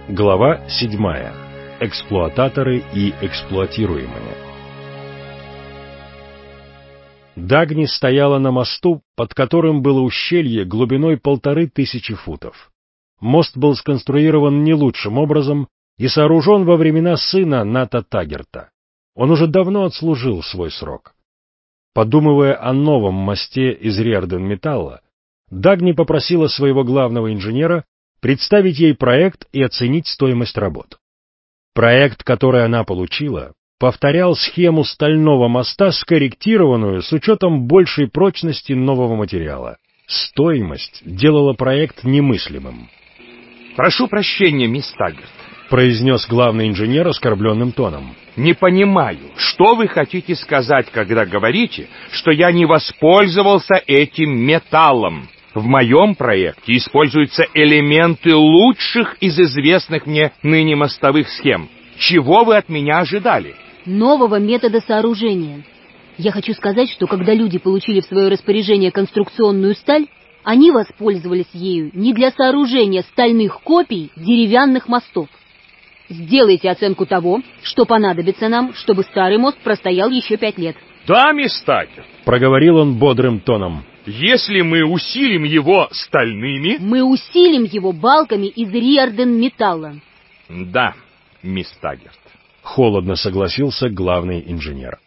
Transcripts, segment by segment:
Глава 7. Эксплуататоры и эксплуатируемые. Дагни стояла на мосту, под которым было ущелье глубиной 1500 футов. Мост был сконструирован не лучшим образом и сооружен во времена сына Ната Таггерта. Он уже давно отслужил свой срок. Подумывая о новом мосте из Риордан-металла, Дагни попросила своего главного инженера представить ей проект и оценить стоимость работ. Проект, который она получила, повторял схему стального моста, скорректированную с учетом большей прочности нового материала. Стоимость делала проект немыслимым. «Прошу прощения, мисс Таггерт», — произнес главный инженер оскорбленным тоном. «Не понимаю, что вы хотите сказать, когда говорите, что я не воспользовался этим металлом? В моем проекте используются элементы лучших из известных мне ныне мостовых схем. Чего вы от меня ожидали?» Нового метода сооружения. Я хочу сказать, что когда люди получили в свое распоряжение конструкционную сталь, они воспользовались ею не для сооружения стальных копий деревянных мостов. Сделайте оценку того, что понадобится нам, чтобы старый мост простоял еще 5 лет. «Да, мисс Таггерт», — проговорил он бодрым тоном. «Если мы усилим его стальными...» «Мы усилим его балками из Риордан-металла». «Да, мисс Таггерт», — холодно согласился главный инженер.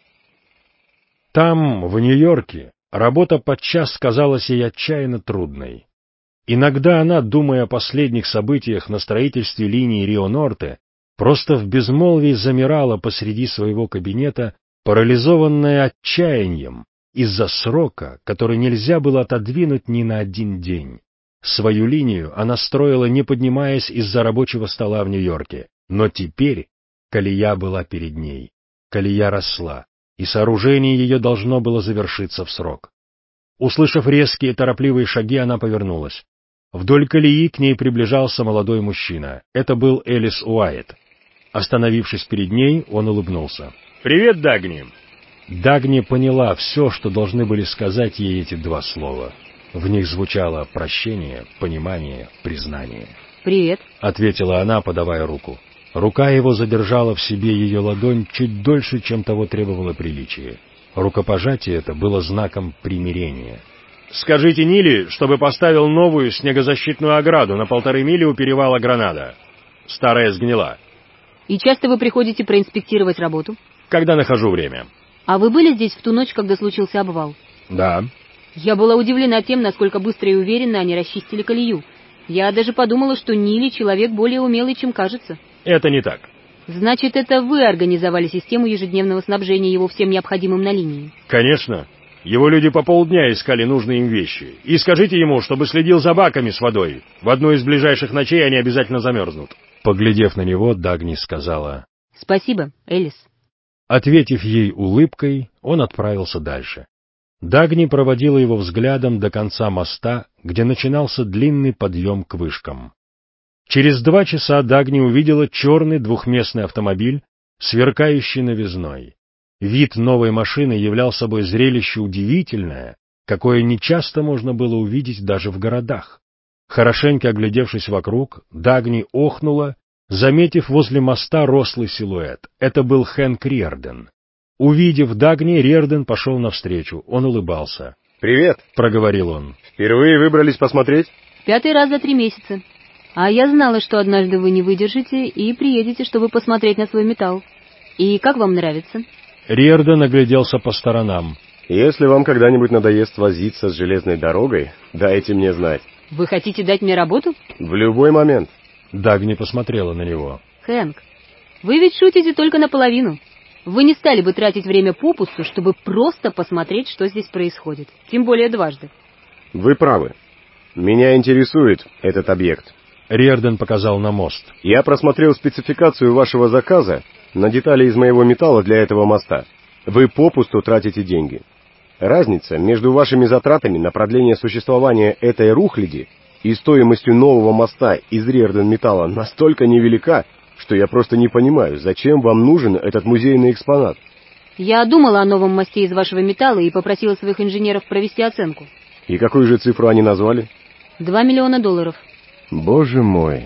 Там, в Нью-Йорке, работа подчас казалась ей отчаянно трудной. Иногда она, думая о последних событиях на строительстве линии Рио-Норте, просто в безмолвии замирала посреди своего кабинета, парализованная отчаянием из-за срока, который нельзя было отодвинуть ни на один день. Свою линию она строила, не поднимаясь из-за рабочего стола в Нью-Йорке, но теперь колея была перед ней, колея росла, и сооружение ее должно было завершиться в срок. Услышав резкие торопливые шаги, она повернулась. Вдоль колеи к ней приближался молодой мужчина. Это был Элис Уайт. Остановившись перед ней, он улыбнулся. «Привет, Дагни!» Дагни поняла все, что должны были сказать ей эти два слова. В них звучало прощение, понимание, признание. «Привет», — ответила она, подавая руку. Рука его задержала в себе ее ладонь чуть дольше, чем того требовало приличие. Рукопожатие это было знаком примирения. «Скажите Ниле, чтобы поставил новую снегозащитную ограду на 1,5 мили у перевала Гранада. Старая сгнила». «И часто вы приходите проинспектировать работу?» «Когда нахожу время». «А вы были здесь в ту ночь, когда случился обвал?» «Да». «Я была удивлена тем, насколько быстро и уверенно они расчистили колею. Я даже подумала, что Нили человек более умелый, чем кажется». «Это не так». «Значит, это вы организовали систему ежедневного снабжения его всем необходимым на линии?» «Конечно. Его люди по полдня искали нужные им вещи. И скажите ему, чтобы следил за баками с водой. В одну из ближайших ночей они обязательно замерзнут». Поглядев на него, Дагни сказала: «Спасибо, Элис». Ответив ей улыбкой, он отправился дальше. Дагни проводила его взглядом до конца моста, где начинался длинный подъем к вышкам. Через 2 часа Дагни увидела черный двухместный автомобиль, сверкающий новизной. Вид новой машины являл собой зрелище удивительное, какое нечасто можно было увидеть даже в городах. Хорошенько оглядевшись вокруг, Дагни охнула, заметив возле моста рослый силуэт. Это был Хэнк Риордан. Увидев Дагни, Риордан пошел навстречу. Он улыбался. «Привет», — проговорил он. «Впервые выбрались посмотреть?» «В 5-й раз за 3 месяца. А я знала, что однажды вы не выдержите и приедете, чтобы посмотреть на свой металл. И как вам нравится?» Риордан огляделся по сторонам. «Если вам когда-нибудь надоест возиться с железной дорогой, дайте мне знать». «Вы хотите дать мне работу?» «В любой момент». Дагни посмотрела на него. «Хэнк, вы ведь шутите только наполовину. Вы не стали бы тратить время попусту, чтобы просто посмотреть, что здесь происходит. Тем более дважды». «Вы правы. Меня интересует этот объект». Риордан показал на мост. «Я просмотрел спецификацию вашего заказа на детали из моего металла для этого моста. Вы попусту тратите деньги. Разница между вашими затратами на продление существования этой рухляди и стоимостью нового моста из Риордан-металла настолько невелика, что я просто не понимаю, зачем вам нужен этот музейный экспонат». «Я думала о новом мосте из вашего металла и попросила своих инженеров провести оценку». «И какую же цифру они назвали?» $2 миллиона. «Боже мой,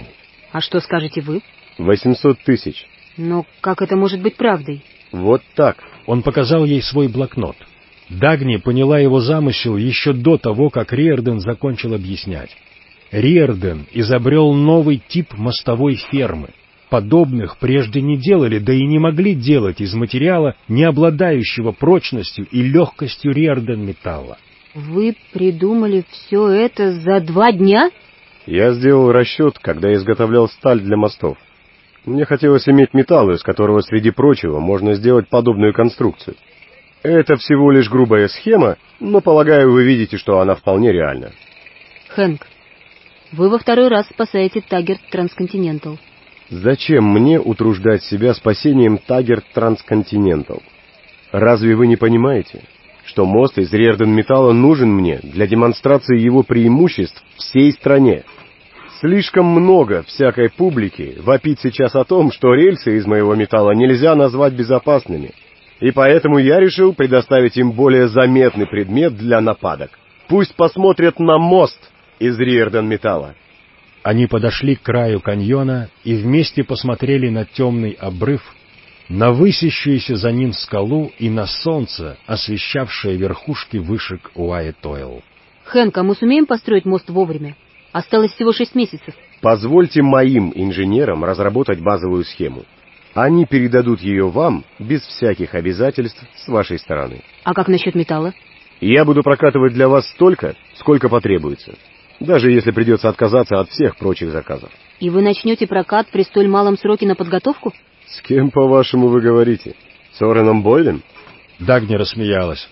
А что скажете вы? 800 тысяч. Но как это может быть правдой? Вот так. Он показал ей свой блокнот. Дагни поняла его замысел еще до того, как Риордан закончил объяснять. Риордан изобрел новый тип мостовой фермы. Подобных прежде не делали, да и не могли делать из материала, не обладающего прочностью и легкостью Риордан-металла. Вы придумали все это за 2 дня? Я сделал расчет, когда изготовлял сталь для мостов. Мне хотелось иметь металл, из которого, среди прочего, можно сделать подобную конструкцию. Это всего лишь грубая схема, но, полагаю, вы видите, что она вполне реальна. Хэнк, вы во 2-й раз спасаете Таггерт Трансконтинентал. Зачем мне утруждать себя спасением Таггерт Трансконтинентал? Разве вы не понимаете, что мост из Риордан-металла нужен мне для демонстрации его преимуществ всей стране? Слишком много всякой публики вопит сейчас о том, что рельсы из моего металла нельзя назвать безопасными, и поэтому я решил предоставить им более заметный предмет для нападок. Пусть посмотрят на мост из Риордан-металла. Они подошли к краю каньона и вместе посмотрели на темный обрыв, на высящуюся за ним скалу и на солнце, освещавшее верхушки вышек Уайт-Ойл. Хэнк, а мы сумеем построить мост вовремя? Осталось всего 6 месяцев. Позвольте моим инженерам разработать базовую схему. Они передадут ее вам без всяких обязательств с вашей стороны. А как насчет металла? Я буду прокатывать для вас столько, сколько потребуется, даже если придется отказаться от всех прочих заказов. И вы начнете прокат при столь малом сроке на подготовку? С кем, по-вашему, вы говорите? С Ореном Бойлем? Дагни рассмеялась.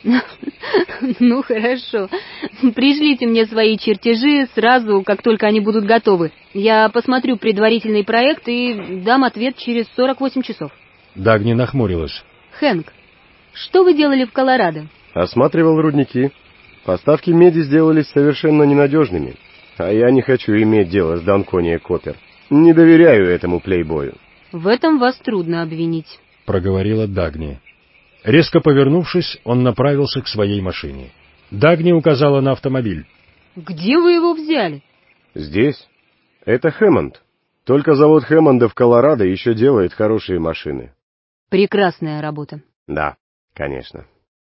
Ну, хорошо. Пришлите мне свои чертежи сразу, как только они будут готовы. Я посмотрю предварительный проект и дам ответ через 48 часов. Дагни нахмурилась. Хэнк, что вы делали в Колорадо? Осматривал рудники. Поставки меди сделались совершенно ненадежными. А я не хочу иметь дело с Данкония Коппер. Не доверяю этому плейбою. В этом вас трудно обвинить, проговорила Дагни. Резко повернувшись, он направился к своей машине. Дагни указала на автомобиль. Где вы его взяли? Здесь. Это Хэммонд. Только завод Хэммонда в Колорадо еще делает хорошие машины. Прекрасная работа. Да, конечно.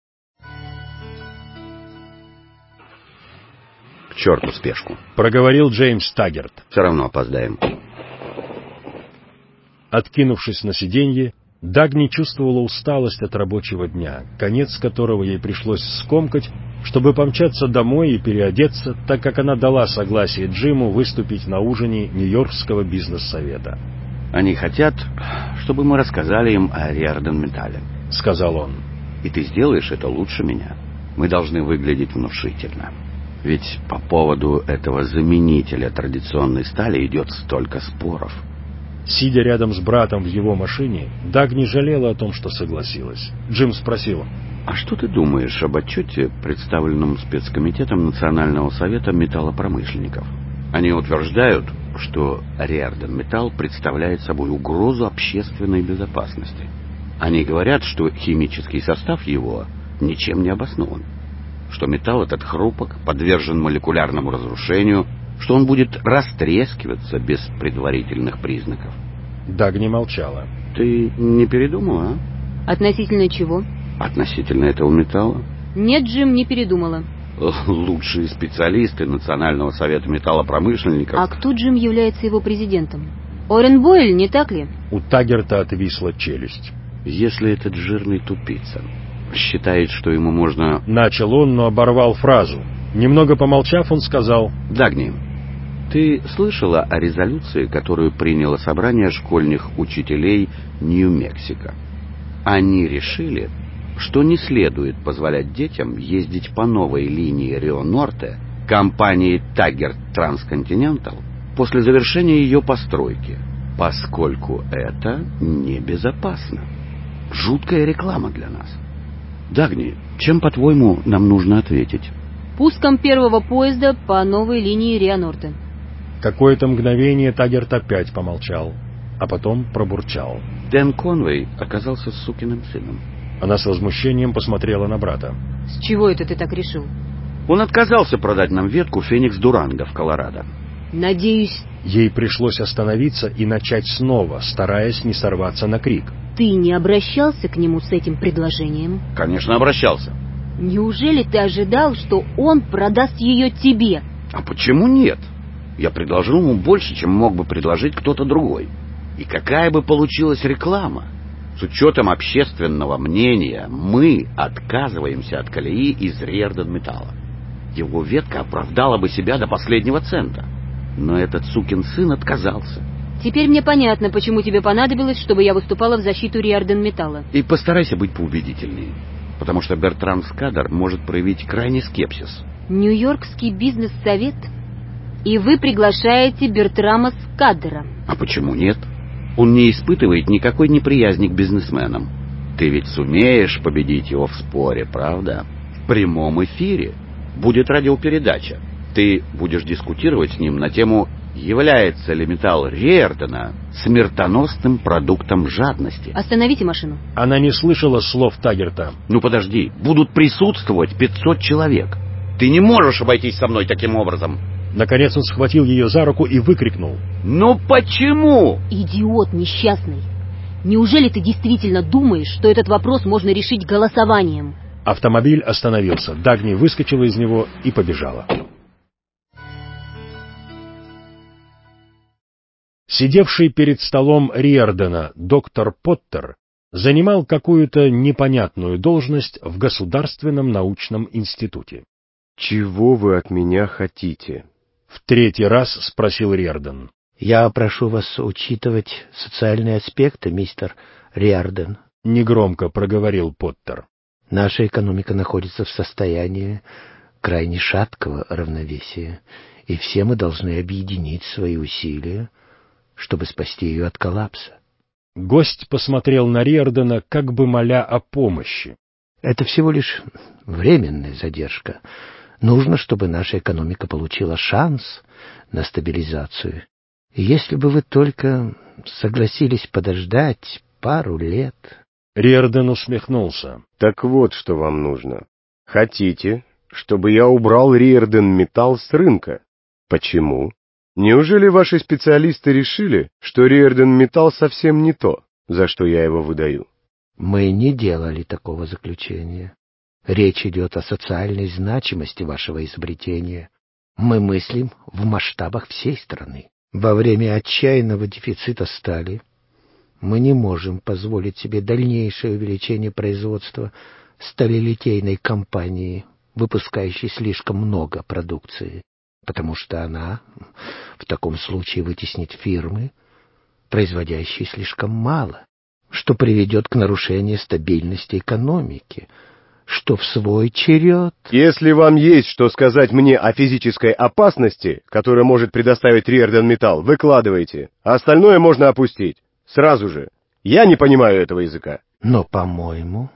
К черту спешку, проговорил Джеймс Таггерт. Все равно опоздаем. Откинувшись на сиденье, Дагни чувствовала усталость от рабочего дня, конец которого ей пришлось скомкать, чтобы помчаться домой и переодеться, так как она дала согласие Джиму выступить на ужине Нью-Йоркского бизнес-совета. «Они хотят, чтобы мы рассказали им о Риордан-металле», — сказал он. «И ты сделаешь это лучше меня. Мы должны выглядеть внушительно. Ведь по поводу этого заменителя традиционной стали идет столько споров». Сидя рядом с братом в его машине, Дагни жалела о том, что согласилась. Джим спросил: «А что ты думаешь об отчете, представленном спецкомитетом Национального совета металлопромышленников? Они утверждают, что Риордан-металл представляет собой угрозу общественной безопасности. Они говорят, что химический состав его ничем не обоснован, что металл этот хрупок, подвержен молекулярному разрушению, что он будет растрескиваться без предварительных признаков». Дагни молчала. «Ты не передумала, а?» Относительно чего? Относительно этого металла? Нет, Джим, не передумала. Лучшие специалисты Национального совета металлопромышленников. А кто, Джим, является его президентом? Орен Бойль, не так ли? У Таггерта отвисла челюсть. Если этот жирный тупица считает, что ему можно... Начал он, но оборвал фразу. Немного помолчав, он сказал: «Дагни, ты слышала о резолюции, которую приняло собрание школьных учителей Нью-Мексико? Они решили, что не следует позволять детям ездить по новой линии Рио-Норте компании Таггерт Трансконтинентал после завершения ее постройки, поскольку это небезопасно. Жуткая реклама для нас. Дагни, чем, по-твоему, нам нужно ответить?» Пуском первого поезда по новой линии Рио-Норте. Какое-то мгновение Таггерт опять помолчал, а потом пробурчал: «Дэн Конвей оказался сукиным сыном». Она с возмущением посмотрела на брата. С чего это ты так решил? Он отказался продать нам ветку Феникс Дуранго в Колорадо. Надеюсь... Ей пришлось остановиться и начать снова, стараясь не сорваться на крик. Ты не обращался к нему с этим предложением? Конечно, обращался. Неужели ты ожидал, что он продаст ее тебе? А почему нет? Я предложил ему больше, чем мог бы предложить кто-то другой. И какая бы получилась реклама? С учетом общественного мнения мы отказываемся от колеи из Риордан Металла. Его ветка оправдала бы себя до последнего цента. Но этот сукин сын отказался. Теперь мне понятно, почему тебе понадобилось, чтобы я выступала в защиту Риордан Металла. И постарайся быть поубедительнее, потому что Бертрам Скадер может проявить крайний скепсис. Нью-Йоркский бизнес-совет? И вы приглашаете Бертрама Скадера? А почему нет? Он не испытывает никакой неприязни к бизнесменам. Ты ведь сумеешь победить его в споре, правда? В прямом эфире. Будет радиопередача. Ты будешь дискутировать с ним на тему, является ли металл Риордана смертоносным продуктом жадности. Остановите машину. Она не слышала слов Таггерта. Ну подожди, будут присутствовать 500 человек. Ты не можешь обойтись со мной таким образом. Наконец он схватил ее за руку и выкрикнул. Ну почему? Идиот несчастный. Неужели ты действительно думаешь, что этот вопрос можно решить голосованием? Автомобиль остановился. Дагни выскочила из него и побежала. Сидевший перед столом Риордана доктор Поттер занимал какую-то непонятную должность в Государственном научном институте. «Чего вы от меня хотите?» — в третий раз спросил Риордан. «Я прошу вас учитывать социальные аспекты, мистер Риордан», — негромко проговорил Поттер. «Наша экономика находится в состоянии крайне шаткого равновесия, и все мы должны объединить свои усилия, чтобы спасти ее от коллапса». Гость посмотрел на Риордана, как бы моля о помощи. «Это всего лишь временная задержка. Нужно, чтобы наша экономика получила шанс на стабилизацию. И если бы вы только согласились подождать пару лет...» Риордан усмехнулся. «Так вот, что вам нужно. Хотите, чтобы я убрал Риордан Металл с рынка? Почему? Неужели ваши специалисты решили, что Риордан Металл совсем не то, за что я его выдаю?» «Мы не делали такого заключения. Речь идет о социальной значимости вашего изобретения. Мы мыслим в масштабах всей страны. Во время отчаянного дефицита стали мы не можем позволить себе дальнейшее увеличение производства сталелитейной компании, выпускающей слишком много продукции, потому что она в таком случае вытеснит фирмы, производящие слишком мало, что приведет к нарушению стабильности экономики, что в свой черед...» «Если вам есть что сказать мне о физической опасности, которую может предоставить Риордан Металл, выкладывайте. А остальное можно опустить. Сразу же. Я не понимаю этого языка». «Но, по-моему,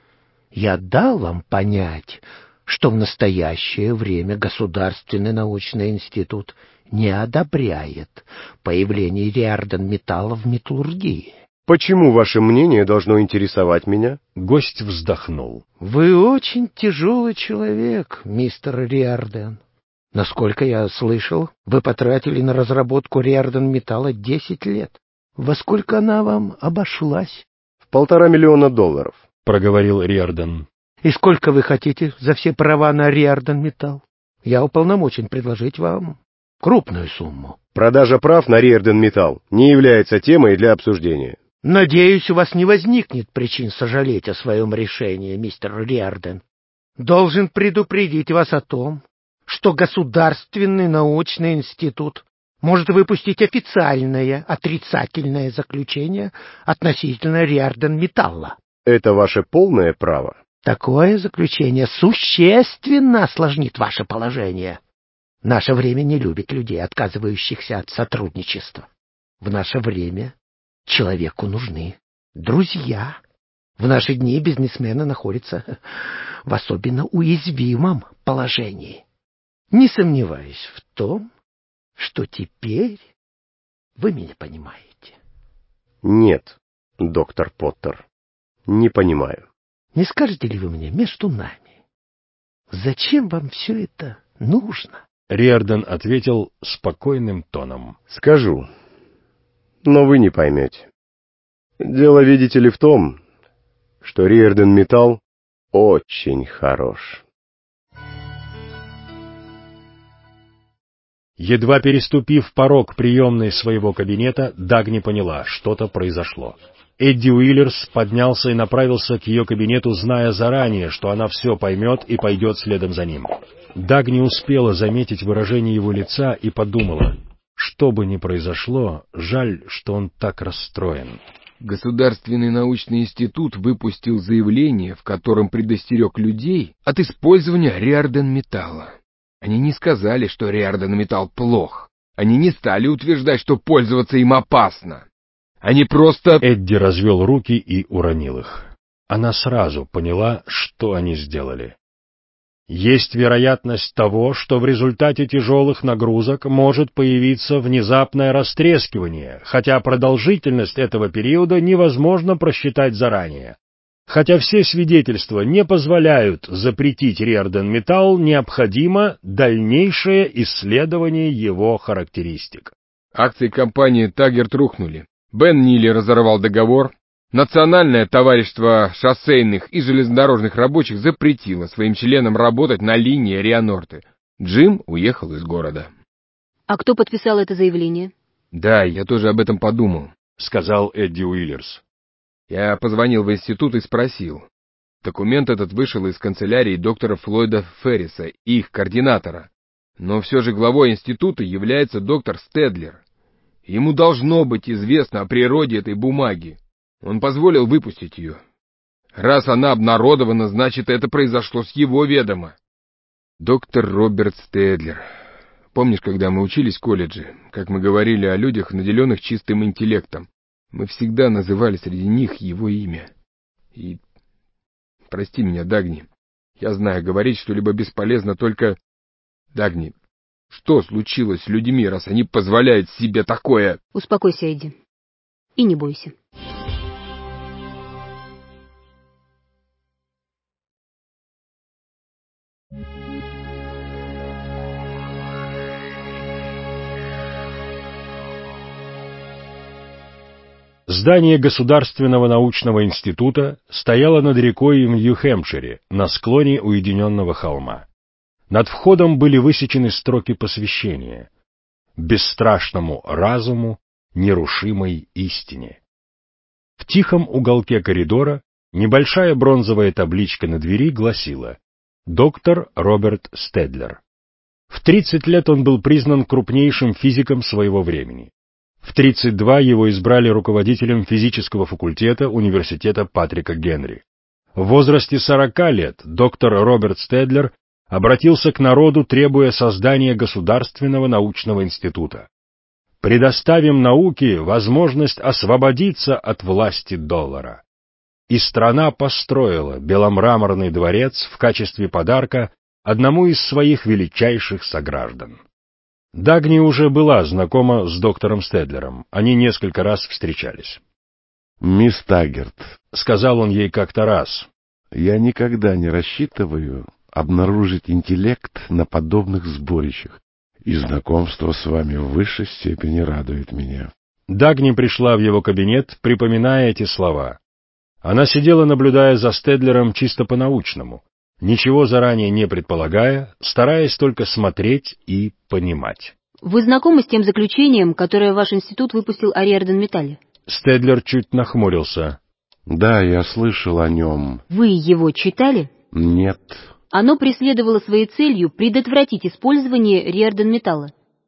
я дал вам понять, что в настоящее время Государственный научный институт не одобряет появление Риордан Металла в металлургии». «Почему ваше мнение должно интересовать меня?» Гость вздохнул. «Вы очень тяжелый человек, мистер Риордан. Насколько я слышал, вы потратили на разработку Риордан Металла 10 лет. Во сколько она вам обошлась?» «В $1,5 миллиона», — проговорил Риордан. «И сколько вы хотите за все права на Риордан Металл? Я уполномочен предложить вам крупную сумму». «Продажа прав на Риордан Металл не является темой для обсуждения». «Надеюсь, у вас не возникнет причин сожалеть о своем решении, мистер Риордан. Должен предупредить вас о том, что Государственный научный институт может выпустить официальное отрицательное заключение относительно Риордан Металла». «Это ваше полное право». «Такое заключение существенно осложнит ваше положение. Наше время не любит людей, отказывающихся от сотрудничества. В наше время человеку нужны друзья. В наши дни бизнесмены находятся в особенно уязвимом положении. Не сомневаюсь в том, что теперь вы меня понимаете». «Нет, доктор Поттер, не понимаю». «Не скажете ли вы мне между нами, зачем вам все это нужно?» Риордан ответил спокойным тоном. Скажу, но вы не поймете. Дело, видите ли, в том, что Риордан Металл очень хорош. Едва переступив порог приемной своего кабинета, Дагни поняла, что-то произошло. Эдди Уиллерс поднялся и направился к ее кабинету, зная заранее, что она все поймет и пойдет следом за ним. Дагни успела заметить выражение его лица и подумала, что бы ни произошло, жаль, что он так расстроен. Государственный научный институт выпустил заявление, в котором предостерег людей от использования Риордан-металла. Они не сказали, что Риордан-металл плох. Они не стали утверждать, что пользоваться им опасно. Они просто... Эдди развел руки и уронил их. Она сразу поняла, что они сделали. Есть вероятность того, что в результате тяжелых нагрузок может появиться внезапное растрескивание, хотя продолжительность этого периода невозможно просчитать заранее. Хотя все свидетельства не позволяют запретить Риордан-металл, необходимо дальнейшее исследование его характеристик. Акции компании «Таггерт» рухнули. Бен Нилли разорвал договор. Национальное товарищество шоссейных и железнодорожных рабочих запретило своим членам работать на линии Риа-Норте. Джим уехал из города. А кто подписал это заявление? Да, я тоже об этом подумал, сказал Эдди Уиллерс. Я позвонил в институт и спросил. Документ этот вышел из канцелярии доктора Флойда Ферриса, их координатора. Но все же главой института является доктор Стедлер. Ему должно быть известно о природе этой бумаги. Он позволил выпустить ее. Раз она обнародована, значит, это произошло с его ведома. Доктор Роберт Стедлер. Помнишь, когда мы учились в колледже, как мы говорили о людях, наделенных чистым интеллектом? Мы всегда называли среди них его имя. И... Прости меня, Дагни. Я знаю, говорить что-либо бесполезно, только... Дагни, что случилось с людьми, раз они позволяют себе такое? Успокойся, Эдди. И не бойся. Здание Государственного научного института стояло над рекой в Нью-Хэмпшире, на склоне уединенного холма. Над входом были высечены строки посвящения «Бесстрашному разуму, нерушимой истине». В тихом уголке коридора небольшая бронзовая табличка на двери гласила «Доктор Роберт Стедлер». В 30 лет он был признан крупнейшим физиком своего времени. В 32 его избрали руководителем физического факультета университета Патрика Генри. В возрасте 40 лет доктор Роберт Стедлер обратился к народу, требуя создания Государственного научного института. «Предоставим науке возможность освободиться от власти доллара». И страна построила беломраморный дворец в качестве подарка одному из своих величайших сограждан. Дагни уже была знакома с доктором Стедлером, они несколько раз встречались. «Мисс Таггерт», — сказал он ей как-то раз, — «я никогда не рассчитываю обнаружить интеллект на подобных сборищах, и знакомство с вами в высшей степени радует меня». Дагни пришла в его кабинет, припоминая эти слова. Она сидела, наблюдая за Стедлером чисто по-научному, ничего заранее не предполагая, стараясь только смотреть и понимать. Вы знакомы с тем заключением, которое ваш институт выпустил о Риордан-металле? Стедлер чуть нахмурился. «Да, я слышал о нем». Вы его читали? «Нет». Оно преследовало своей целью предотвратить использование Риордан-металла.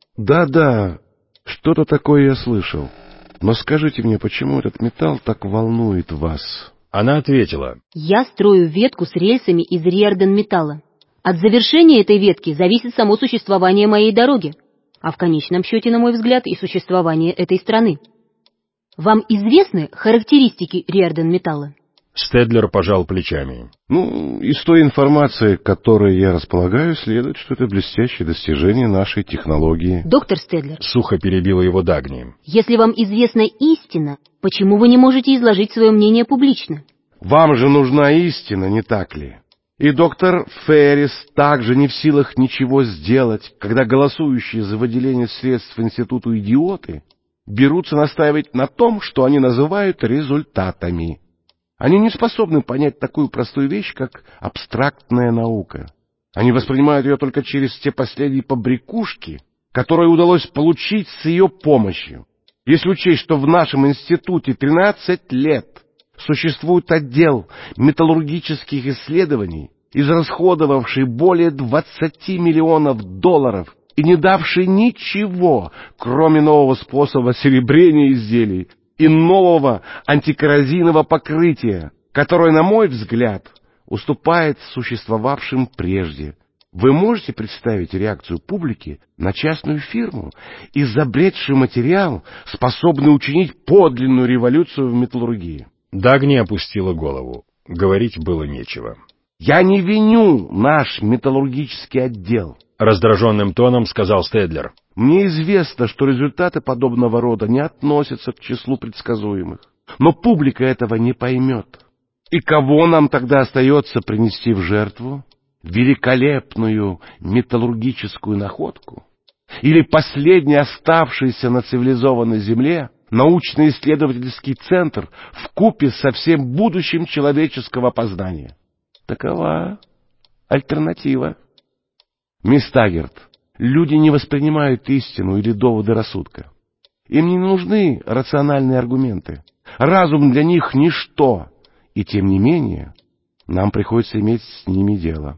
«Да, что-то такое я слышал. Но скажите мне, почему этот металл так волнует вас?» Она ответила: «Я строю ветку с рельсами из Риордан-металла. От завершения этой ветки зависит само существование моей дороги, а в конечном счете, на мой взгляд, и существование этой страны. Вам известны характеристики Риордан-металла?» Стедлер пожал плечами. «Из той информации, которой я располагаю, следует, что это блестящее достижение нашей технологии». «Доктор Стедлер», — сухо перебила его Дагни, — «если вам известна истина, почему вы не можете изложить свое мнение публично?» «Вам же нужна истина, не так ли? И доктор Феррис также не в силах ничего сделать, когда голосующие за выделение средств институту идиоты берутся настаивать на том, что они называют результатами. Они не способны понять такую простую вещь, как абстрактная наука. Они воспринимают ее только через те последние побрякушки, которые удалось получить с ее помощью. Если учесть, что в нашем институте 13 лет существует отдел металлургических исследований, израсходовавший более 20 миллионов долларов и не давший ничего, кроме нового способа серебрения изделий и нового антикоррозийного покрытия, которое, на мой взгляд, уступает существовавшим прежде. Вы можете представить реакцию публики на частную фирму, изобретшую материал, способный учинить подлинную революцию в металлургии? Дагни опустила голову. Говорить было нечего. «Я не виню наш металлургический отдел», — раздраженным тоном сказал Стэдлер. «Мне известно, что результаты подобного рода не относятся к числу предсказуемых. Но публика этого не поймет. И кого нам тогда остается принести в жертву? Великолепную металлургическую находку? Или последний оставшийся на цивилизованной земле научно-исследовательский центр вкупе со всем будущим человеческого познания? Такова альтернатива. Мисс Таггерт, люди не воспринимают истину или доводы рассудка. Им не нужны рациональные аргументы. Разум для них ничто, и тем не менее нам приходится иметь с ними дело.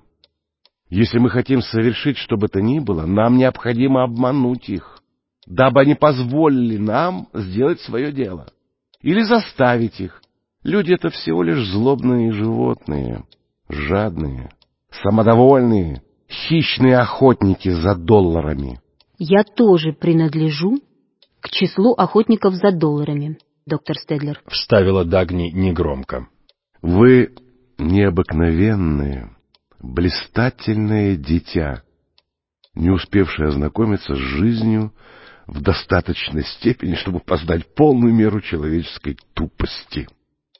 Если мы хотим совершить что бы то ни было, нам необходимо обмануть их, дабы они позволили нам сделать свое дело. Или заставить их. Люди — это всего лишь злобные животные, жадные, самодовольные, хищные охотники за долларами. Я тоже принадлежу к числу охотников за долларами, доктор Стэдлер. Вставила Дагни негромко. Вы необыкновенное, блистательное дитя, не успевшее ознакомиться с жизнью в достаточной степени, чтобы познать полную меру человеческой тупости.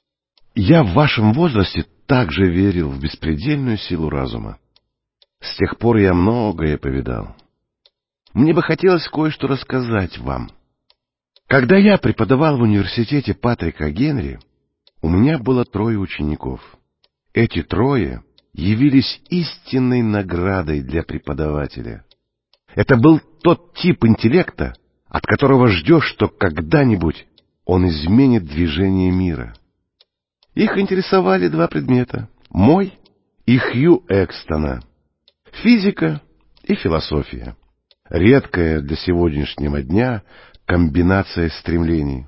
Я в вашем возрасте также верил в беспредельную силу разума. С тех пор я многое повидал. Мне бы хотелось кое-что рассказать вам. Когда я преподавал в университете Патрика Генри, у меня было 3 учеников. Эти 3 явились истинной наградой для преподавателя. Это был тот тип интеллекта, от которого ждешь, что когда-нибудь он изменит движение мира. Их интересовали 2 предмета — мой и Хью Экстона. Физика и философия. Редкая для сегодняшнего дня комбинация стремлений.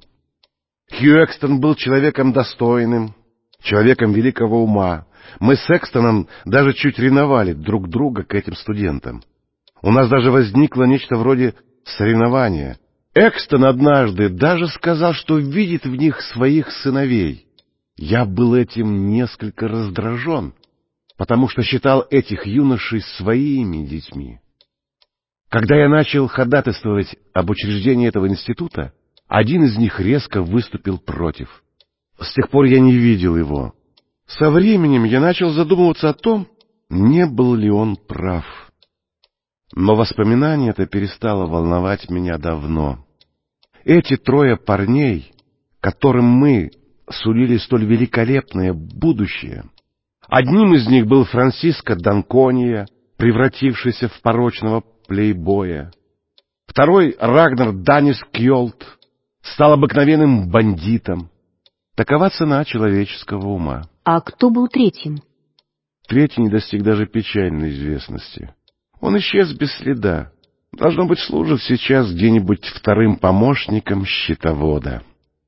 Хью Экстон был человеком достойным, человеком великого ума. Мы с Экстоном даже чуть ревновали друг друга к этим студентам. У нас даже возникло нечто вроде соревнования. Экстон однажды даже сказал, что видит в них своих сыновей. Я был этим несколько раздражен, потому что считал этих юношей своими детьми. Когда я начал ходатайствовать об учреждении этого института, один из них резко выступил против. С тех пор я не видел его. Со временем я начал задумываться о том, не был ли он прав. Но воспоминание это перестало волновать меня давно. Эти 3 парней, которым мы сулили столь великолепное будущее, одним из них был Франсиско Данкония, превратившийся в порочного плейбоя. Второй, Рагнар Данис Кьолт, стал обыкновенным бандитом. Такова цена человеческого ума. А кто был 3-м? 3-й не достиг даже печальной известности. Он исчез без следа. Должно быть, служит сейчас где-нибудь 2-м помощником счетовода.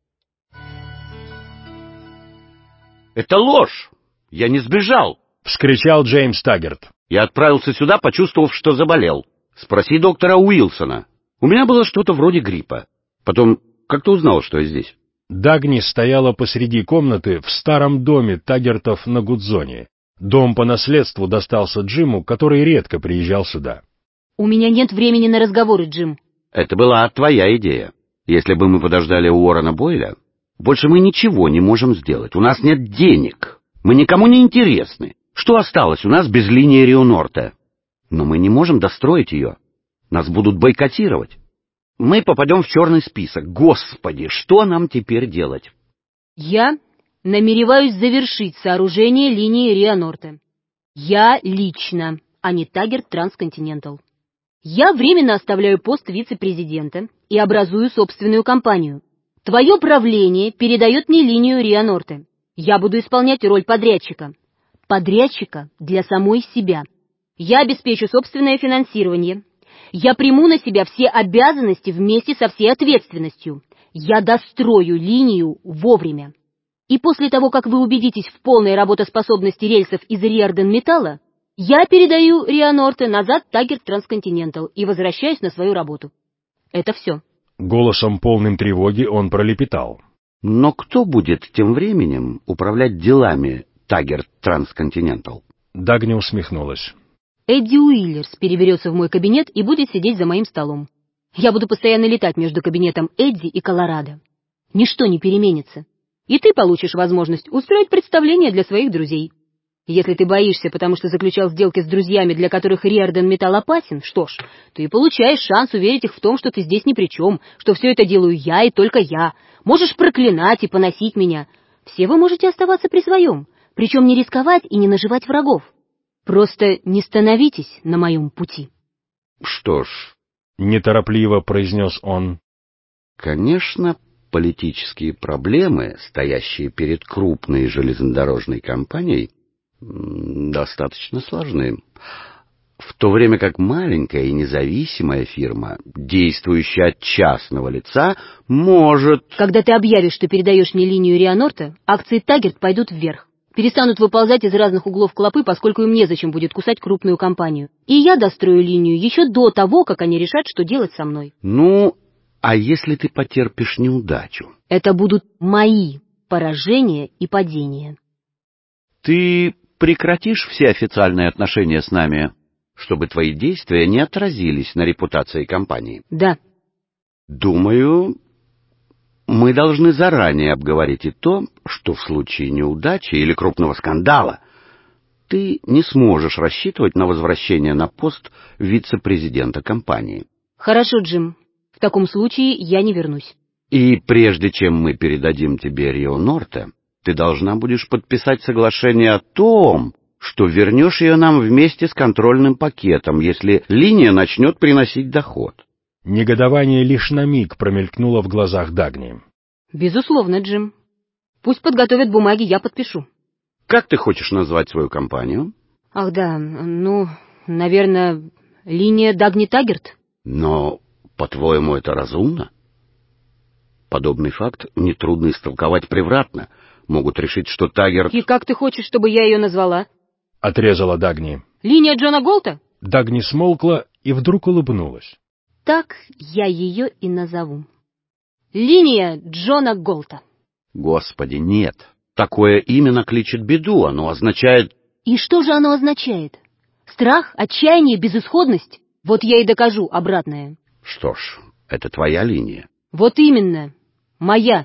Это ложь! Я не сбежал! — вскричал Джеймс Таггерт. Я отправился сюда, почувствовав, что заболел. Спроси доктора Уилсона. У меня было что-то вроде гриппа. Потом, как ты узнал, что я здесь? Дагни стояла посреди комнаты в старом доме Таггертов на Гудзоне. Дом по наследству достался Джиму, который редко приезжал сюда. У меня нет времени на разговоры, Джим. Это была твоя идея. Если бы мы подождали Уоррена Бойля, больше мы ничего не можем сделать. У нас нет денег. Мы никому не интересны. Что осталось у нас без линии Рио-Норте? Но мы не можем достроить ее. Нас будут бойкотировать. Мы попадем в черный список. Господи, что нам теперь делать? Я намереваюсь завершить сооружение линии Рио-Норте. Я лично, а не Taggart Transcontinental. Я временно оставляю пост вице-президента и образую собственную компанию. Твое правление передает мне линию Рио-Норте. Я буду исполнять роль подрядчика. Подрядчика для самой себя. Я обеспечу собственное финансирование. Я приму на себя все обязанности вместе со всей ответственностью. Я дострою линию вовремя. И после того, как вы убедитесь в полной работоспособности рельсов из Риордан-Металла, я передаю Рио-Норте назад Taggart Transcontinental и возвращаюсь на свою работу. Это все. Голосом полным тревоги он пролепетал. Но кто будет тем временем управлять делами Taggart Transcontinental? Дагни усмехнулась. Эдди Уиллерс переберется в мой кабинет и будет сидеть за моим столом. Я буду постоянно летать между кабинетом Эдди и Колорадо. Ничто не переменится. И ты получишь возможность устроить представление для своих друзей. Если ты боишься, потому что заключал сделки с друзьями, для которых Риордан-Металл опасен, что ж, ты получаешь шанс уверить их в том, что ты здесь ни при чем, что все это делаю я и только я. Можешь проклинать и поносить меня. Все вы можете оставаться при своем, причем не рисковать и не наживать врагов. Просто не становитесь на моем пути. Что ж, неторопливо произнес он. Конечно, политические проблемы, стоящие перед крупной железнодорожной компанией, достаточно сложны. В то время как маленькая и независимая фирма, действующая от частного лица, может... Когда ты объявишь, что передаешь мне линию Рио-Норте, акции Taggart пойдут вверх. Перестанут выползать из разных углов клопы, поскольку им незачем будет кусать крупную компанию. И я дострою линию еще до того, как они решат, что делать со мной. Ну, а если ты потерпишь неудачу? Это будут мои поражения и падения. Ты прекратишь все официальные отношения с нами, чтобы твои действия не отразились на репутации компании? Да. Думаю, мы должны заранее обговорить и то, что в случае неудачи или крупного скандала ты не сможешь рассчитывать на возвращение на пост вице-президента компании. Хорошо, Джим. В таком случае я не вернусь. И прежде чем мы передадим тебе Рио-Норте, ты должна будешь подписать соглашение о том, что вернешь ее нам вместе с контрольным пакетом, если линия начнет приносить доход. Негодование лишь на миг промелькнуло в глазах Дагни. Безусловно, Джим. Пусть подготовят бумаги, я подпишу. Как ты хочешь назвать свою компанию? Ах да, наверное, линия Дагни Taggart. Но, по-твоему, это разумно? Подобный факт нетрудно истолковать превратно. Могут решить, что Taggart... И как ты хочешь, чтобы я ее назвала? Отрезала Дагни. Линия Джона Голта? Дагни смолкла и вдруг улыбнулась. Так я ее и назову. Линия Джона Голта. Господи, нет. Такое имя накличет беду, оно означает... И что же оно означает? Страх, отчаяние, безысходность? Вот я и докажу обратное. Что ж, это твоя линия. Вот именно, моя.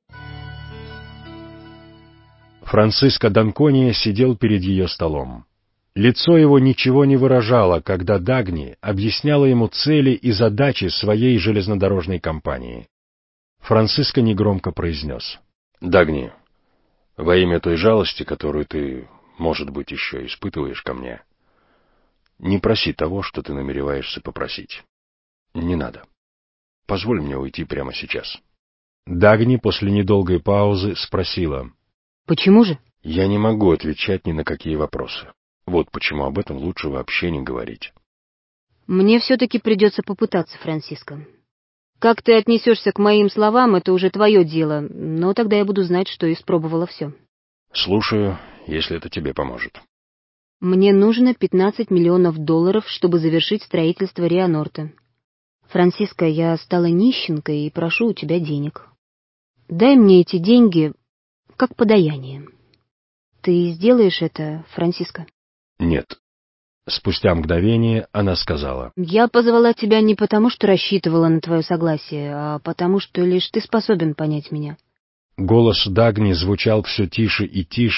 Франциско Данкония сидел перед ее столом. Лицо его ничего не выражало, когда Дагни объясняла ему цели и задачи своей железнодорожной компании. Франциско негромко произнес. «Дагни, во имя той жалости, которую ты, может быть, еще испытываешь ко мне, не проси того, что ты намереваешься попросить. Не надо. Позволь мне уйти прямо сейчас». Дагни после недолгой паузы спросила. «Почему же?» «Я не могу отвечать ни на какие вопросы. Вот почему об этом лучше вообще не говорить». «Мне все-таки придется попытаться, Франциско. Как ты отнесешься к моим словам, это уже твое дело, но тогда я буду знать, что испробовала все». «Слушаю, если это тебе поможет». «Мне нужно $15 миллионов, чтобы завершить строительство Рио-Норте. Франциско, я стала нищенкой и прошу у тебя денег. Дай мне эти деньги как подаяние. Ты сделаешь это, Франциско?» «Нет». Спустя мгновение она сказала. «Я позвала тебя не потому, что рассчитывала на твое согласие, а потому, что лишь ты способен понять меня». Голос Дагни звучал все тише и тише,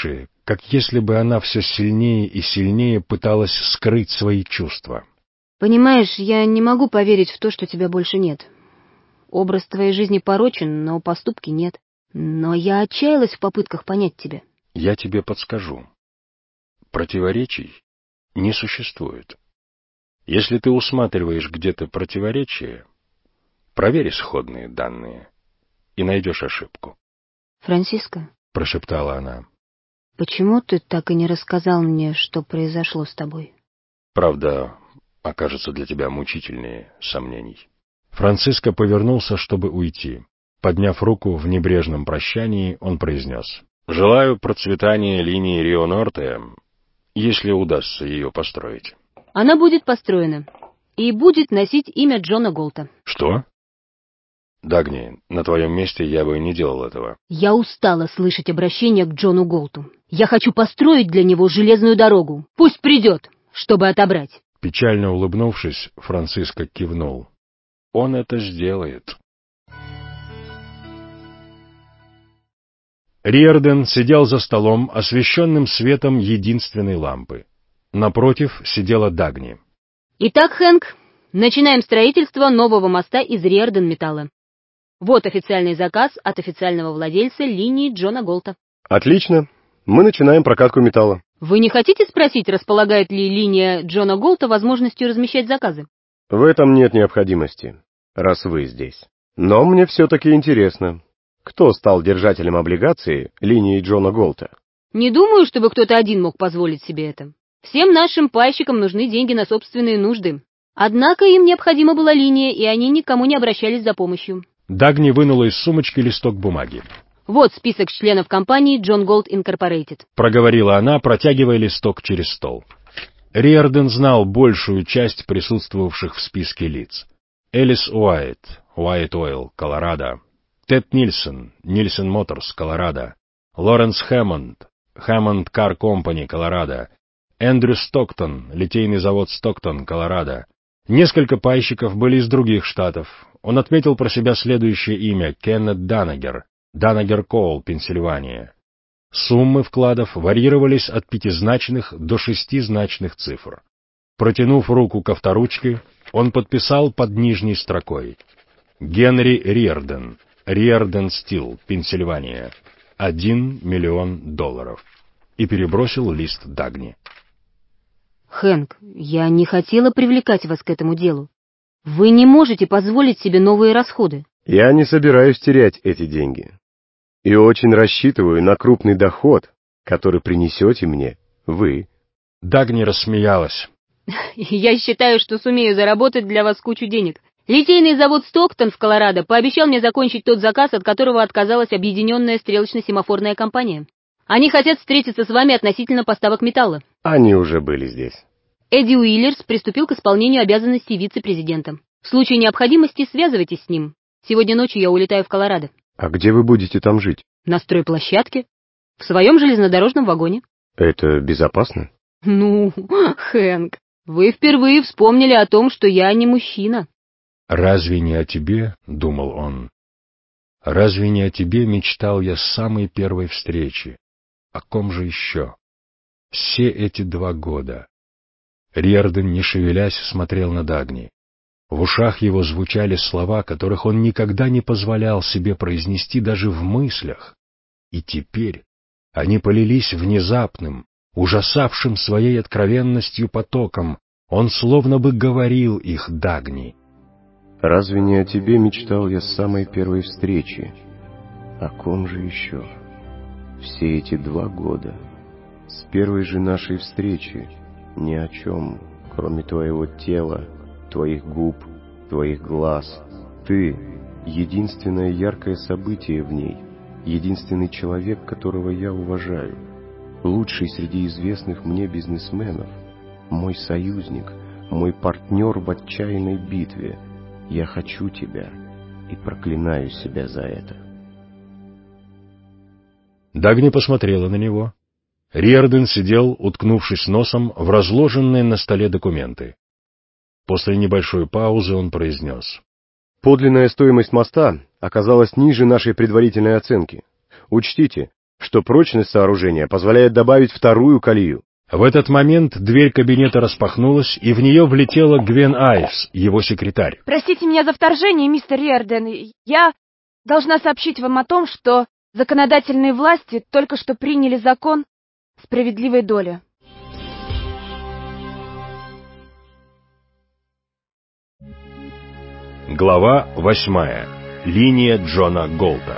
как если бы она все сильнее и сильнее пыталась скрыть свои чувства. Понимаешь, я не могу поверить в то, что тебя больше нет. Образ твоей жизни порочен, но поступки нет. Но я отчаялась в попытках понять тебя. Я тебе подскажу. Противоречий не существует. Если ты усматриваешь где-то противоречие, проверь исходные данные и найдешь ошибку. «Франциско», — прошептала она, — «почему ты так и не рассказал мне, что произошло с тобой?» «Правда, окажется для тебя мучительнее сомнений». Франциско повернулся, чтобы уйти. Подняв руку в небрежном прощании, он произнес: «Желаю процветания линии Рио-Норте, если удастся ее построить». «Она будет построена и будет носить имя Джона Голта». «Что?» «Дагни, на твоем месте я бы не делал этого». «Я устала слышать обращение к Джону Голту. Я хочу построить для него железную дорогу. Пусть придет, чтобы отобрать». Печально улыбнувшись, Франциско кивнул. «Он это сделает». Риордан сидел за столом, освещенным светом единственной лампы. Напротив сидела Дагни. «Итак, Хэнк, начинаем строительство нового моста из Риордан-металла. Вот официальный заказ от официального владельца линии Джона Голта». Отлично. Мы начинаем прокатку металла. «Вы не хотите спросить, располагает ли линия Джона Голта возможностью размещать заказы?» В этом нет необходимости, раз вы здесь. Но мне все-таки интересно, кто стал держателем облигации линии Джона Голта? «Не думаю, чтобы кто-то один мог позволить себе это. Всем нашим пайщикам нужны деньги на собственные нужды. Однако им необходима была линия, и они никому не обращались за помощью». Дагни вынула из сумочки листок бумаги. «Вот список членов компании John Gold Incorporated», — проговорила она, протягивая листок через стол. Риордан знал большую часть присутствовавших в списке лиц. Элис Уайт, Уайт Ойл, Колорадо. Тед Нильсон, Нильсон Моторс, Колорадо. Лоренс Хэммонд, Хэммонд Кар Компани, Колорадо. Эндрю Стоктон, литейный завод Стоктон, Колорадо. Несколько пайщиков были из других штатов. Он отметил про себя следующее имя — Кеннет Данагер, Данагер Коул, Пенсильвания. Суммы вкладов варьировались от 5-значных до 6-значных цифр. Протянув руку к авторучке, он подписал под нижней строкой: «Генри Риордан, Риордан Стил, Пенсильвания, $1 миллион», и перебросил лист Дагни. «Хэнк, я не хотела привлекать вас к этому делу. Вы не можете позволить себе новые расходы». Я не собираюсь терять эти деньги. И очень рассчитываю на крупный доход, который принесете мне вы». Дагни рассмеялась. «Я считаю, что сумею заработать для вас кучу денег. Литейный завод Стоктон в Колорадо пообещал мне закончить тот заказ, от которого отказалась объединенная стрелочно-семафорная компания. Они хотят встретиться с вами относительно поставок металла». Они уже были здесь. Эдди Уиллерс приступил к исполнению обязанностей вице-президента. В случае необходимости связывайтесь с ним. Сегодня ночью я улетаю в Колорадо. А где вы будете там жить? На стройплощадке. В своем железнодорожном вагоне. Это безопасно? Ну, Хэнк, вы впервые вспомнили о том, что я не мужчина. «Разве не о тебе, — думал он, — разве не о тебе мечтал я с самой первой встречи? О ком же еще? Все эти 2 года». Риордан, не шевелясь, смотрел на Дагни. В ушах его звучали слова, которых он никогда не позволял себе произнести даже в мыслях. И теперь они полились внезапным, ужасавшим своей откровенностью потоком. Он словно бы говорил их Дагни. «Разве не о тебе мечтал я с самой первой встречи? О ком же еще? Все эти 2 года, с первой же нашей встречи, ни о чем, кроме твоего тела, твоих губ, твоих глаз. Ты — единственное яркое событие в ней, единственный человек, которого я уважаю, лучший среди известных мне бизнесменов, мой союзник, мой партнер в отчаянной битве. Я хочу тебя и проклинаю себя за это». Дагни посмотрела на него. Риордан сидел, уткнувшись носом в разложенные на столе документы. После небольшой паузы он произнес: «Подлинная стоимость моста оказалась ниже нашей предварительной оценки. Учтите, что прочность сооружения позволяет добавить вторую колею. В этот момент дверь кабинета распахнулась, и в нее влетела Гвен Айвс, его секретарь. Простите меня за вторжение, мистер Риордан. Я должна сообщить вам о том, что законодательные власти только что приняли закон справедливой доли. Глава 8. Линия Джона Голта.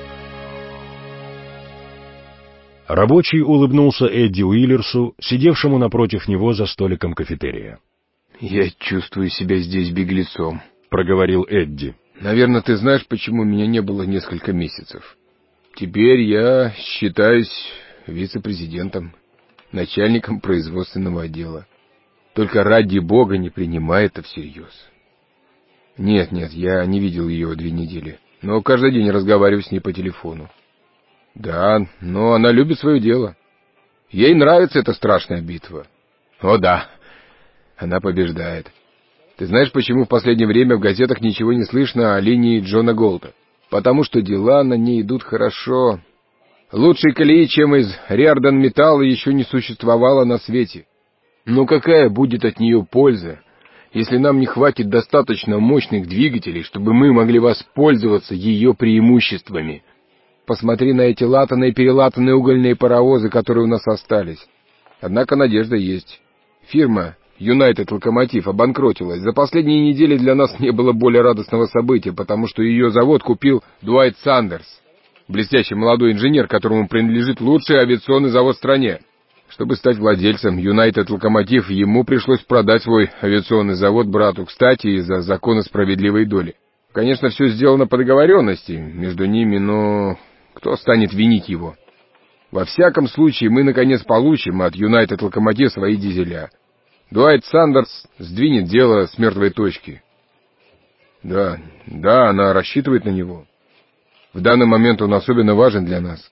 Рабочий улыбнулся Эдди Уиллерсу, сидевшему напротив него за столиком кафетерия. «Я чувствую себя здесь беглецом», — проговорил Эдди. «Наверное, ты знаешь, почему меня не было несколько месяцев. Теперь я считаюсь вице-президентом, начальником производственного отдела. Только ради бога не принимай это всерьез. Нет, я не видел ее 2 недели, но каждый день разговариваю с ней по телефону. Да, но она любит свое дело. Ей нравится эта страшная битва. О да, она побеждает. Ты знаешь, почему в последнее время в газетах ничего не слышно о линии Джона Голта? Потому что дела на ней идут хорошо. Лучшей колеи, чем из Риордан Металла, еще не существовало на свете. Но какая будет от нее польза, если нам не хватит достаточно мощных двигателей, чтобы мы могли воспользоваться ее преимуществами? Посмотри на эти латанные-перелатанные угольные паровозы, которые у нас остались. Однако надежда есть. Фирма United Locomotive обанкротилась. За последние недели для нас не было более радостного события, потому что ее завод купил Дуайт Сандерс, блестящий молодой инженер, которому принадлежит лучший авиационный завод в стране. Чтобы стать владельцем United Locomotive, ему пришлось продать свой авиационный завод брату, кстати, из-за закона справедливой доли. Конечно, все сделано по договоренности между ними, но кто станет винить его? Во всяком случае, мы наконец получим от United Locomotive свои дизеля. Дуайт Сандерс сдвинет дело с мертвой точки. Да, она рассчитывает на него. В данный момент он особенно важен для нас.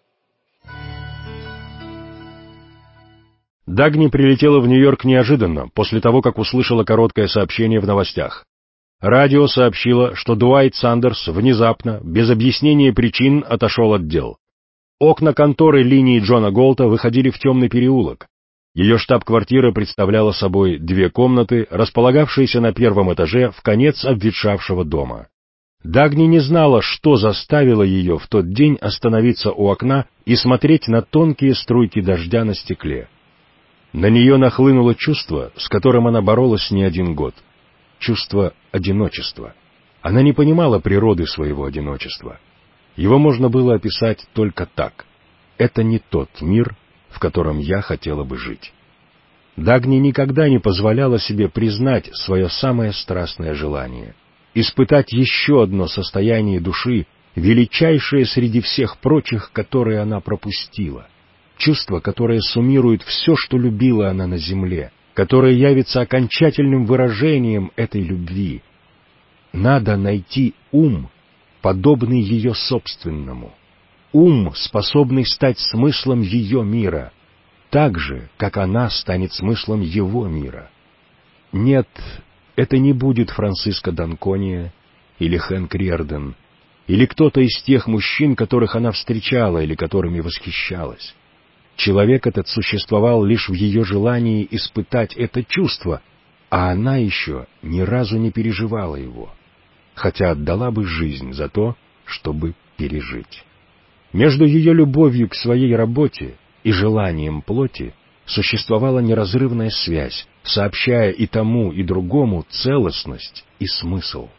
Дагни прилетела в Нью-Йорк неожиданно, после того, как услышала короткое сообщение в новостях. Радио сообщило, что Дуайт Сандерс внезапно, без объяснения причин, отошел от дел. Окна конторы линии Джона Голта выходили в темный переулок. Ее штаб-квартира представляла собой 2 комнаты, располагавшиеся на 1-м этаже в конец обветшавшего дома. Дагни не знала, что заставило ее в тот день остановиться у окна и смотреть на тонкие струйки дождя на стекле. На нее нахлынуло чувство, с которым она боролась не 1 год. Чувство одиночества. Она не понимала природы своего одиночества. Его можно было описать только так. Это не тот мир, в котором я хотела бы жить. Дагни никогда не позволяла себе признать свое самое страстное желание — испытать еще одно состояние души, величайшее среди всех прочих, которые она пропустила. Чувство, которое суммирует все, что любила она на земле, которое явится окончательным выражением этой любви. Надо найти ум, подобный ее собственному. Ум, способный стать смыслом ее мира, так же, как она станет смыслом его мира. Нет, это не будет Франциско Данкония или Хэнк Риордан, или кто-то из тех мужчин, которых она встречала или которыми восхищалась. Человек этот существовал лишь в ее желании испытать это чувство, а она еще ни разу не переживала его, хотя отдала бы жизнь за то, чтобы пережить. Между ее любовью к своей работе и желанием плоти существовала неразрывная связь, сообщая и тому, и другому целостность и смысл.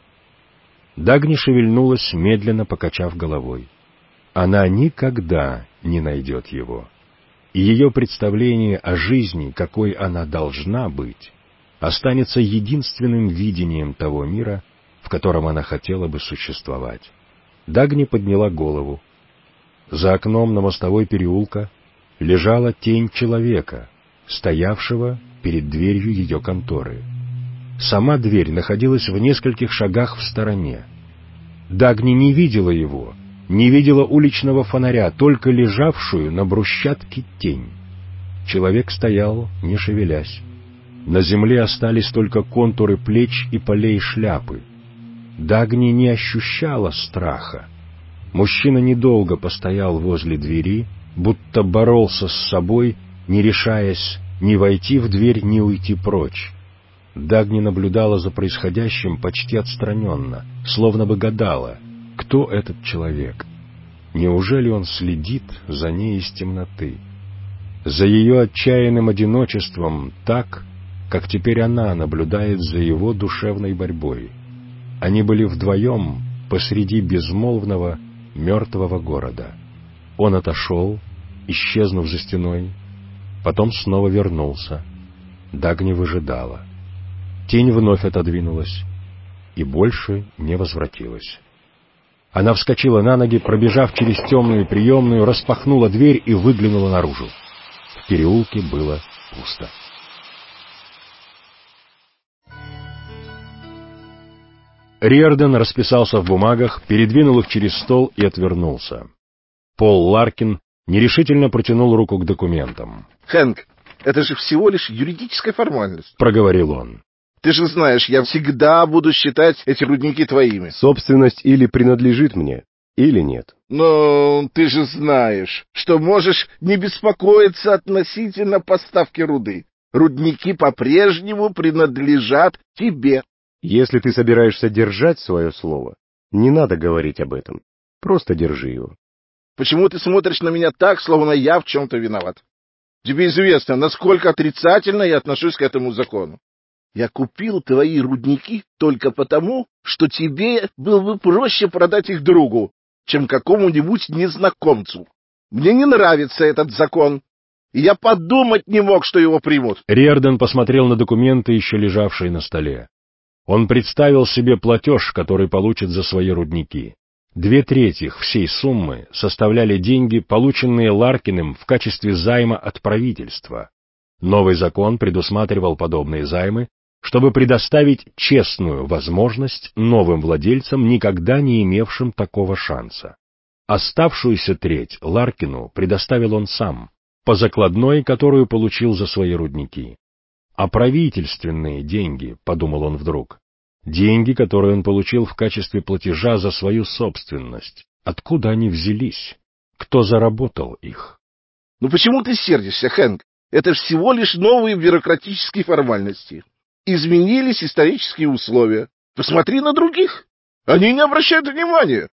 Дагни шевельнулась, медленно покачав головой. Она никогда не найдет его. И ее представление о жизни, какой она должна быть, останется единственным видением того мира, в котором она хотела бы существовать. Дагни подняла голову. За окном на мостовой переулка лежала тень человека, стоявшего перед дверью ее конторы. Сама дверь находилась в нескольких шагах в стороне. Дагни не видела его, не видела уличного фонаря, только лежавшую на брусчатке тень. Человек стоял, не шевелясь. На земле остались только контуры плеч и полей шляпы. Дагни не ощущала страха. Мужчина недолго постоял возле двери, будто боролся с собой, не решаясь ни войти в дверь, ни уйти прочь. Дагни наблюдала за происходящим почти отстраненно, словно бы гадала, кто этот человек. Неужели он следит за ней из темноты? За ее отчаянным одиночеством так, как теперь она наблюдает за его душевной борьбой. Они были вдвоем посреди безмолвного, мертвого города. Он отошел, исчезнув за стеной, потом снова вернулся. Дагни выжидала. Тень вновь отодвинулась и больше не возвратилась. Она вскочила на ноги, пробежав через темную приемную, распахнула дверь и выглянула наружу. В переулке было пусто. Риордан расписался в бумагах, передвинул их через стол и отвернулся. Пол Ларкин нерешительно протянул руку к документам. «Хэнк, это же всего лишь юридическая формальность», — проговорил он. «Ты же знаешь, я всегда буду считать эти рудники твоими». Собственность или принадлежит мне, или нет. Но ты же знаешь, что можешь не беспокоиться относительно поставки руды. Рудники по-прежнему принадлежат тебе. Если ты собираешься держать свое слово, не надо говорить об этом. Просто держи его. Почему ты смотришь на меня так, словно я в чем-то виноват? Тебе известно, насколько отрицательно я отношусь к этому закону. Я купил твои рудники только потому, что тебе было бы проще продать их другу, чем какому-нибудь незнакомцу. Мне не нравится этот закон, и я подумать не мог, что его примут. Риордан посмотрел на документы, еще лежавшие на столе. Он представил себе платеж, который получит за свои рудники. 2/3 всей суммы составляли деньги, полученные Ларкиным в качестве займа от правительства. Новый закон предусматривал подобные займы, чтобы предоставить честную возможность новым владельцам, никогда не имевшим такого шанса. Оставшуюся треть Ларкину предоставил он сам, по закладной, которую получил за свои рудники. А правительственные деньги, подумал он вдруг, деньги, которые он получил в качестве платежа за свою собственность, откуда они взялись? Кто заработал их? Ну почему ты сердишься, Хэнк? Это всего лишь новые бюрократические формальности. Изменились исторические условия. Посмотри на других. Они не обращают внимания.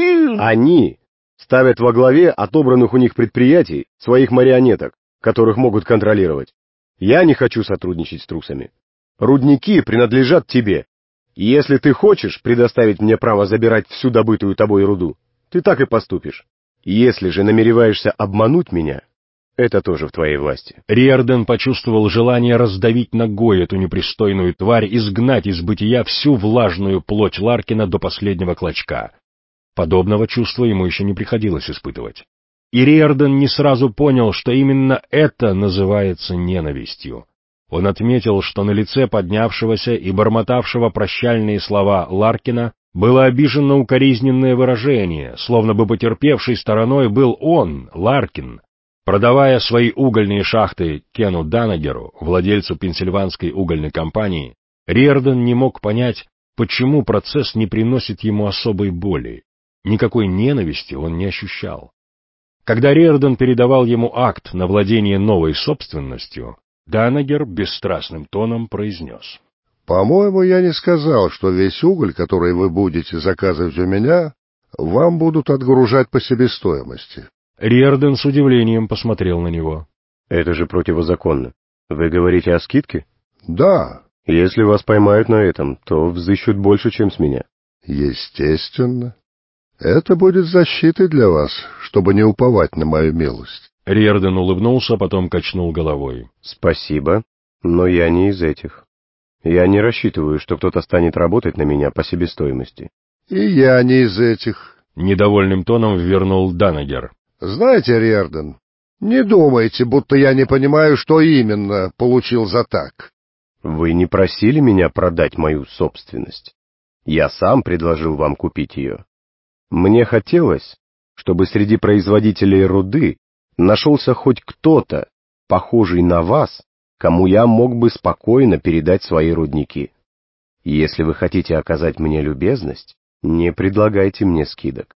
Они ставят во главе отобранных у них предприятий своих марионеток, которых могут контролировать. Я не хочу сотрудничать с трусами. Рудники принадлежат тебе. Если ты хочешь предоставить мне право забирать всю добытую тобой руду, ты так и поступишь. Если же намереваешься обмануть меня, это тоже в твоей власти. Риордан почувствовал желание раздавить ногой эту непристойную тварь, изгнать из бытия всю влажную плоть Ларкина до последнего клочка. Подобного чувства ему еще не приходилось испытывать. И Риордан не сразу понял, что именно это называется ненавистью. Он отметил, что на лице поднявшегося и бормотавшего прощальные слова Ларкина было обиженно укоризненное выражение, словно бы потерпевшей стороной был он, Ларкин. Продавая свои угольные шахты Кену Данагеру, владельцу Пенсильванской угольной компании, Риордан не мог понять, почему процесс не приносит ему особой боли. Никакой ненависти он не ощущал. Когда Риордан передавал ему акт на владение новой собственностью, Данагер бесстрастным тоном произнес: «По-моему, я не сказал, что весь уголь, который вы будете заказывать у меня, вам будут отгружать по себестоимости». Риордан с удивлением посмотрел на него. «Это же противозаконно. Вы говорите о скидке?» «Да». «Если вас поймают на этом, то взыщут больше, чем с меня». «Естественно. Это будет защитой для вас, чтобы не уповать на мою милость». Риордан улыбнулся, потом качнул головой. «Спасибо, но я не из этих. Я не рассчитываю, что кто-то станет работать на меня по себестоимости». «И я не из этих», — недовольным тоном ввернул Данагер. «Знаете, Риордан, не думайте, будто я не понимаю, что именно получил за так». «Вы не просили меня продать мою собственность. Я сам предложил вам купить ее. Мне хотелось, чтобы среди производителей руды нашелся хоть кто-то, похожий на вас, кому я мог бы спокойно передать свои рудники. Если вы хотите оказать мне любезность, не предлагайте мне скидок.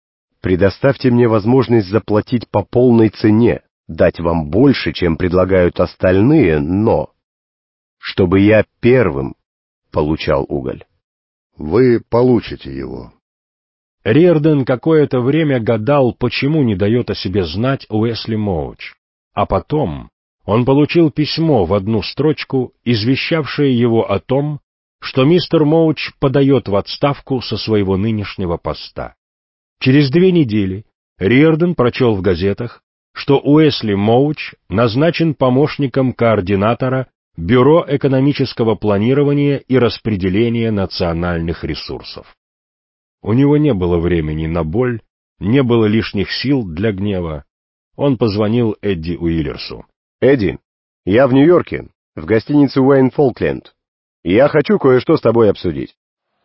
Предоставьте мне возможность заплатить по полной цене, дать вам больше, чем предлагают остальные, но... чтобы я первым получал уголь. Вы получите его. Риордан какое-то время гадал, почему не дает о себе знать Уэсли Моуч. А потом он получил письмо в одну строчку, извещавшее его о том, что мистер Моуч подает в отставку со своего нынешнего поста. Через 2 недели Риордан прочел в газетах, что Уэсли Моуч назначен помощником координатора Бюро экономического планирования и распределения национальных ресурсов. У него не было времени на боль, не было лишних сил для гнева. Он позвонил Эдди Уиллерсу. «Эдди, я в Нью-Йорке, в гостинице Уэйн Фолкленд. Я хочу кое-что с тобой обсудить».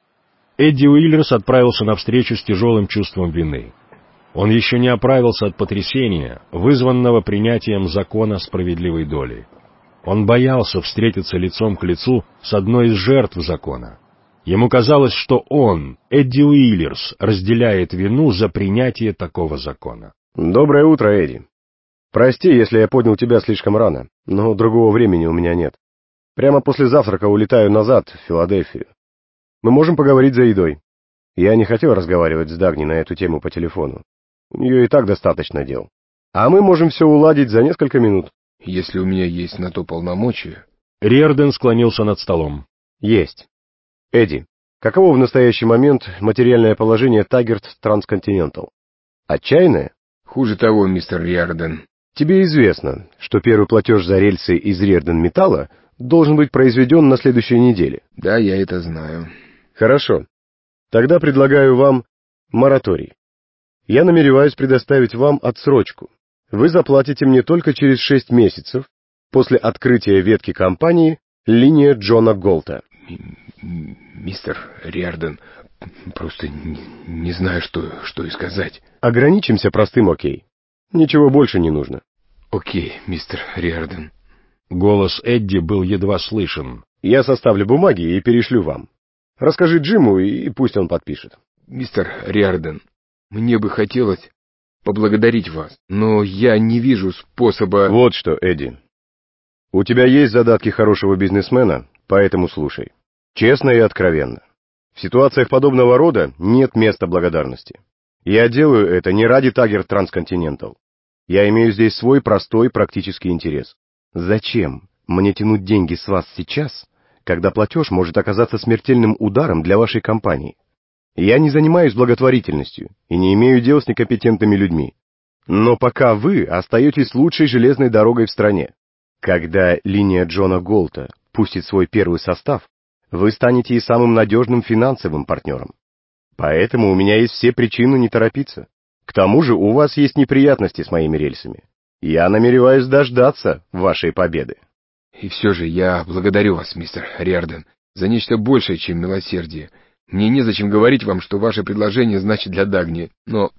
Эдди Уиллерс отправился навстречу с тяжелым чувством вины. Он еще не оправился от потрясения, вызванного принятием закона справедливой доли. Он боялся встретиться лицом к лицу с одной из жертв закона. Ему казалось, что он, Эдди Уиллерс, разделяет вину за принятие такого закона. «Доброе утро, Эдди. Прости, если я поднял тебя слишком рано, но другого времени у меня нет. Прямо после завтрака улетаю назад, в Филадельфию. Мы можем поговорить за едой. Я не хотел разговаривать с Дагни на эту тему по телефону. У нее и так достаточно дел. А мы можем все уладить за несколько минут». Если у меня есть на то полномочия... Риордан склонился над столом. «Есть. Эдди, каково в настоящий момент материальное положение Taggart Transcontinental? Отчаянное?» «Хуже того, мистер Риордан». «Тебе известно, что первый платеж за рельсы из Риордан Металла должен быть произведен на следующей неделе?» «Да, я это знаю». «Хорошо. Тогда предлагаю вам мораторий. Я намереваюсь предоставить вам отсрочку. Вы заплатите мне только через 6 месяцев после открытия ветки компании «Линия Джона Голта». «Мистер Риордан, просто не знаю, что и сказать». «Ограничимся простым окей. Ничего больше не нужно». «Окей, мистер Риордан». Голос Эдди был едва слышен. «Я составлю бумаги и перешлю вам. Расскажи Джиму, и пусть он подпишет». «Мистер Риордан, мне бы хотелось поблагодарить вас, но я не вижу способа...» «Вот что, Эдди. У тебя есть задатки хорошего бизнесмена, поэтому слушай. Честно и откровенно. В ситуациях подобного рода нет места благодарности. Я делаю это не ради Taggart Transcontinental. Я имею здесь свой простой практический интерес. Зачем мне тянуть деньги с вас сейчас, когда платеж может оказаться смертельным ударом для вашей компании? Я не занимаюсь благотворительностью и не имею дел с некомпетентными людьми. Но пока вы остаетесь лучшей железной дорогой в стране. Когда линия Джона Голта пустит свой первый состав, вы станете и самым надежным финансовым партнером. Поэтому у меня есть все причины не торопиться. К тому же у вас есть неприятности с моими рельсами. Я намереваюсь дождаться вашей победы». «И все же я благодарю вас, мистер Риордан, за нечто большее, чем милосердие. Мне незачем говорить вам, что ваше предложение значит для Дагни, но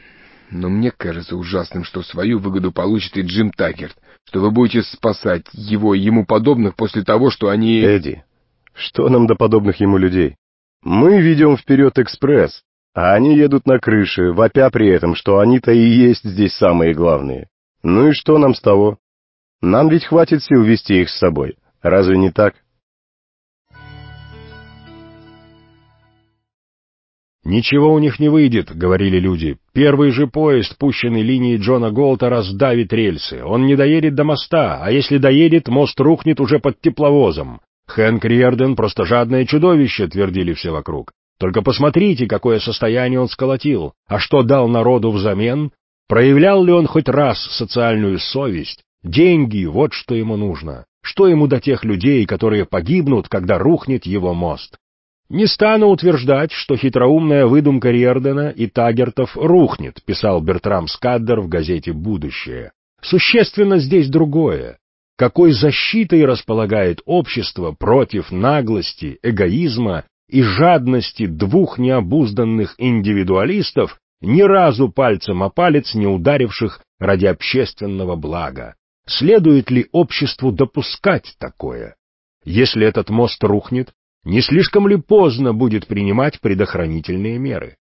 мне кажется ужасным, что свою выгоду получит и Джим Taggart, что вы будете спасать его и ему подобных после того, что они...» «Эдди, что нам до подобных ему людей? Мы ведем вперед экспресс, а они едут на крыше, вопя при этом, что они-то и есть здесь самые главные. Ну и что нам с того? Нам ведь хватит сил вести их с собой, разве не так?» «Ничего у них не выйдет», — говорили люди. «Первый же поезд, пущенный линией Джона Голта, раздавит рельсы. Он не доедет до моста, а если доедет, мост рухнет уже под тепловозом. Хэнк Риордан просто жадное чудовище», — твердили все вокруг. «Только посмотрите, какое состояние он сколотил. А что дал народу взамен? Проявлял ли он хоть раз социальную совесть? Деньги — вот что ему нужно. Что ему до тех людей, которые погибнут, когда рухнет его мост? «Не стану утверждать, что хитроумная выдумка Риордана и Таггартов рухнет», писал Бертрам Скаддер в газете «Будущее». Существенно здесь другое. Какой защитой располагает общество против наглости, эгоизма и жадности двух необузданных индивидуалистов, ни разу пальцем о палец не ударивших ради общественного блага? Следует ли обществу допускать такое? Если этот мост рухнет, не слишком ли поздно будет принимать предохранительные меры?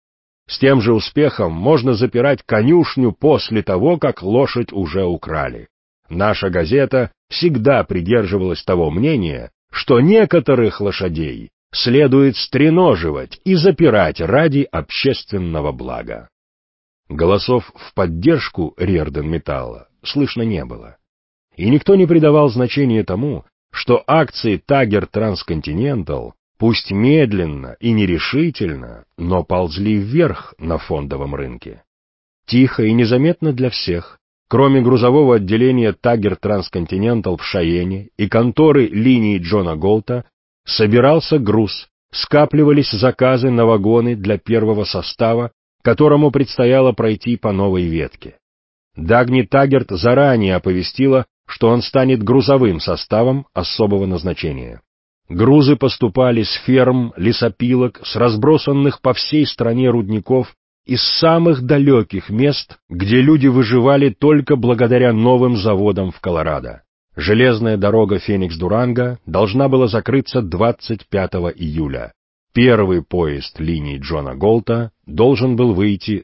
С тем же успехом можно запирать конюшню после того, как лошадь уже украли. Наша газета всегда придерживалась того мнения, что некоторых лошадей следует стреноживать и запирать ради общественного блага. Голосов в поддержку Риордан-Металла слышно не было. И никто не придавал значения тому, что акции Tiger Transcontinental, пусть медленно и нерешительно, но ползли вверх на фондовом рынке. Тихо и незаметно для всех, кроме грузового отделения Tiger Transcontinental в Шайене и конторы линии Джона Голта, собирался груз, скапливались заказы на вагоны для первого состава, которому предстояло пройти по новой ветке. Дагни Таггерт заранее оповестила, что он станет грузовым составом особого назначения. Грузы поступали с ферм, лесопилок, с разбросанных по всей стране рудников, из самых далеких мест, где люди выживали только благодаря новым заводам в Колорадо. Железная дорога Феникс-Дуранго должна была закрыться 25 июля. Первый поезд линии Джона Голта должен был выйти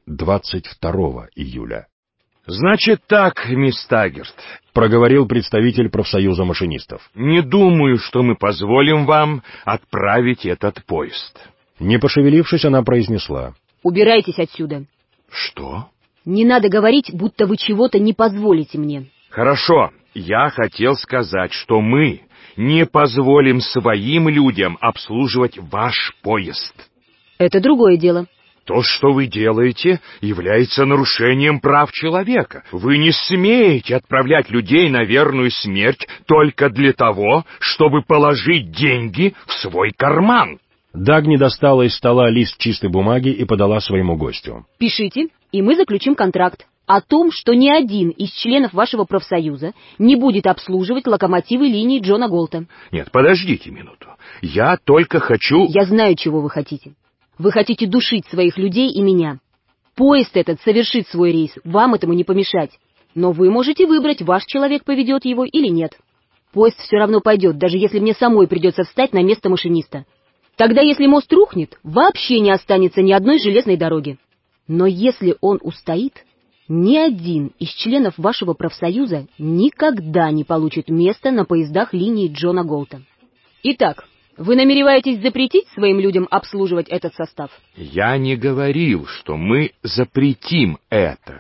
22 июля. «Значит так, мисс Таггерт», — проговорил представитель профсоюза машинистов. «Не думаю, что мы позволим вам отправить этот поезд». Не пошевелившись, она произнесла: «Убирайтесь отсюда». «Что?» «Не надо говорить, будто вы чего-то не позволите мне». «Хорошо, я хотел сказать, что мы не позволим своим людям обслуживать ваш поезд». «Это другое дело». То, что вы делаете, является нарушением прав человека. Вы не смеете отправлять людей на верную смерть только для того, чтобы положить деньги в свой карман». Дагни достала из стола лист чистой бумаги и подала своему гостю. «Пишите, и мы заключим контракт о том, что ни один из членов вашего профсоюза не будет обслуживать локомотивы линии Джона Голта». Нет, подождите минуту. Я только хочу... Я знаю, чего вы хотите. Вы хотите душить своих людей и меня. Поезд этот совершит свой рейс, вам этому не помешать. Но вы можете выбрать, ваш человек поведет его или нет. Поезд все равно пойдет, даже если мне самой придется встать на место машиниста. Тогда, если мост рухнет, вообще не останется ни одной железной дороги. Но если он устоит, ни один из членов вашего профсоюза никогда не получит место на поездах линии Джона Голта. Итак, вы намереваетесь запретить своим людям обслуживать этот состав? Я не говорил, что мы запретим это.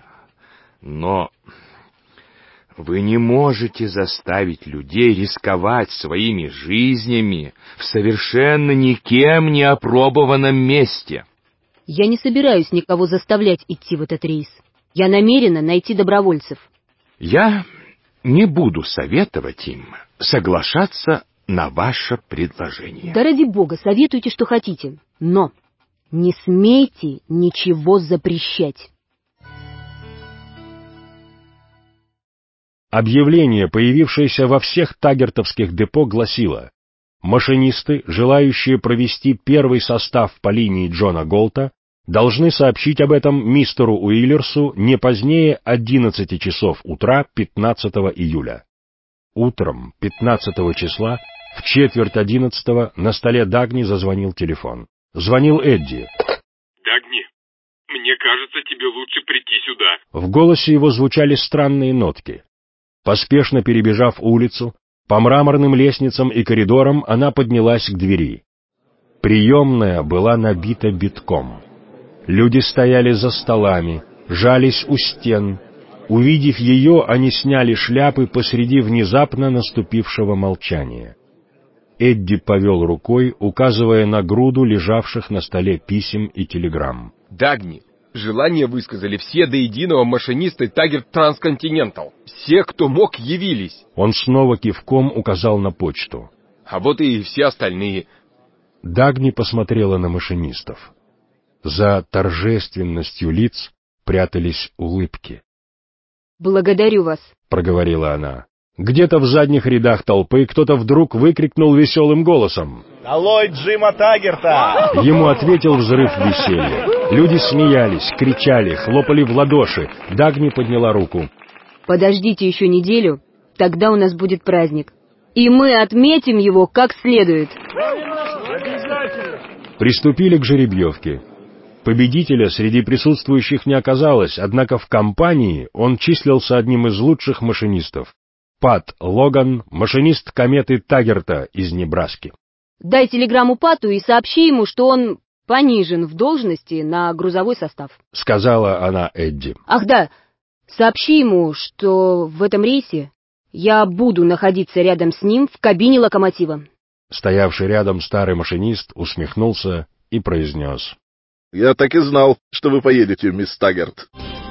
Но вы не можете заставить людей рисковать своими жизнями в совершенно никем не опробованном месте. Я не собираюсь никого заставлять идти в этот рейс. Я намерена найти добровольцев. Я не буду советовать им соглашаться на ваше предложение. Да ради бога, советуйте, что хотите. Но не смейте ничего запрещать. Объявление, появившееся во всех таггертовских депо, гласило: машинисты, желающие провести первый состав по линии Джона Голта, должны сообщить об этом мистеру Уиллерсу не позднее 11 часов утра 15 июля. Утром 15 числа в 10:45 на столе Дагни зазвонил телефон. Звонил Эдди. «Дагни, мне кажется, тебе лучше прийти сюда». В голосе его звучали странные нотки. Поспешно перебежав улицу, по мраморным лестницам и коридорам она поднялась к двери. Приемная была набита битком. Люди стояли за столами, жались у стен. Увидев ее, они сняли шляпы посреди внезапно наступившего молчания. Эдди повел рукой, указывая на груду лежавших на столе писем и телеграмм. «Дагни, желание высказали все до единого машинисты Tiger Transcontinental. Все, кто мог, явились». Он снова кивком указал на почту. «А вот и все остальные». Дагни посмотрела на машинистов. За торжественностью лиц прятались улыбки. «Благодарю вас», — проговорила она. Где-то в задних рядах толпы кто-то вдруг выкрикнул веселым голосом: «Долой Джима Таггерта!» Ему ответил взрыв веселья. Люди смеялись, кричали, хлопали в ладоши. Дагни подняла руку. «Подождите еще неделю, тогда у нас будет праздник. И мы отметим его как следует». Приступили к жеребьевке. Победителя среди присутствующих не оказалось, однако в компании он числился одним из лучших машинистов. Пат Логан, машинист кометы Таггерта из Небраски. Дай телеграмму Пату и сообщи ему, что он понижен в должности на грузовой состав, — сказала она Эдди. Ах да, сообщи ему, что в этом рейсе я буду находиться рядом с ним в кабине локомотива. Стоявший рядом старый машинист усмехнулся и произнес: «Я так и знал, что вы поедете, мисс Таггерт».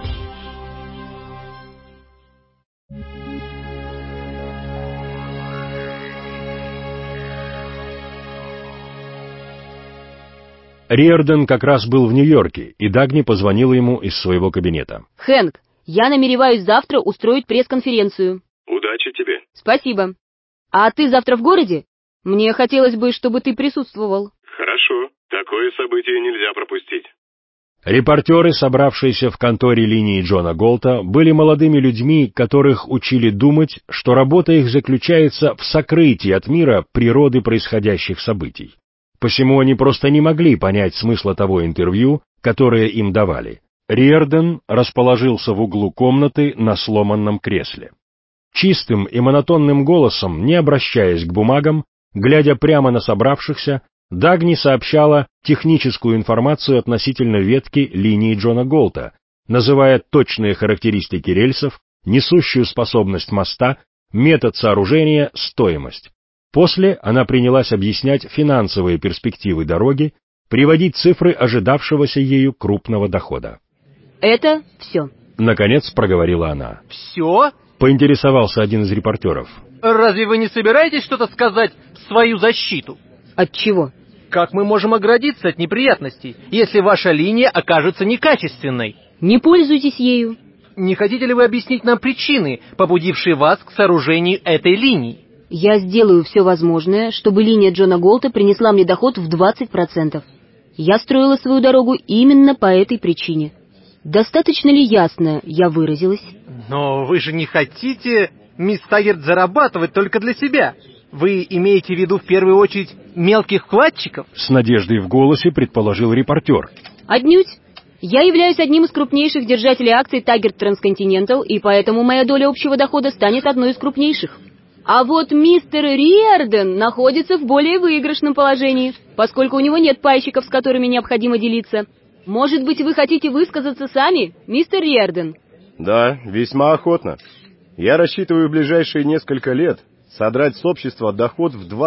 Риордан как раз был в Нью-Йорке, и Дагни позвонила ему из своего кабинета. «Хэнк, я намереваюсь завтра устроить пресс-конференцию». «Удачи тебе». «Спасибо. А ты завтра в городе? Мне хотелось бы, чтобы ты присутствовал». «Хорошо. Такое событие нельзя пропустить». Репортеры, собравшиеся в конторе линии Джона Голта, были молодыми людьми, которых учили думать, что работа их заключается в сокрытии от мира природы происходящих событий. Посему они просто не могли понять смысла того интервью, которое им давали. Риордан расположился в углу комнаты на сломанном кресле. Чистым и монотонным голосом, не обращаясь к бумагам, глядя прямо на собравшихся, Дагни сообщала техническую информацию относительно ветки линии Джона Голта, называя точные характеристики рельсов, несущую способность моста, метод сооружения, стоимость. После она принялась объяснять финансовые перспективы дороги, приводить цифры ожидавшегося ею крупного дохода. «Это все», — наконец проговорила она. «Все?» — поинтересовался один из репортеров. «Разве вы не собираетесь что-то сказать в свою защиту?» «От чего?» «Как мы можем оградиться от неприятностей, если ваша линия окажется некачественной?» «Не пользуйтесь ею». «Не хотите ли вы объяснить нам причины, побудившие вас к сооружению этой линии?» «Я сделаю все возможное, чтобы линия Джона Голта принесла мне доход в 20%. Я строила свою дорогу именно по этой причине. Достаточно ли ясно я выразилась?» «Но вы же не хотите, мисс Таггерт, зарабатывать только для себя. Вы имеете в виду в первую очередь мелких вкладчиков?» С надеждой в голосе предположил репортер. «Отнюдь. Я являюсь одним из крупнейших держателей акций Таггерт Трансконтинентал, и поэтому моя доля общего дохода станет одной из крупнейших. А вот мистер Риордан находится в более выигрышном положении, поскольку у него нет пайщиков, с которыми необходимо делиться. Может быть, вы хотите высказаться сами, мистер Риордан?» «Да, весьма охотно. Я рассчитываю в ближайшие несколько лет содрать с общества доход в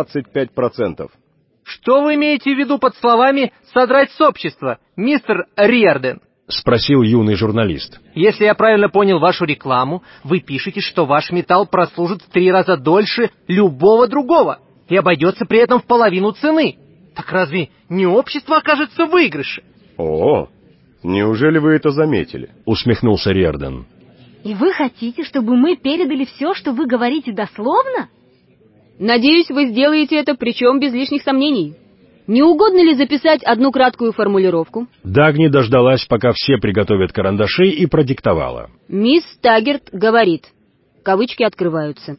25%. «Что вы имеете в виду под словами «содрать с общества», мистер Риордан?» — спросил юный журналист. «Если я правильно понял вашу рекламу, вы пишете, что ваш металл прослужит в 3 раза дольше любого другого и обойдется при этом в половину цены. Так разве не общество окажется в выигрыше?» «О, неужели вы это заметили?» — усмехнулся Риордан. «И вы хотите, чтобы мы передали все, что вы говорите, дословно?» «Надеюсь, вы сделаете это, причем без лишних сомнений. Не угодно ли записать одну краткую формулировку?» Дагни дождалась, пока все приготовят карандаши, и продиктовала. «Мисс Таггерт говорит, кавычки открываются,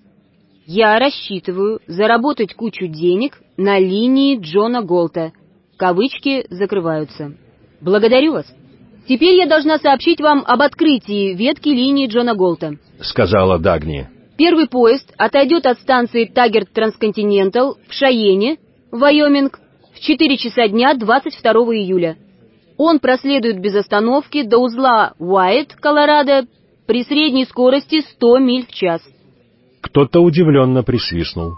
я рассчитываю заработать кучу денег на линии Джона Голта, кавычки закрываются. Благодарю вас. Теперь я должна сообщить вам об открытии ветки линии Джона Голта», — сказала Дагни. «Первый поезд отойдет от станции Таггерт Трансконтинентал в Шайене, Вайоминг, в 4 часа дня 22 июля. Он проследует без остановки до узла Уайт, Колорадо, при средней скорости 100 миль в час». Кто-то удивленно присвистнул.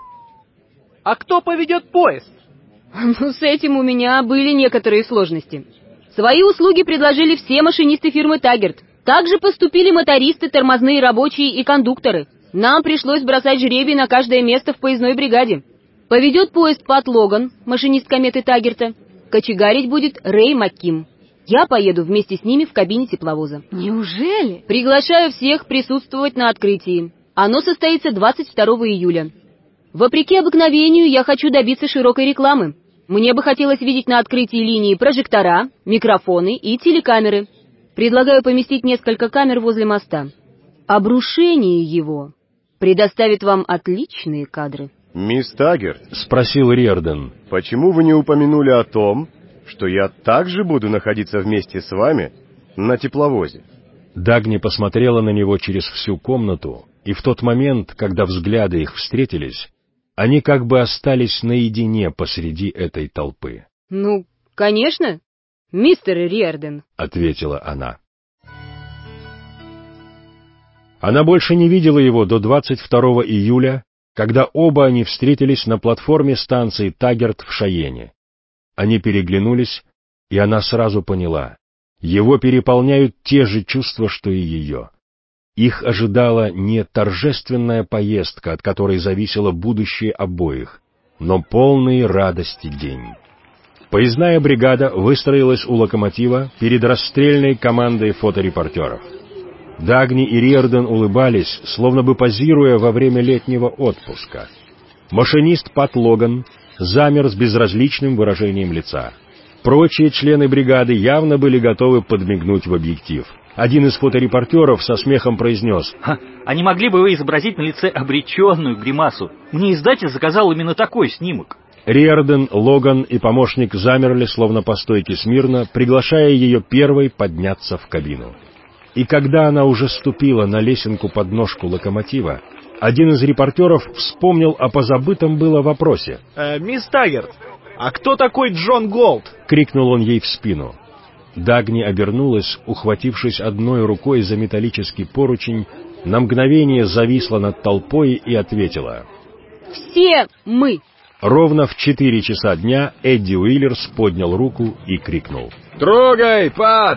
«А кто поведет поезд?» «Ну, с этим у меня были некоторые сложности. Свои услуги предложили все машинисты фирмы Таггерт. Также поступили мотористы, тормозные рабочие и кондукторы. Нам пришлось бросать жребий на каждое место в поездной бригаде. Поведет поезд Пат Логан, машинист кометы Таггерта. Кочегарить будет Рэй Макким. Я поеду вместе с ними в кабине тепловоза». «Неужели?» «Приглашаю всех присутствовать на открытии. Оно состоится 22 июля. Вопреки обыкновению, я хочу добиться широкой рекламы. Мне бы хотелось видеть на открытии линии прожектора, микрофоны и телекамеры. Предлагаю поместить несколько камер возле моста. Обрушение его предоставит вам отличные кадры». «Мисс Таггерт», — спросил Риордан, — «почему вы не упомянули о том, что я также буду находиться вместе с вами на тепловозе. Дагни посмотрела на него через всю комнату, и в тот момент, когда взгляды их встретились, они как бы остались наедине посреди этой толпы. «Ну, конечно, мистер Риордан», — ответила она. Она больше не видела его до 22 июля, когда оба они встретились на платформе станции Таггерт в Шайене. Они переглянулись, и она сразу поняла — его переполняют те же чувства, что и ее. Их ожидала не торжественная поездка, от которой зависело будущее обоих, но полный радости день. Поездная бригада выстроилась у локомотива перед расстрельной командой фоторепортеров. Дагни и Риордан улыбались, словно бы позируя во время летнего отпуска. Машинист Пат Логан замер с безразличным выражением лица. Прочие члены бригады явно были готовы подмигнуть в объектив. Один из фоторепортеров со смехом произнес: «А не могли бы вы изобразить на лице обреченную гримасу? Мне издатель заказал именно такой снимок». Риордан, Логан и помощник замерли, словно по стойке смирно, приглашая ее первой подняться в кабину. И когда она уже ступила на лесенку под ножку локомотива, один из репортеров вспомнил о позабытом было вопросе. «Мисс Таггерт, а кто такой Джон Голд?» — крикнул он ей в спину. Дагни обернулась, ухватившись одной рукой за металлический поручень, на мгновение зависла над толпой и ответила: «Все мы!» Ровно в 4 часа дня Эдди Уиллерс поднял руку и крикнул: «Трогай, Пат!»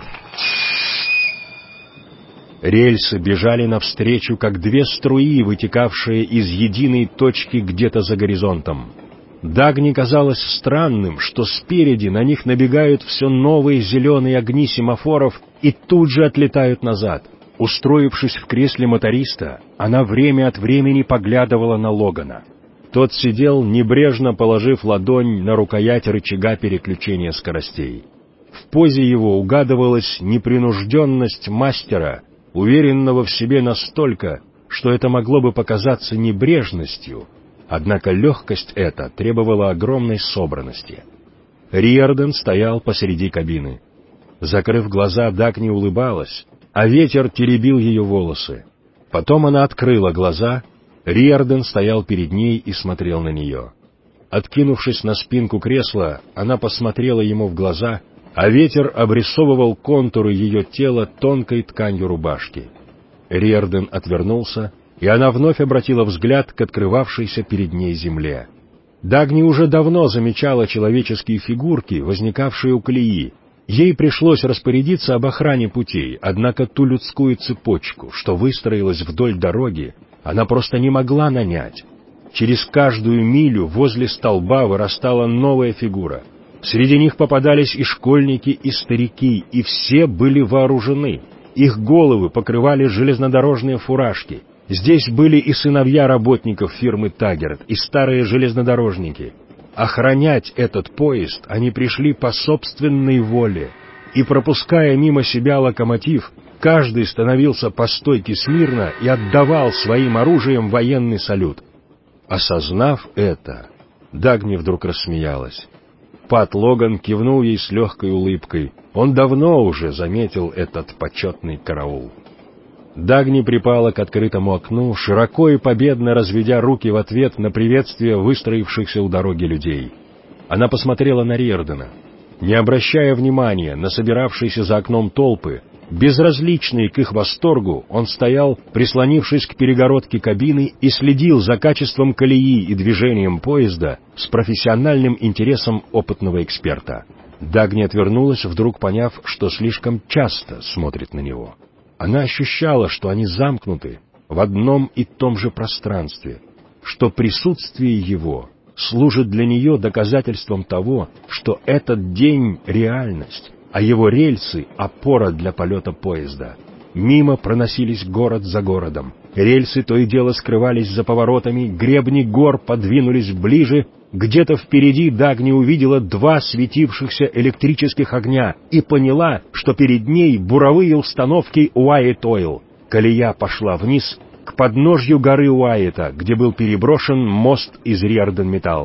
Рельсы бежали навстречу, как две струи, вытекавшие из единой точки где-то за горизонтом. Дагни казалось странным, что спереди на них набегают все новые зеленые огни семафоров и тут же отлетают назад. Устроившись в кресле моториста, она время от времени поглядывала на Логана. Тот сидел, небрежно положив ладонь на рукоять рычага переключения скоростей. В позе его угадывалась непринужденность мастера, уверенного в себе настолько, что это могло бы показаться небрежностью, однако легкость эта требовала огромной собранности. Риордан стоял посреди кабины. Закрыв глаза, Дагни улыбалась, а ветер теребил ее волосы. Потом она открыла глаза, Риордан стоял перед ней и смотрел на нее. Откинувшись на спинку кресла, она посмотрела ему в глаза, а ветер обрисовывал контуры ее тела тонкой тканью рубашки. Риордан отвернулся, и она вновь обратила взгляд к открывавшейся перед ней земле. Дагни уже давно замечала человеческие фигурки, возникавшие у колеи. Ей пришлось распорядиться об охране путей, однако ту людскую цепочку, что выстроилась вдоль дороги, она просто не могла нанять. Через каждую милю возле столба вырастала новая фигура. Среди них попадались и школьники, и старики, и все были вооружены. Их головы покрывали железнодорожные фуражки. Здесь были и сыновья работников фирмы Таггерт, и старые железнодорожники. Охранять этот поезд они пришли по собственной воле, и, пропуская мимо себя локомотив, каждый становился по стойке смирно и отдавал своим оружием военный салют. Осознав это, Дагни вдруг рассмеялась. Пат Логан кивнул ей с легкой улыбкой. Он давно уже заметил этот почетный караул. Дагни припала к открытому окну, широко и победно разведя руки в ответ на приветствие выстроившихся у дороги людей. Она посмотрела на Риордана. Не обращая внимания на собиравшиеся за окном толпы, безразличный к их восторгу, он стоял, прислонившись к перегородке кабины, и следил за качеством колеи и движением поезда с профессиональным интересом опытного эксперта. Дагни отвернулась, вдруг поняв, что слишком часто смотрит на него. Она ощущала, что они замкнуты в одном и том же пространстве, что присутствие его служит для нее доказательством того, что этот день — реальность, а его рельсы — опора для полета поезда. Мимо проносились город за городом. Рельсы то и дело скрывались за поворотами, гребни гор подвинулись ближе. Где-то впереди Дагни увидела 2 светившихся электрических огня и поняла, что перед ней буровые установки Уайет-Ойл. Колея пошла вниз, к подножью горы Уайета, где был переброшен мост из Риордан-металла.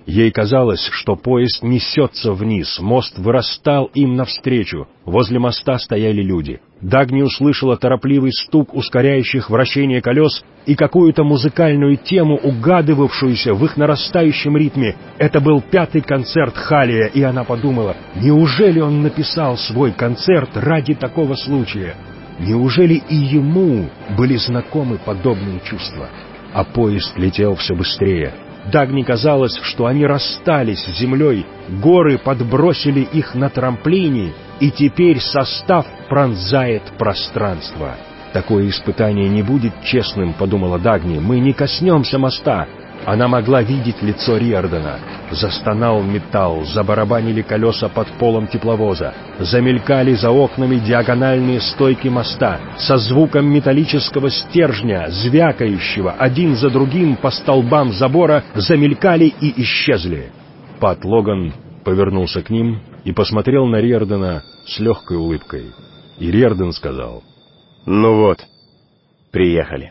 Ей казалось, что поезд несется вниз, мост вырастал им навстречу, возле моста стояли люди. Дагни услышала торопливый стук ускоряющих вращение колес и какую-то музыкальную тему, угадывавшуюся в их нарастающем ритме. Это был 5-й концерт Халия, и она подумала, неужели он написал свой концерт ради такого случая? Неужели и ему были знакомы подобные чувства? А поезд летел все быстрее. Дагни казалось, что они расстались с землей, горы подбросили их на трамплине, и теперь состав пронзает пространство. Такое испытание не будет честным, подумала Дагни, мы не коснемся моста. Она могла видеть лицо Риордана. Застонал металл, забарабанили колеса под полом тепловоза, замелькали за окнами диагональные стойки моста, со звуком металлического стержня, звякающего один за другим по столбам забора, замелькали и исчезли. Пат Логан повернулся к ним и посмотрел на Риордана с легкой улыбкой. И Риордан сказал: «Ну вот, приехали».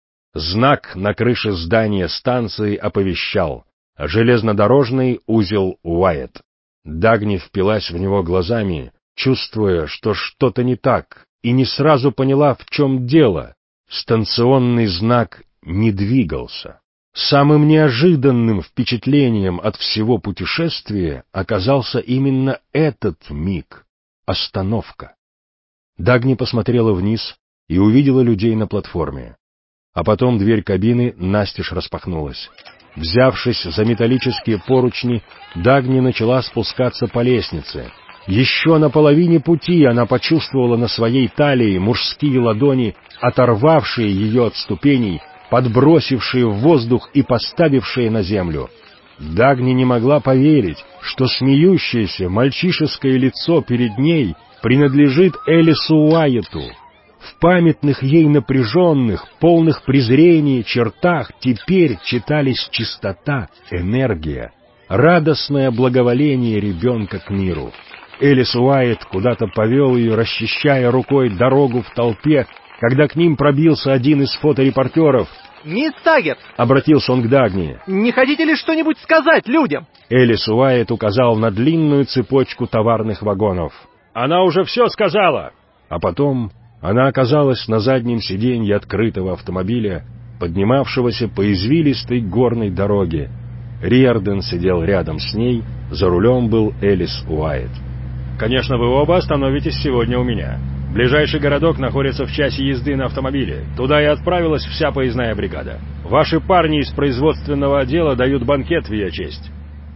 Знак на крыше здания станции оповещал: железнодорожный узел Уайетт. Дагни впилась в него глазами, чувствуя, что что-то не так, и не сразу поняла, в чем дело. Станционный знак не двигался. Самым неожиданным впечатлением от всего путешествия оказался именно этот миг — остановка. Дагни посмотрела вниз и увидела людей на платформе. А потом дверь кабины настежь распахнулась. Взявшись за металлические поручни, Дагни начала спускаться по лестнице. Еще на половине пути она почувствовала на своей талии мужские ладони, оторвавшие ее от ступеней, подбросившие в воздух и поставившие на землю. Дагни не могла поверить, что смеющееся мальчишеское лицо перед ней принадлежит Элису Уайетту. В памятных ей напряженных, полных презрения чертах теперь читались чистота, энергия, радостное благоволение ребенка к миру. Элис Уайетт куда-то повел ее, расчищая рукой дорогу в толпе, когда к ним пробился один из фоторепортеров. «Мисс Таггерт!» — обратился он к Дагни. «Не хотите ли что-нибудь сказать людям?» Элис Уайетт указал на длинную цепочку товарных вагонов. «Она уже все сказала!» А потом она оказалась на заднем сиденье открытого автомобиля, поднимавшегося по извилистой горной дороге. Риордан сидел рядом с ней, за рулем был Элис Уайетт. «Конечно, вы оба остановитесь сегодня у меня. Ближайший городок находится в часе езды на автомобиле. Туда и отправилась вся поездная бригада. Ваши парни из производственного отдела дают банкет в ее честь».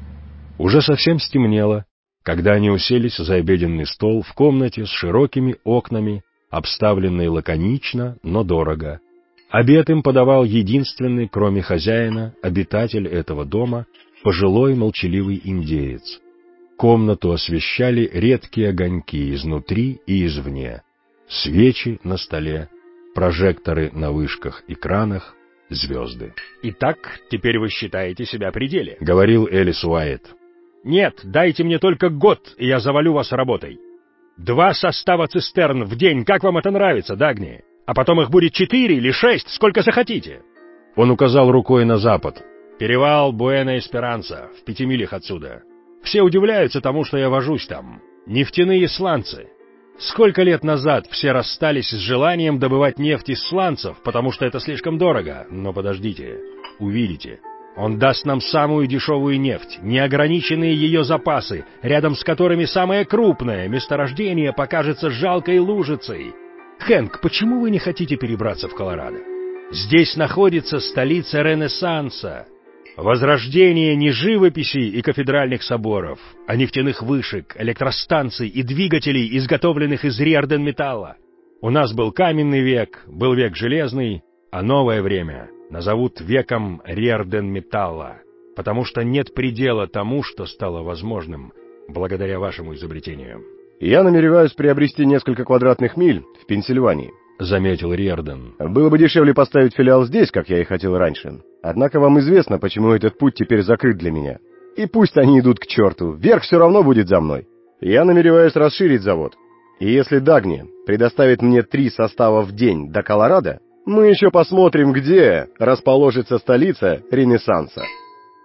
Уже совсем стемнело, когда они уселись за обеденный стол в комнате с широкими окнами, обставленной лаконично, но дорого. Обед им подавал единственный, кроме хозяина, обитатель этого дома, пожилой молчаливый индеец. Комнату освещали редкие огоньки изнутри и извне, свечи на столе, прожекторы на вышках и кранах, звезды. «Итак, теперь вы считаете себя при деле», — говорил Элис Уайетт. «Нет, дайте мне только год, и я завалю вас работой. 2 состава цистерн в день, как вам это нравится, Дагни? А потом их будет 4 или 6, сколько захотите». Он указал рукой на запад. «Перевал Буэна-Эсперанса, в 5 милях отсюда. Все удивляются тому, что я вожусь там. Нефтяные сланцы. Сколько лет назад все расстались с желанием добывать нефть из сланцев, потому что это слишком дорого. Но подождите, увидите. Он даст нам самую дешевую нефть, неограниченные ее запасы, рядом с которыми самое крупное месторождение покажется жалкой лужицей. Хэнк, почему вы не хотите перебраться в Колорадо? Здесь находится столица Ренессанса. Возрождение не живописей и кафедральных соборов, а нефтяных вышек, электростанций и двигателей, изготовленных из Риордан-металла. У нас был каменный век, был век железный, а новое время назовут веком Риордан-металла, потому что нет предела тому, что стало возможным благодаря вашему изобретению. «Я намереваюсь приобрести несколько квадратных миль в Пенсильвании», — заметил Риордан. «Было бы дешевле поставить филиал здесь, как я и хотел раньше. Однако вам известно, почему этот путь теперь закрыт для меня. И пусть они идут к черту, верх все равно будет за мной. Я намереваюсь расширить завод. И если Дагни предоставит мне 3 состава в день до Колорадо, мы еще посмотрим, где расположится столица Ренессанса».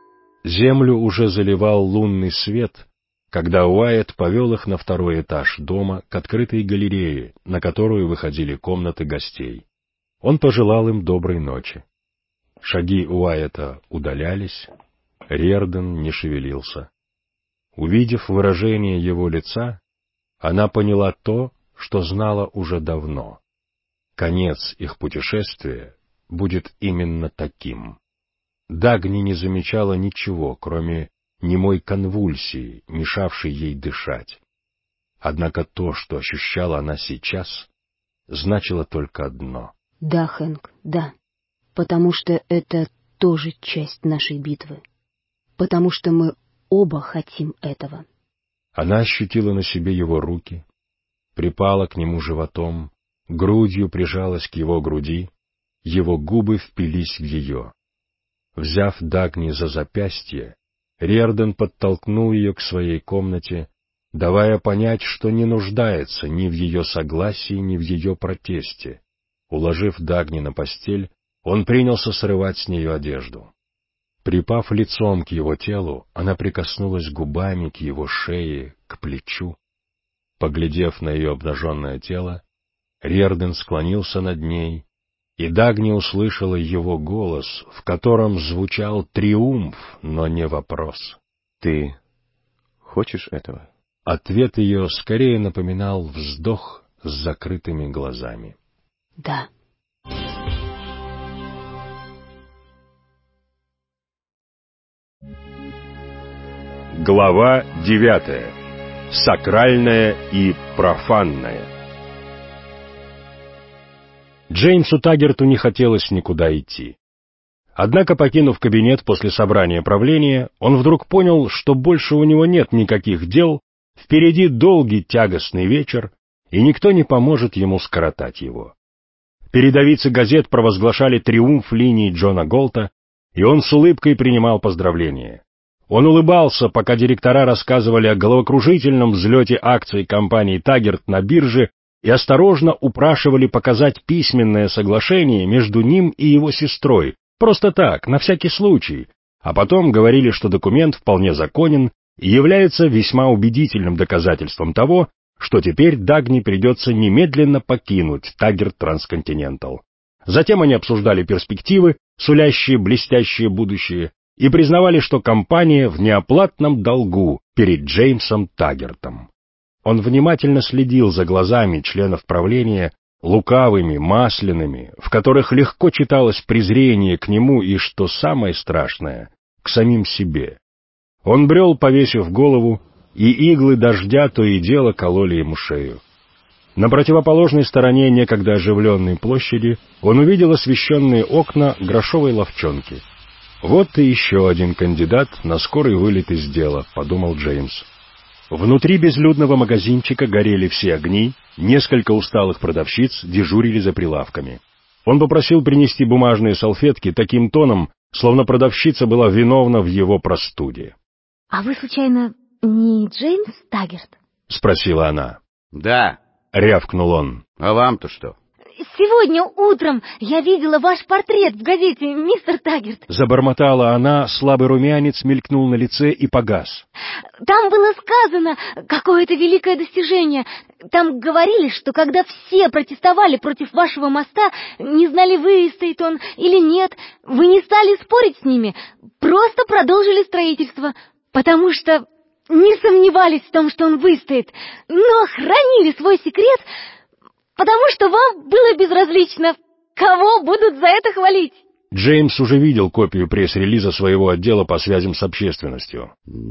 Землю уже заливал лунный свет, когда Уайетт повел их на второй этаж дома к открытой галерее, на которую выходили комнаты гостей. Он пожелал им доброй ночи. Шаги Уайетта удалялись, Риордан не шевелился. Увидев выражение его лица, она поняла то, что знала уже давно. Конец их путешествия будет именно таким. Дагни не замечала ничего, кроме немой конвульсии, мешавшей ей дышать. Однако то, что ощущала она сейчас, значило только одно. Да, Хэнк, да. Потому что это тоже часть нашей битвы. Потому что мы оба хотим этого. Она ощутила на себе его руки, припала к нему животом, грудью прижалась к его груди, его губы впились в ее. Взяв Дагни за запястье, Риордан подтолкнул ее к своей комнате, давая понять, что не нуждается ни в ее согласии, ни в ее протесте. Уложив Дагни на постель, он принялся срывать с нее одежду. Припав лицом к его телу, она прикоснулась губами к его шее, к плечу. Поглядев на ее обнаженное тело, Риордан склонился над ней, и Дагни услышала его голос, в котором звучал триумф, но не вопрос. «Ты хочешь этого?» Ответ ее скорее напоминал вздох с закрытыми глазами. «Да». Глава 9. Сакральное и профанное. Джеймсу Таггерту не хотелось никуда идти. Однако, покинув кабинет после собрания правления, он вдруг понял, что больше у него нет никаких дел, впереди долгий тягостный вечер, и никто не поможет ему скоротать его. Передовицы газет провозглашали триумф линии Джона Голта, и он с улыбкой принимал поздравления. Он улыбался, пока директора рассказывали о головокружительном взлете акций компании «Таггерт» на бирже и осторожно упрашивали показать письменное соглашение между ним и его сестрой, просто так, на всякий случай, а потом говорили, что документ вполне законен и является весьма убедительным доказательством того, что теперь Дагни придется немедленно покинуть Таггерт Трансконтинентал. Затем они обсуждали перспективы, сулящие блестящее будущее, и признавали, что компания в неоплатном долгу перед Джеймсом Таггертом. Он внимательно следил за глазами членов правления, лукавыми, масляными, в которых легко читалось презрение к нему и, что самое страшное, к самим себе. Он брел, повесив голову, и иглы дождя то и дело кололи ему шею. На противоположной стороне некогда оживленной площади он увидел освещенные окна грошовой лавчонки. «Вот и еще один кандидат на скорый вылет из дела», — подумал Джеймс. Внутри безлюдного магазинчика горели все огни, несколько усталых продавщиц дежурили за прилавками. Он попросил принести бумажные салфетки таким тоном, словно продавщица была виновна в его простуде. «А вы, случайно, не Джеймс Таггерт?» — спросила она. «Да», — рявкнул он. «А вам-то что?» «Сегодня утром я видела ваш портрет в газете, мистер Таггерт». Забормотала она, слабый румянец мелькнул на лице и погас. «Там было сказано, какое-то великое достижение. Там говорили, что когда все протестовали против вашего моста, не знали, выстоит он или нет, вы не стали спорить с ними, просто продолжили строительство, потому что не сомневались в том, что он выстоит, но хранили свой секрет, потому что вам было безразлично, кого будут за это хвалить». Джеймс уже видел копию пресс-релиза своего отдела по связям с общественностью.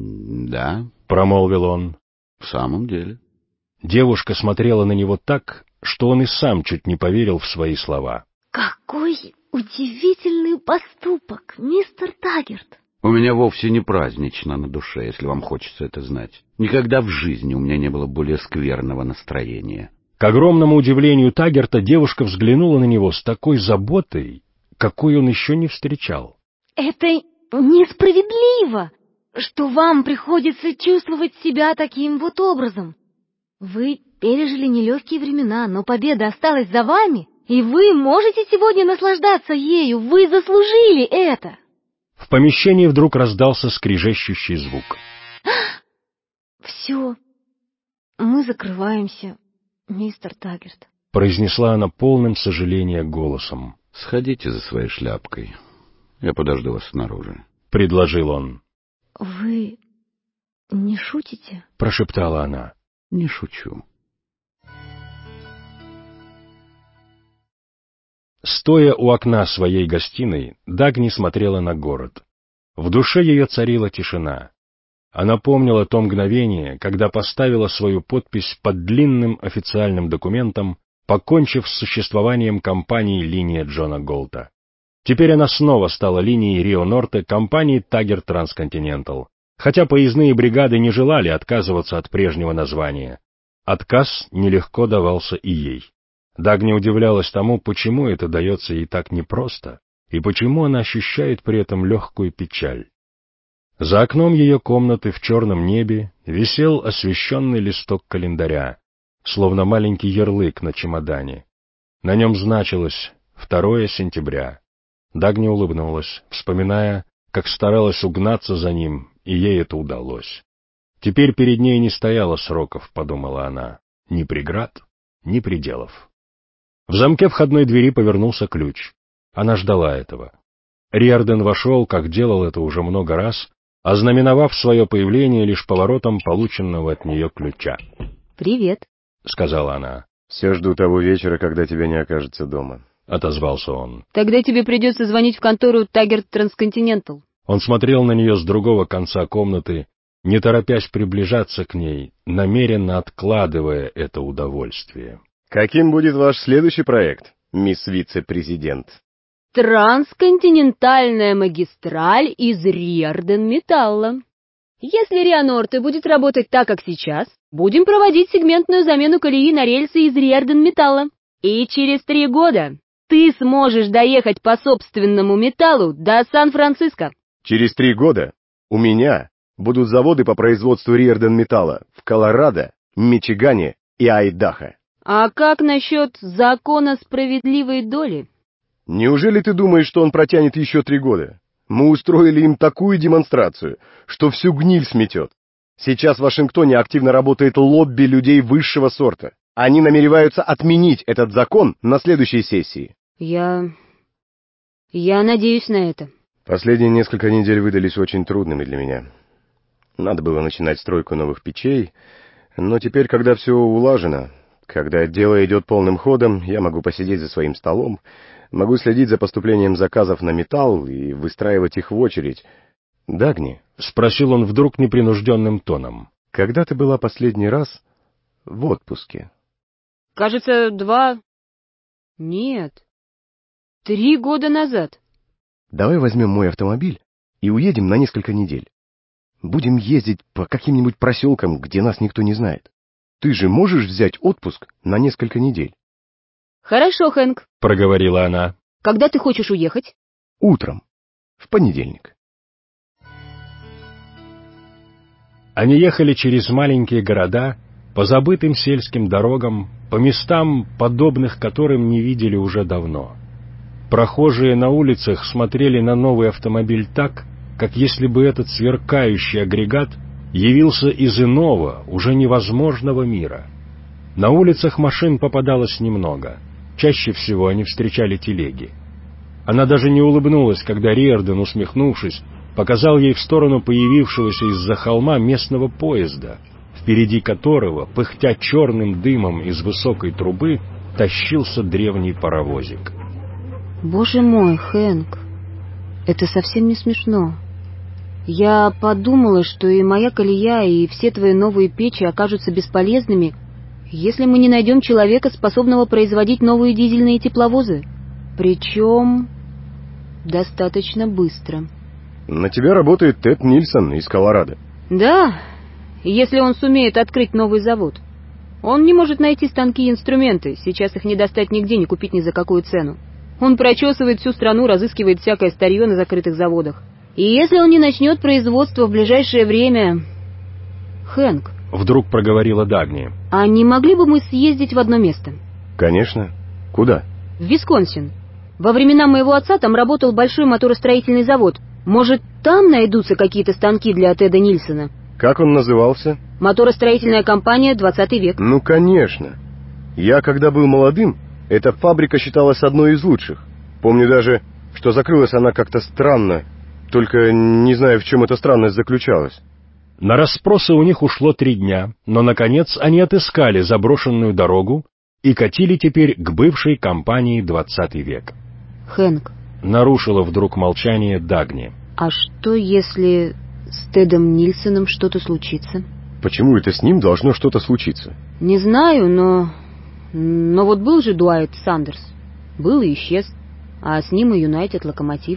«Да», — промолвил он. «В самом деле». Девушка смотрела на него так, что он и сам чуть не поверил в свои слова. «Какой удивительный поступок, мистер Таггерт!» «У меня вовсе не празднично на душе, если вам хочется это знать. Никогда в жизни у меня не было более скверного настроения». К огромному удивлению Таггерта девушка взглянула на него с такой заботой, какой он еще не встречал. «Это несправедливо, что вам приходится чувствовать себя таким вот образом. Вы пережили нелегкие времена, но победа осталась за вами, и вы можете сегодня наслаждаться ею, вы заслужили это». В помещении вдруг раздался скрежещущий звук. «Все, мы закрываемся, мистер Таггерт», — произнесла она полным сожаления голосом. — Сходите за своей шляпкой. Я подожду вас снаружи, — предложил он. — Вы не шутите? — прошептала она. — Не шучу. Стоя у окна своей гостиной, Дагни смотрела на город. В душе ее царила тишина. Она помнила то мгновение, когда поставила свою подпись под длинным официальным документом, покончив с существованием компании «Линия Джона Голта». Теперь она снова стала линией Рио-Норте компании «Таггер Трансконтинентал», хотя поездные бригады не желали отказываться от прежнего названия. Отказ нелегко давался и ей. Дагни удивлялась тому, почему это дается ей так непросто, и почему она ощущает при этом легкую печаль. За окном ее комнаты в черном небе висел освещенный листок календаря, словно маленький ярлык на чемодане. На нем значилось 2 сентября. Дагни улыбнулась, вспоминая, как старалась угнаться за ним, и ей это удалось. Теперь перед ней не стояло сроков, подумала она, ни преград, ни пределов. В замке входной двери повернулся ключ. Она ждала этого. Риордан вошел, как делал это уже много раз, ознаменовав свое появление лишь поворотом полученного от нее ключа. «Привет», — сказала она. — Все жду того вечера, когда тебя не окажется дома, — отозвался он. «Тогда тебе придется звонить в контору Таггер Трансконтинентал». Он смотрел на нее с другого конца комнаты, не торопясь приближаться к ней, намеренно откладывая это удовольствие. Каким будет ваш следующий проект, мисс вице-президент? Трансконтинентальная магистраль из Риордан-Металла. Если Рио-Норте будет работать так, как сейчас, будем проводить сегментную замену колеи на рельсы из Риордан-Металла. И через 3 года ты сможешь доехать по собственному металлу до Сан-Франциско. Через 3 года у меня будут заводы по производству Риордан-Металла в Колорадо, Мичигане и Айдахо. А как насчет закона справедливой доли? Неужели ты думаешь, что он протянет еще 3 года? Мы устроили им такую демонстрацию, что всю гниль сметет. Сейчас в Вашингтоне активно работает лобби людей высшего сорта. Они намереваются отменить этот закон на следующей сессии. Я надеюсь на это. Последние несколько недель выдались очень трудными для меня. Надо было начинать стройку новых печей, но теперь, когда все улажено, когда дело идет полным ходом, я могу посидеть за своим столом, могу следить за поступлением заказов на металл и выстраивать их в очередь. Дагни, — спросил он вдруг непринужденным тоном, — когда ты была последний раз в отпуске? Кажется, 2... Нет, 3 года назад. Давай возьмем мой автомобиль и уедем на несколько недель. Будем ездить по каким-нибудь проселкам, где нас никто не знает. Ты же можешь взять отпуск на несколько недель? Хорошо, Хэнк, — проговорила она. Когда ты хочешь уехать? Утром, в понедельник. Они ехали через маленькие города, по забытым сельским дорогам, по местам, подобных которым не видели уже давно. Прохожие на улицах смотрели на новый автомобиль так, как если бы этот сверкающий агрегат явился из иного, уже невозможного мира. На улицах машин попадалось немного. Чаще всего они встречали телеги. Она даже не улыбнулась, когда Риордан, усмехнувшись, показал ей в сторону появившегося из-за холма местного поезда, впереди которого, пыхтя черным дымом из высокой трубы, тащился древний паровозик. Боже мой, Хэнк, это совсем не смешно. Я подумала, что и моя колея, и все твои новые печи окажутся бесполезными, если мы не найдем человека, способного производить новые дизельные тепловозы. Причем достаточно быстро. На тебя работает Тед Нильсон из Колорадо. Да, если он сумеет открыть новый завод. Он не может найти станки и инструменты, сейчас их не достать нигде, не купить ни за какую цену. Он прочесывает всю страну, разыскивает всякое старье на закрытых заводах. И если он не начнет производство в ближайшее время... Хэнк, — вдруг проговорила Дагни, — а не могли бы мы съездить в одно место? Конечно. Куда? В Висконсин. Во времена моего отца там работал большой моторостроительный завод. Может, там найдутся какие-то станки для Теда Нильсона? Как он назывался? Моторостроительная компания, 20 век. Ну, конечно. Я, когда был молодым, эта фабрика считалась одной из лучших. Помню даже, что закрылась она как-то странно, только не знаю, в чем эта странность заключалась. На расспросы у них ушло 3 дня, но, наконец, они отыскали заброшенную дорогу и катили теперь к бывшей компании 20 век. Хэнк. Нарушила вдруг молчание Дагни. А что, если с Тедом Нильсоном что-то случится? Почему это с ним должно что-то случиться? Не знаю, но вот был же Дуайт Сандерс. Был и исчез. А с ним и Юнайтед Локомотив.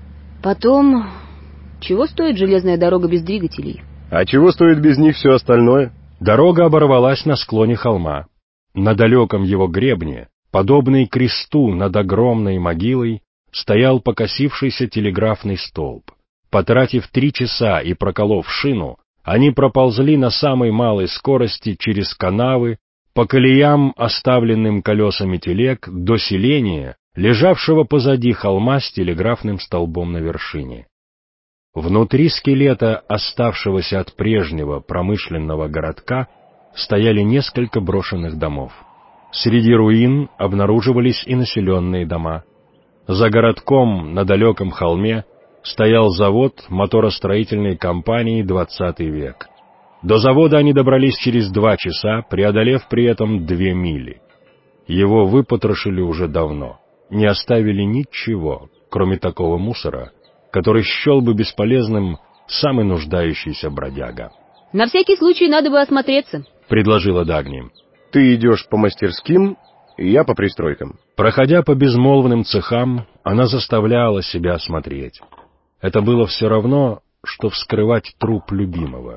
Потом, чего стоит железная дорога без двигателей? А чего стоит без них все остальное? Дорога оборвалась на склоне холма. На далеком его гребне, подобный кресту над огромной могилой, стоял покосившийся телеграфный столб. Потратив 3 часа и проколов шину, они проползли на самой малой скорости через канавы, по колеям, оставленным колесами телег, до селения, лежавшего позади холма с телеграфным столбом на вершине. Внутри скелета, оставшегося от прежнего промышленного городка, стояли несколько брошенных домов. Среди руин обнаруживались и населенные дома. За городком на далеком холме стоял завод моторостроительной компании 20 век. До завода они добрались через 2 часа, преодолев при этом 2 мили. Его выпотрошили уже давно, не оставили ничего, кроме такого мусора, который счел бы бесполезным самый нуждающийся бродяга. На всякий случай надо бы осмотреться, предложила Дагни. Ты идешь по мастерским, и я по пристройкам. Проходя по безмолвным цехам, она заставляла себя смотреть. Это было все равно, что вскрывать труп любимого.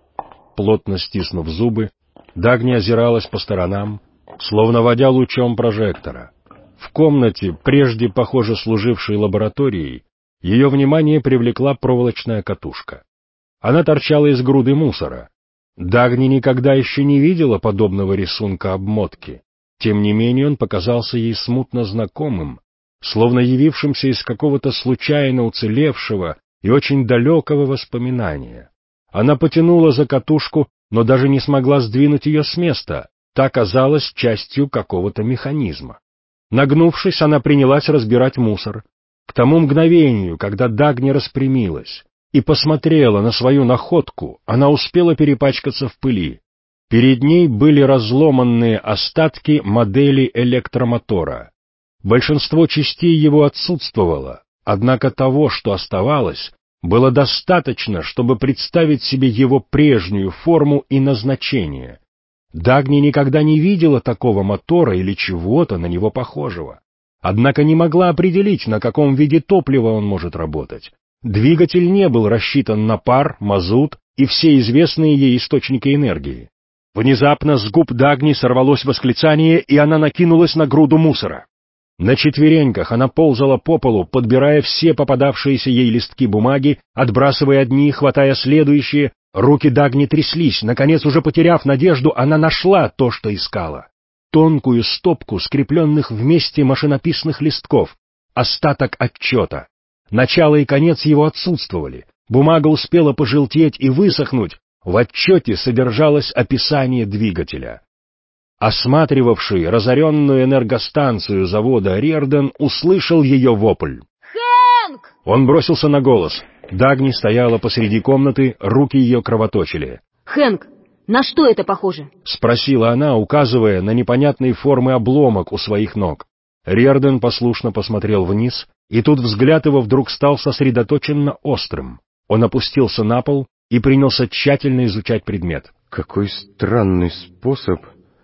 Плотно стиснув зубы, Дагни озиралась по сторонам, словно водя лучом прожектора. В комнате, прежде, похоже, служившей лабораторией, ее внимание привлекла проволочная катушка. Она торчала из груды мусора. Дагни никогда еще не видела подобного рисунка обмотки. Тем не менее он показался ей смутно знакомым, словно явившимся из какого-то случайно уцелевшего и очень далекого воспоминания. Она потянула за катушку, но даже не смогла сдвинуть ее с места, та казалась частью какого-то механизма. Нагнувшись, она принялась разбирать мусор. К тому мгновению, когда Дагни распрямилась и посмотрела на свою находку, она успела перепачкаться в пыли. Перед ней были разломанные остатки модели электромотора. Большинство частей его отсутствовало, однако того, что оставалось, было достаточно, чтобы представить себе его прежнюю форму и назначение. Дагни никогда не видела такого мотора или чего-то на него похожего. Однако не могла определить, на каком виде топлива он может работать. Двигатель не был рассчитан на пар, мазут и все известные ей источники энергии. Внезапно с губ Дагни сорвалось восклицание, и она накинулась на груду мусора. На четвереньках она ползала по полу, подбирая все попадавшиеся ей листки бумаги, отбрасывая одни, хватая следующие. Руки Дагни тряслись. Наконец, уже потеряв надежду, она нашла то, что искала. Тонкую стопку скрепленных вместе машинописных листков. Остаток отчета. Начало и конец его отсутствовали. Бумага успела пожелтеть и высохнуть. В отчете содержалось описание двигателя. Осматривавший разоренную энергостанцию завода Риордан услышал ее вопль. «Хэнк!» Он бросился на голос. Дагни стояла посреди комнаты, руки ее кровоточили. «Хэнк, на что это похоже?» — спросила она, указывая на непонятной формы обломок у своих ног. Риордан послушно посмотрел вниз, и тут взгляд его вдруг стал сосредоточенно острым. Он опустился на пол и принялся тщательно изучать предмет. «Какой странный способ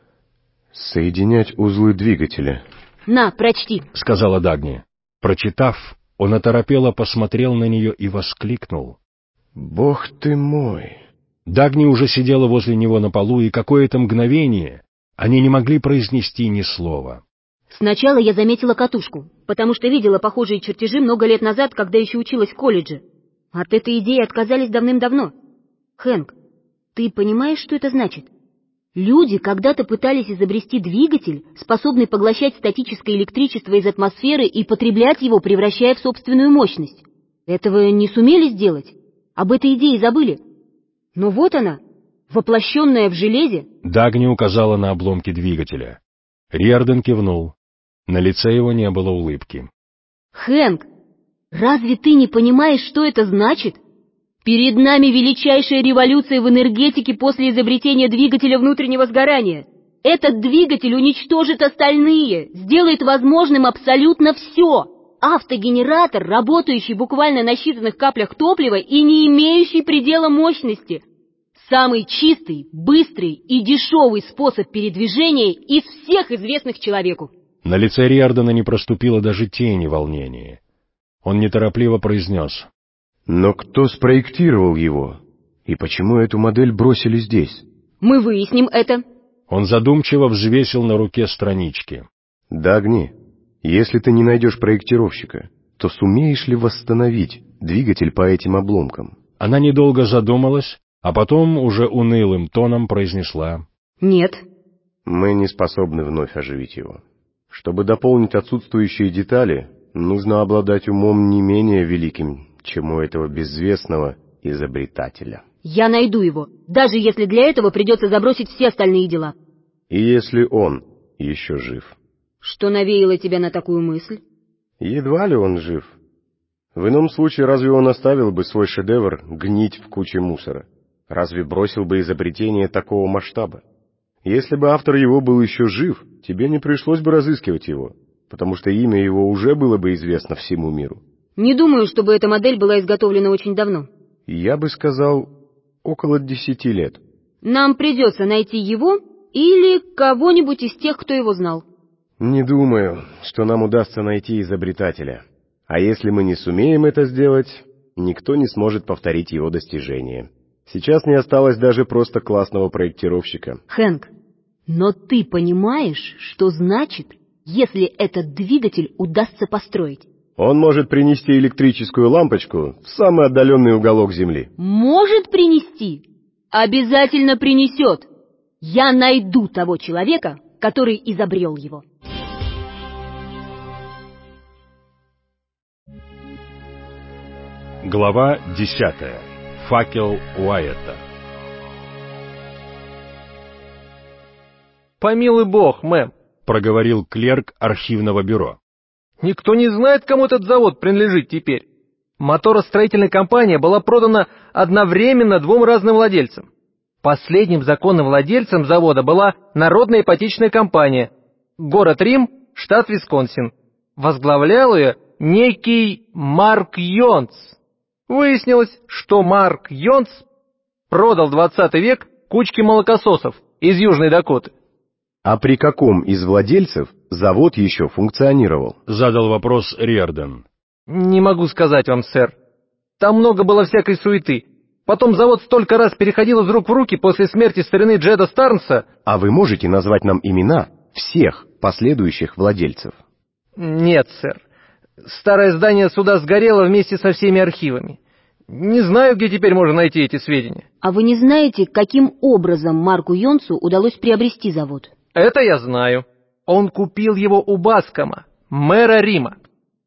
соединять узлы двигателя». «На, прочти», — сказала Дагни. Прочитав, он оторопело посмотрел на нее и воскликнул. «Бог ты мой!» Дагни уже сидела возле него на полу, и какое-то мгновение они не могли произнести ни слова. «Сначала я заметила катушку, потому что видела похожие чертежи много лет назад, когда еще училась в колледже. От этой идеи отказались давным-давно. Хэнк, ты понимаешь, что это значит? Люди когда-то пытались изобрести двигатель, способный поглощать статическое электричество из атмосферы и потреблять его, превращая в собственную мощность. Этого не сумели сделать? Об этой идее забыли? Но вот она, воплощенная в железе. Дагни указала на обломки двигателя. Риордан кивнул. На лице его не было улыбки. Хэнк, разве ты не понимаешь, что это значит? Перед нами величайшая революция в энергетике после изобретения двигателя внутреннего сгорания. Этот двигатель уничтожит остальные, сделает возможным абсолютно все. Автогенератор, работающий буквально на считанных каплях топлива и не имеющий предела мощности. Самый чистый, быстрый и дешевый способ передвижения из всех известных человеку. На лице Риордана не проступило даже тени волнения. Он неторопливо произнес. Но кто спроектировал его? И почему эту модель бросили здесь? Мы выясним это. Он задумчиво взвесил на руке странички. Дагни, если ты не найдешь проектировщика, то сумеешь ли восстановить двигатель по этим обломкам? Она недолго задумалась, а потом уже унылым тоном произнесла. Нет. Мы не способны вновь оживить его. Чтобы дополнить отсутствующие детали, нужно обладать умом не менее великим, чем у этого безвестного изобретателя. Я найду его, даже если для этого придется забросить все остальные дела. И если он еще жив. Что навеяло тебя на такую мысль? Едва ли он жив. В ином случае, разве он оставил бы свой шедевр гнить в куче мусора? Разве бросил бы изобретение такого масштаба? Если бы автор его был еще жив, тебе не пришлось бы разыскивать его, потому что имя его уже было бы известно всему миру. Не думаю, чтобы эта модель была изготовлена очень давно. Я бы сказал, около 10 лет. Нам придется найти его или кого-нибудь из тех, кто его знал. Не думаю, что нам удастся найти изобретателя. А если мы не сумеем это сделать, никто не сможет повторить его достижения. Сейчас не осталось даже просто классного проектировщика. Хэнк, но ты понимаешь, что значит, если этот двигатель удастся построить? Он может принести электрическую лампочку в самый отдаленный уголок Земли. Может принести? Обязательно принесет. Я найду того человека, который изобрел его. Глава 10. Факел Уайетта. «Помилуй бог, мэм», — проговорил клерк архивного бюро. «Никто не знает, кому этот завод принадлежит теперь. Моторостроительная компания была продана одновременно двум разным владельцам. Последним законным владельцем завода была Народная ипотечная компания, город Рим, штат Висконсин. Возглавлял ее некий Марк Йонс. Выяснилось, что Марк Йонс продал в 20 век кучки молокососов из Южной Дакоты». «А при каком из владельцев завод еще функционировал?» — задал вопрос Риордан. «Не могу сказать вам, сэр. Там много было всякой суеты. Потом завод столько раз переходил из рук в руки после смерти старины Джеда Старнса». «А вы можете назвать нам имена всех последующих владельцев?» «Нет, сэр. Старое здание суда сгорело вместе со всеми архивами. Не знаю, где теперь можно найти эти сведения». «А вы не знаете, каким образом Марку Йонсу удалось приобрести завод?» «Это я знаю. Он купил его у Баскома, мэра Рима».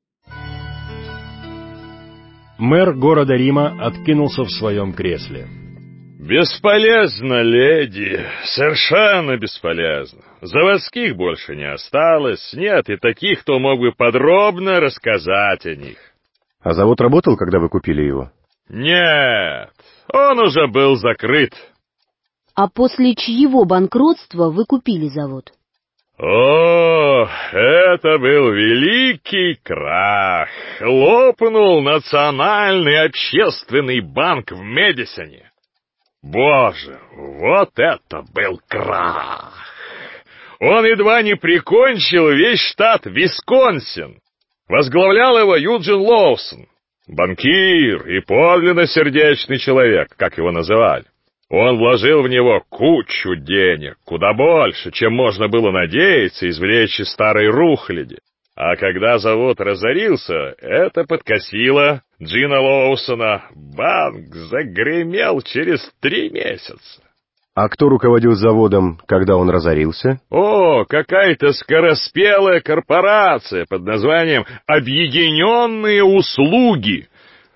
Мэр города Рима откинулся в своем кресле. «Бесполезно, леди, совершенно бесполезно. Заводских больше не осталось, нет и таких, кто мог бы подробно рассказать о них». «А завод работал, когда вы купили его?» «Нет, он уже был закрыт». «А после чьего банкротства вы купили завод?» О, это был великий крах. Лопнул Национальный общественный банк в Мэдисоне. Боже, вот это был крах. Он едва не прикончил весь штат Висконсин. Возглавлял его Юджин Лоусон, банкир и подлинно сердечный человек, как его называли. Он вложил в него кучу денег, куда больше, чем можно было надеяться извлечь из старой рухляди. А когда завод разорился, это подкосило Джина Лоусона. Банк загремел через 3 месяца. «А кто руководил заводом, когда он разорился?» О, какая-то скороспелая корпорация под названием «Объединенные услуги».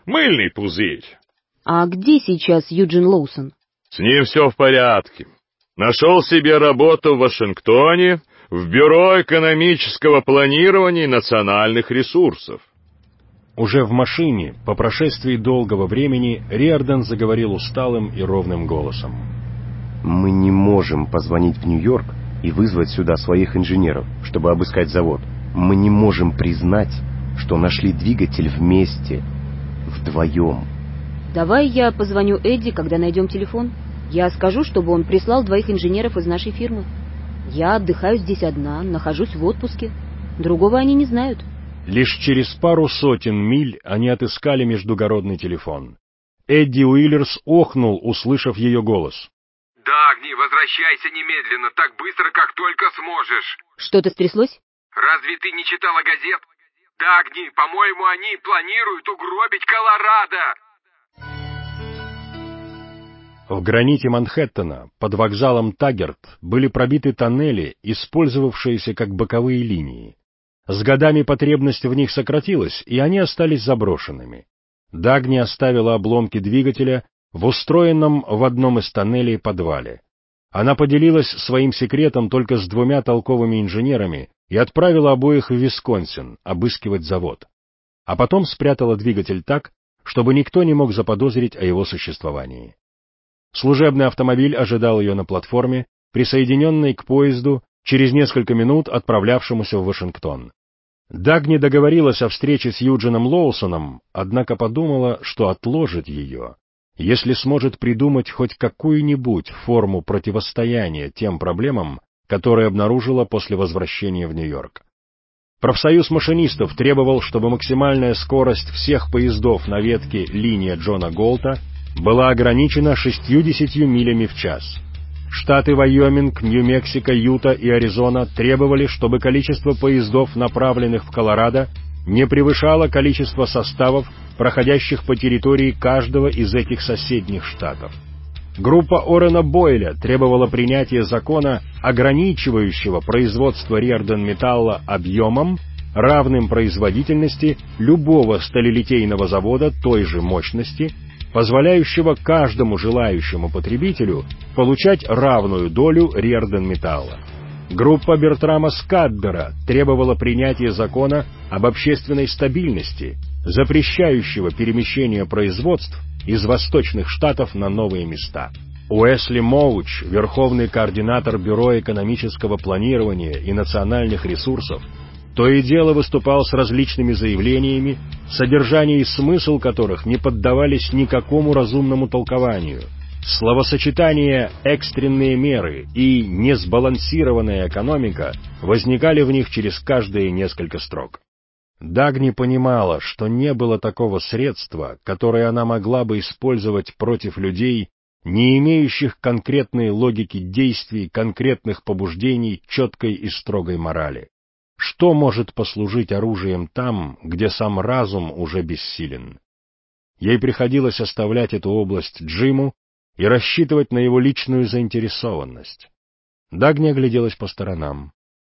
Мыльный пузырь. А где сейчас Юджин Лоусон? С ним все в порядке. Нашел себе работу в Вашингтоне, в Бюро экономического планирования и национальных ресурсов. Уже в машине, по прошествии долгого времени, Риордан заговорил усталым и ровным голосом. Мы не можем позвонить в Нью-Йорк и вызвать сюда своих инженеров, чтобы обыскать завод. Мы не можем признать, что нашли двигатель вместе, вдвоем. Давай я позвоню Эдди, когда найдем телефон. Я скажу, чтобы он прислал 2 инженеров из нашей фирмы. Я отдыхаю здесь одна, нахожусь в отпуске. Другого они не знают. Лишь через пару сотен миль они отыскали междугородный телефон. Эдди Уиллерс охнул, услышав ее голос. «Дагни, возвращайся немедленно, так быстро, как только сможешь». Что-то стряслось? «Разве ты не читала газет? Дагни, по-моему, они планируют угробить Колорадо». В граните Манхэттена, под вокзалом Таггерт, были пробиты тоннели, использовавшиеся как боковые линии. С годами потребность в них сократилась, и они остались заброшенными. Дагни оставила обломки двигателя в устроенном в одном из тоннелей подвале. Она поделилась своим секретом только с 2 толковыми инженерами и отправила обоих в Висконсин обыскивать завод. А потом спрятала двигатель так, чтобы никто не мог заподозрить о его существовании. Служебный автомобиль ожидал ее на платформе, присоединенной к поезду, через несколько минут отправлявшемуся в Вашингтон. Дагни договорилась о встрече с Юджином Лоусоном, однако подумала, что отложит ее, если сможет придумать хоть какую-нибудь форму противостояния тем проблемам, которые обнаружила после возвращения в Нью-Йорк. Профсоюз машинистов требовал, чтобы максимальная скорость всех поездов на ветке линии Джона Голта была ограничена 60 милями в час. Штаты Вайоминг, Нью-Мексико, Юта и Аризона требовали, чтобы количество поездов, направленных в Колорадо, не превышало количество составов, проходящих по территории каждого из этих соседних штатов. Группа Орена Бойля требовала принятия закона, ограничивающего производство Риордан-металла объемом, равным производительности любого сталелитейного завода той же мощности, позволяющего каждому желающему потребителю получать равную долю Риордан-металла. Группа Бертрама Скаддера требовала принятия закона об общественной стабильности, запрещающего перемещение производств из восточных штатов на новые места. Уэсли Моуч, верховный координатор Бюро экономического планирования и национальных ресурсов, то и дело выступал с различными заявлениями, содержание и смысл которых не поддавались никакому разумному толкованию. Словосочетания «экстренные меры» и «несбалансированная экономика» возникали в них через каждые несколько строк. Дагни понимала, что не было такого средства, которое она могла бы использовать против людей, не имеющих конкретной логики действий, конкретных побуждений, четкой и строгой морали. Что может послужить оружием там, где сам разум уже бессилен? Ей приходилось оставлять эту область Джиму и рассчитывать на его личную заинтересованность. Дагни огляделась по сторонам.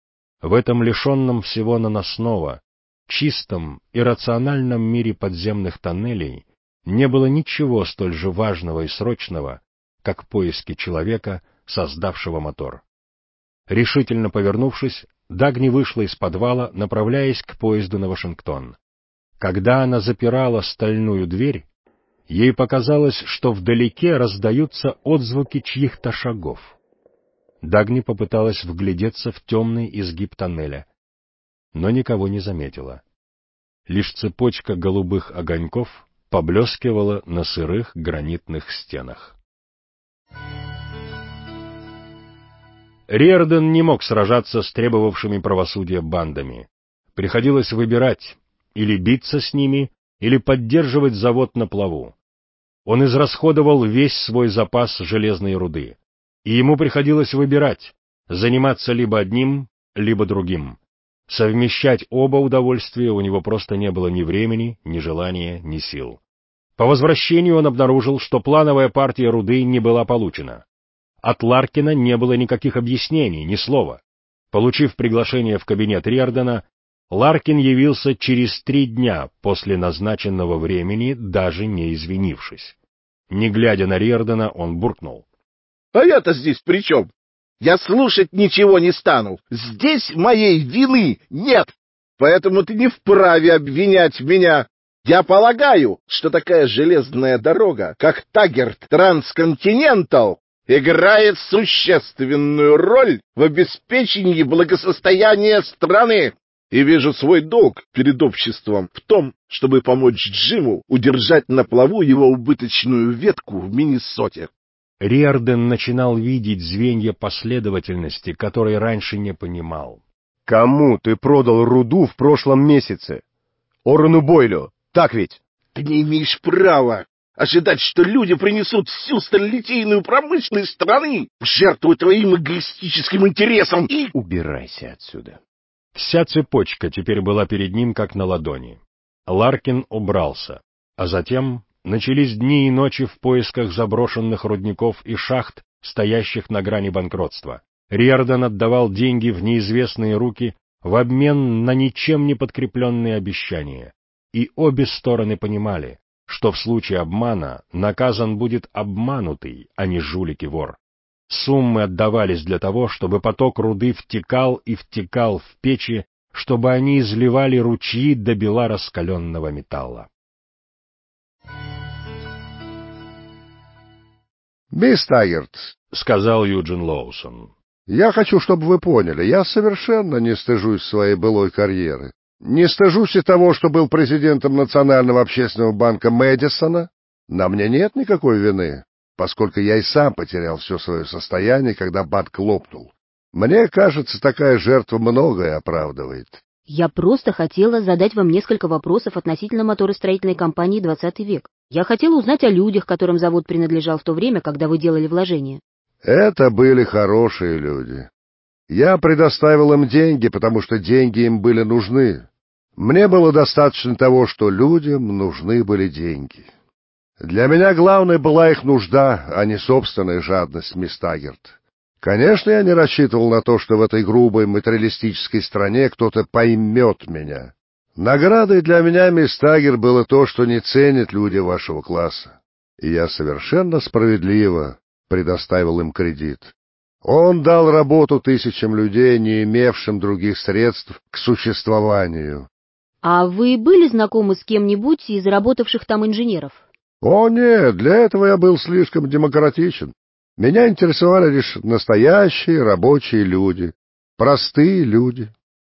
В этом лишенном всего наносного, чистом и рациональном мире подземных тоннелей не было ничего столь же важного и срочного, как поиски человека, создавшего мотор. Решительно повернувшись, Дагни вышла из подвала, направляясь к поезду на Вашингтон. Когда она запирала стальную дверь, ей показалось, что вдалеке раздаются отзвуки чьих-то шагов. Дагни попыталась вглядеться в темный изгиб тоннеля, но никого не заметила. Лишь цепочка голубых огоньков поблескивала на сырых гранитных стенах. Риордан не мог сражаться с требовавшими правосудия бандами. Приходилось выбирать: или биться с ними, или поддерживать завод на плаву. Он израсходовал весь свой запас железной руды, и ему приходилось выбирать: заниматься либо одним, либо другим. Совмещать оба удовольствия у него просто не было ни времени, ни желания, ни сил. По возвращению он обнаружил, что плановая партия руды не была получена. От Ларкина не было никаких объяснений, ни слова. Получив приглашение в кабинет Риордана, Ларкин явился через 3 дня после назначенного времени, даже не извинившись. Не глядя на Риордана, он буркнул: «А я-то здесь при чем? Я слушать ничего не стану. Здесь моей вины нет, поэтому ты не вправе обвинять меня. Я полагаю, что такая железная дорога, как Таггерт Трансконтинентал, играет существенную роль в обеспечении благосостояния страны. И вижу свой долг перед обществом в том, чтобы помочь Джиму удержать на плаву его убыточную ветку в Миннесоте». Риордан начинал видеть звенья последовательности, которые раньше не понимал. «Кому ты продал руду в прошлом месяце? Орану Бойлю, так ведь?» «Ты не имеешь права ожидать, что люди принесут всю сталелитейную промышленность страны в жертву твоим эгоистическим интересам и...» «Убирайся отсюда». Вся цепочка теперь была перед ним как на ладони. Ларкин убрался, а затем начались дни и ночи в поисках заброшенных рудников и шахт, стоящих на грани банкротства. Риордан отдавал деньги в неизвестные руки в обмен на ничем не подкрепленные обещания, и обе стороны понимали, что в случае обмана наказан будет обманутый, а не жулик и вор. Суммы отдавались для того, чтобы поток руды втекал и втекал в печи, чтобы они изливали ручьи до бела раскаленного металла. «Мисс Таггерт», — сказал Юджин Лоусон, — «я хочу, чтобы вы поняли, я совершенно не стыжусь своей былой карьеры. Не стыжусь и того, что был президентом Национального общественного банка Мэдисона. На мне нет никакой вины, поскольку я и сам потерял все свое состояние, когда банк лопнул. Мне кажется, такая жертва многое оправдывает». Я просто хотела задать вам несколько вопросов относительно моторостроительной компании «20 век». Я хотела узнать о людях, которым завод принадлежал в то время, когда вы делали вложения. Это были хорошие люди. Я предоставил им деньги, потому что деньги им были нужны. Мне было достаточно того, что людям нужны были деньги. Для меня главной была их нужда, а не собственная жадность, мисс Таггерт. Конечно, я не рассчитывал на то, что в этой грубой материалистической стране кто-то поймет меня. Наградой для меня, мисс Таггерт, было то, что не ценят люди вашего класса. И я совершенно справедливо предоставил им кредит. Он дал работу тысячам людей, не имевшим других средств к существованию. А вы были знакомы с кем-нибудь из работавших там инженеров? О нет, для этого я был слишком демократичен. Меня интересовали лишь настоящие рабочие люди, простые люди.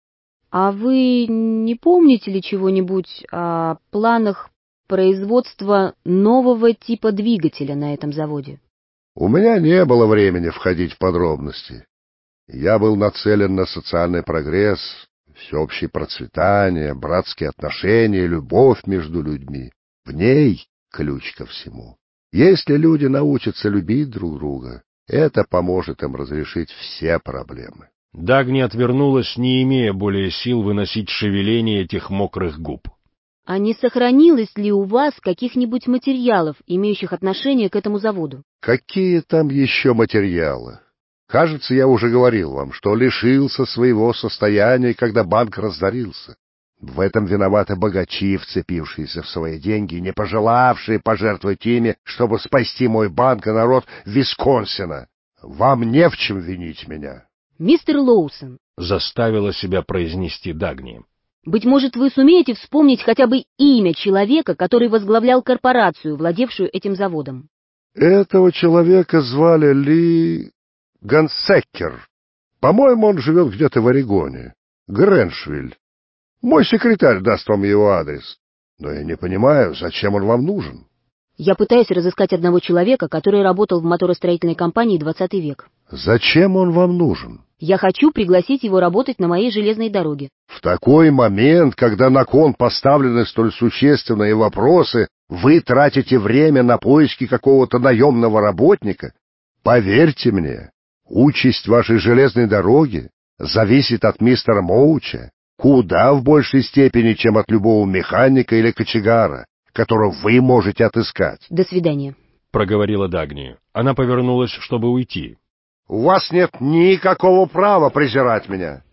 А вы не помните ли чего-нибудь о планах производства нового типа двигателя на этом заводе? У меня не было времени входить в подробности. Я был нацелен на социальный прогресс, всеобщее процветание, братские отношения, любовь между людьми. В ней ключ ко всему. Если люди научатся любить друг друга, это поможет им разрешить все проблемы. Дагни отвернулась, не имея более сил выносить шевеление этих мокрых губ. А не сохранилось ли у вас каких-нибудь материалов, имеющих отношение к этому заводу? Какие там еще материалы? Кажется, я уже говорил вам, что лишился своего состояния, когда банк разорился. В этом виноваты богачи, вцепившиеся в свои деньги, не пожелавшие пожертвовать ими, чтобы спасти мой банк и народ Висконсина. Вам не в чем винить меня. Мистер Лоусон, заставила себя произнести Дагни. Быть может, вы сумеете вспомнить хотя бы имя человека, который возглавлял корпорацию, владевшую этим заводом? Этого человека звали Ли Гансеккер. По-моему, он живет где-то в Орегоне. Грэншвиль. Мой секретарь даст вам его адрес. Но я не понимаю, зачем он вам нужен. Я пытаюсь разыскать одного человека, который работал в моторостроительной компании «20 век». Зачем он вам нужен? Я хочу пригласить его работать на моей железной дороге. В такой момент, когда на кон поставлены столь существенные вопросы, вы тратите время на поиски какого-то наемного работника? Поверьте мне, участь вашей железной дороги зависит от мистера Моуча куда в большей степени, чем от любого механика или кочегара, которого вы можете отыскать. До свидания, — проговорила Дагни. Она повернулась, чтобы уйти. У вас нет никакого права презирать меня.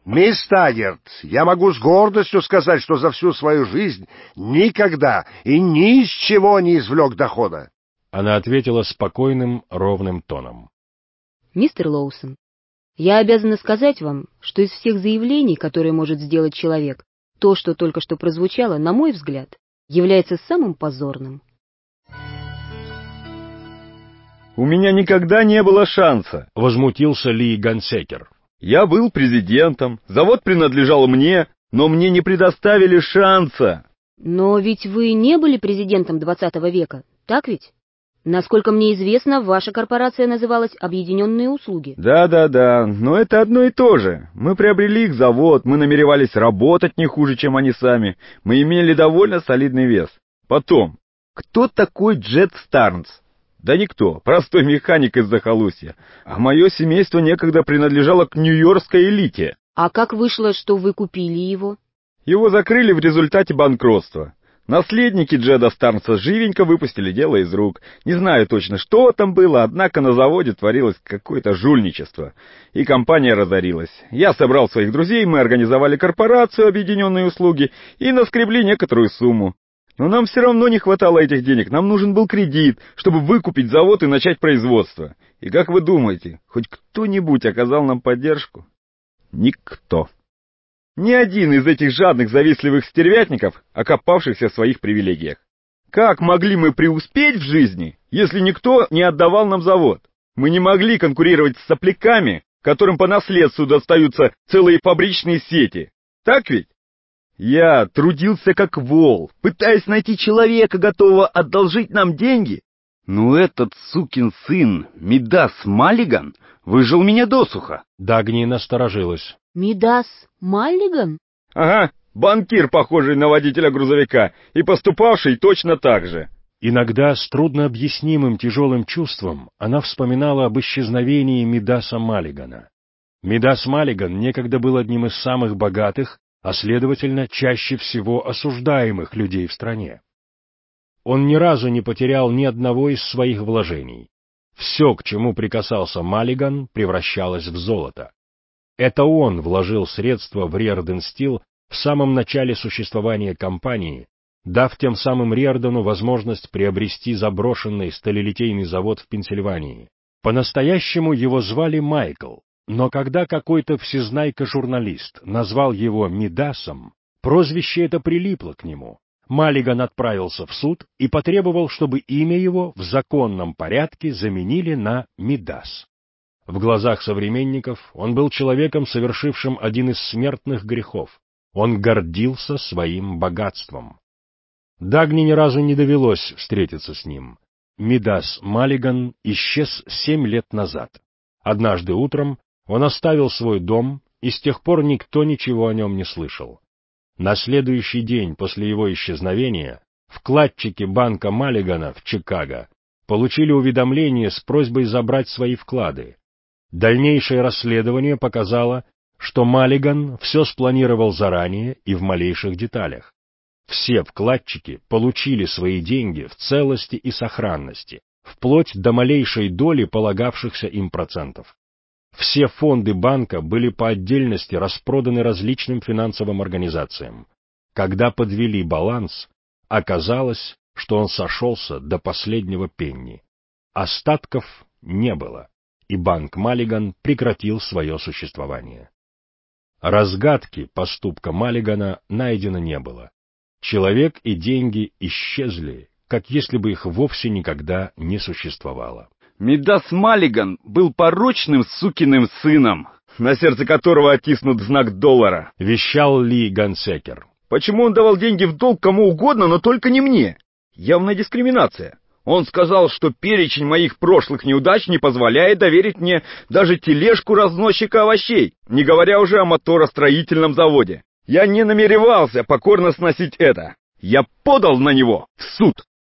Мисс Таггерт, я могу с гордостью сказать, что за всю свою жизнь никогда и ни из чего не извлек дохода. Она ответила спокойным, ровным тоном. Мистер Лоусон, я обязана сказать вам, что из всех заявлений, которые может сделать человек, то, что только что прозвучало, на мой взгляд, является самым позорным. «У меня никогда не было шанса», — возмутился Ли Гансекер. «Я был президентом, завод принадлежал мне, но мне не предоставили шанса». Но ведь вы не были президентом 20 века, так ведь? Насколько мне известно, ваша корпорация называлась «Объединенные услуги». Да, но это одно и то же. Мы приобрели их завод, мы намеревались работать не хуже, чем они сами. Мы имели довольно солидный вес. Потом, кто такой Джет Старнс? Да никто, простой механик из захолустья. А мое семейство некогда принадлежало к нью-йоркской элите. А как вышло, что вы купили его? Его закрыли в результате банкротства. Наследники Джеда Старнса живенько выпустили дело из рук. Не знаю точно, что там было, однако на заводе творилось какое-то жульничество. И компания разорилась. Я собрал своих друзей, мы организовали корпорацию «Объединенные услуги» и наскребли некоторую сумму. Но нам все равно не хватало этих денег, нам нужен был кредит, чтобы выкупить завод и начать производство. И как вы думаете, хоть кто-нибудь оказал нам поддержку? Никто. Ни один из этих жадных, завистливых стервятников, окопавшихся в своих привилегиях. Как могли мы преуспеть в жизни, если никто не отдавал нам завод? Мы не могли конкурировать с сопляками, которым по наследству достаются целые фабричные сети. Так ведь? Я трудился как вол, пытаясь найти человека, готового одолжить нам деньги. Но этот сукин сын, Мидас Маллиган, выжил меня досуха. Дагни насторожилась. Мидас Маллиган? Ага, банкир, похожий на водителя грузовика, и поступавший точно так же. Иногда с труднообъяснимым тяжелым чувством она вспоминала об исчезновении Мидаса Маллигана. Мидас Маллиган некогда был одним из самых богатых, а следовательно, чаще всего осуждаемых людей в стране. Он ни разу не потерял ни одного из своих вложений. Все, к чему прикасался Маллиган, превращалось в золото. Это он вложил средства в Риордан Стил в самом начале существования компании, дав тем самым Риордану возможность приобрести заброшенный сталелитейный завод в Пенсильвании. По-настоящему его звали Майкл. Но когда какой-то всезнайка-журналист назвал его Мидасом, прозвище это прилипло к нему. Маллиган отправился в суд и потребовал, чтобы имя его в законном порядке заменили на Мидас. В глазах современников он был человеком, совершившим один из смертных грехов. Он гордился своим богатством. Дагни ни разу не довелось встретиться с ним. Мидас Маллиган исчез 7 лет назад. Однажды утром он оставил свой дом, и с тех пор никто ничего о нем не слышал. На следующий день после его исчезновения вкладчики банка Маллигана в Чикаго получили уведомление с просьбой забрать свои вклады. Дальнейшее расследование показало, что Маллиган все спланировал заранее и в малейших деталях. Все вкладчики получили свои деньги в целости и сохранности, вплоть до малейшей доли полагавшихся им процентов. Все фонды банка были по отдельности распроданы различным финансовым организациям. Когда подвели баланс, оказалось, что он сошелся до последнего пенни. Остатков не было, и банк Маллиган прекратил свое существование. Разгадки поступка Маллигана найдено не было. Человек и деньги исчезли, как если бы их вовсе никогда не существовало. Мидас Маллиган был порочным сукиным сыном, на сердце которого оттиснут знак $, вещал Ли Гансекер. Почему он давал деньги в долг кому угодно, но только не мне? Явная дискриминация. Он сказал, что перечень моих прошлых неудач не позволяет доверить мне даже тележку разносчика овощей, не говоря уже о моторостроительном заводе. Я не намеревался покорно сносить это. Я подал на него в суд.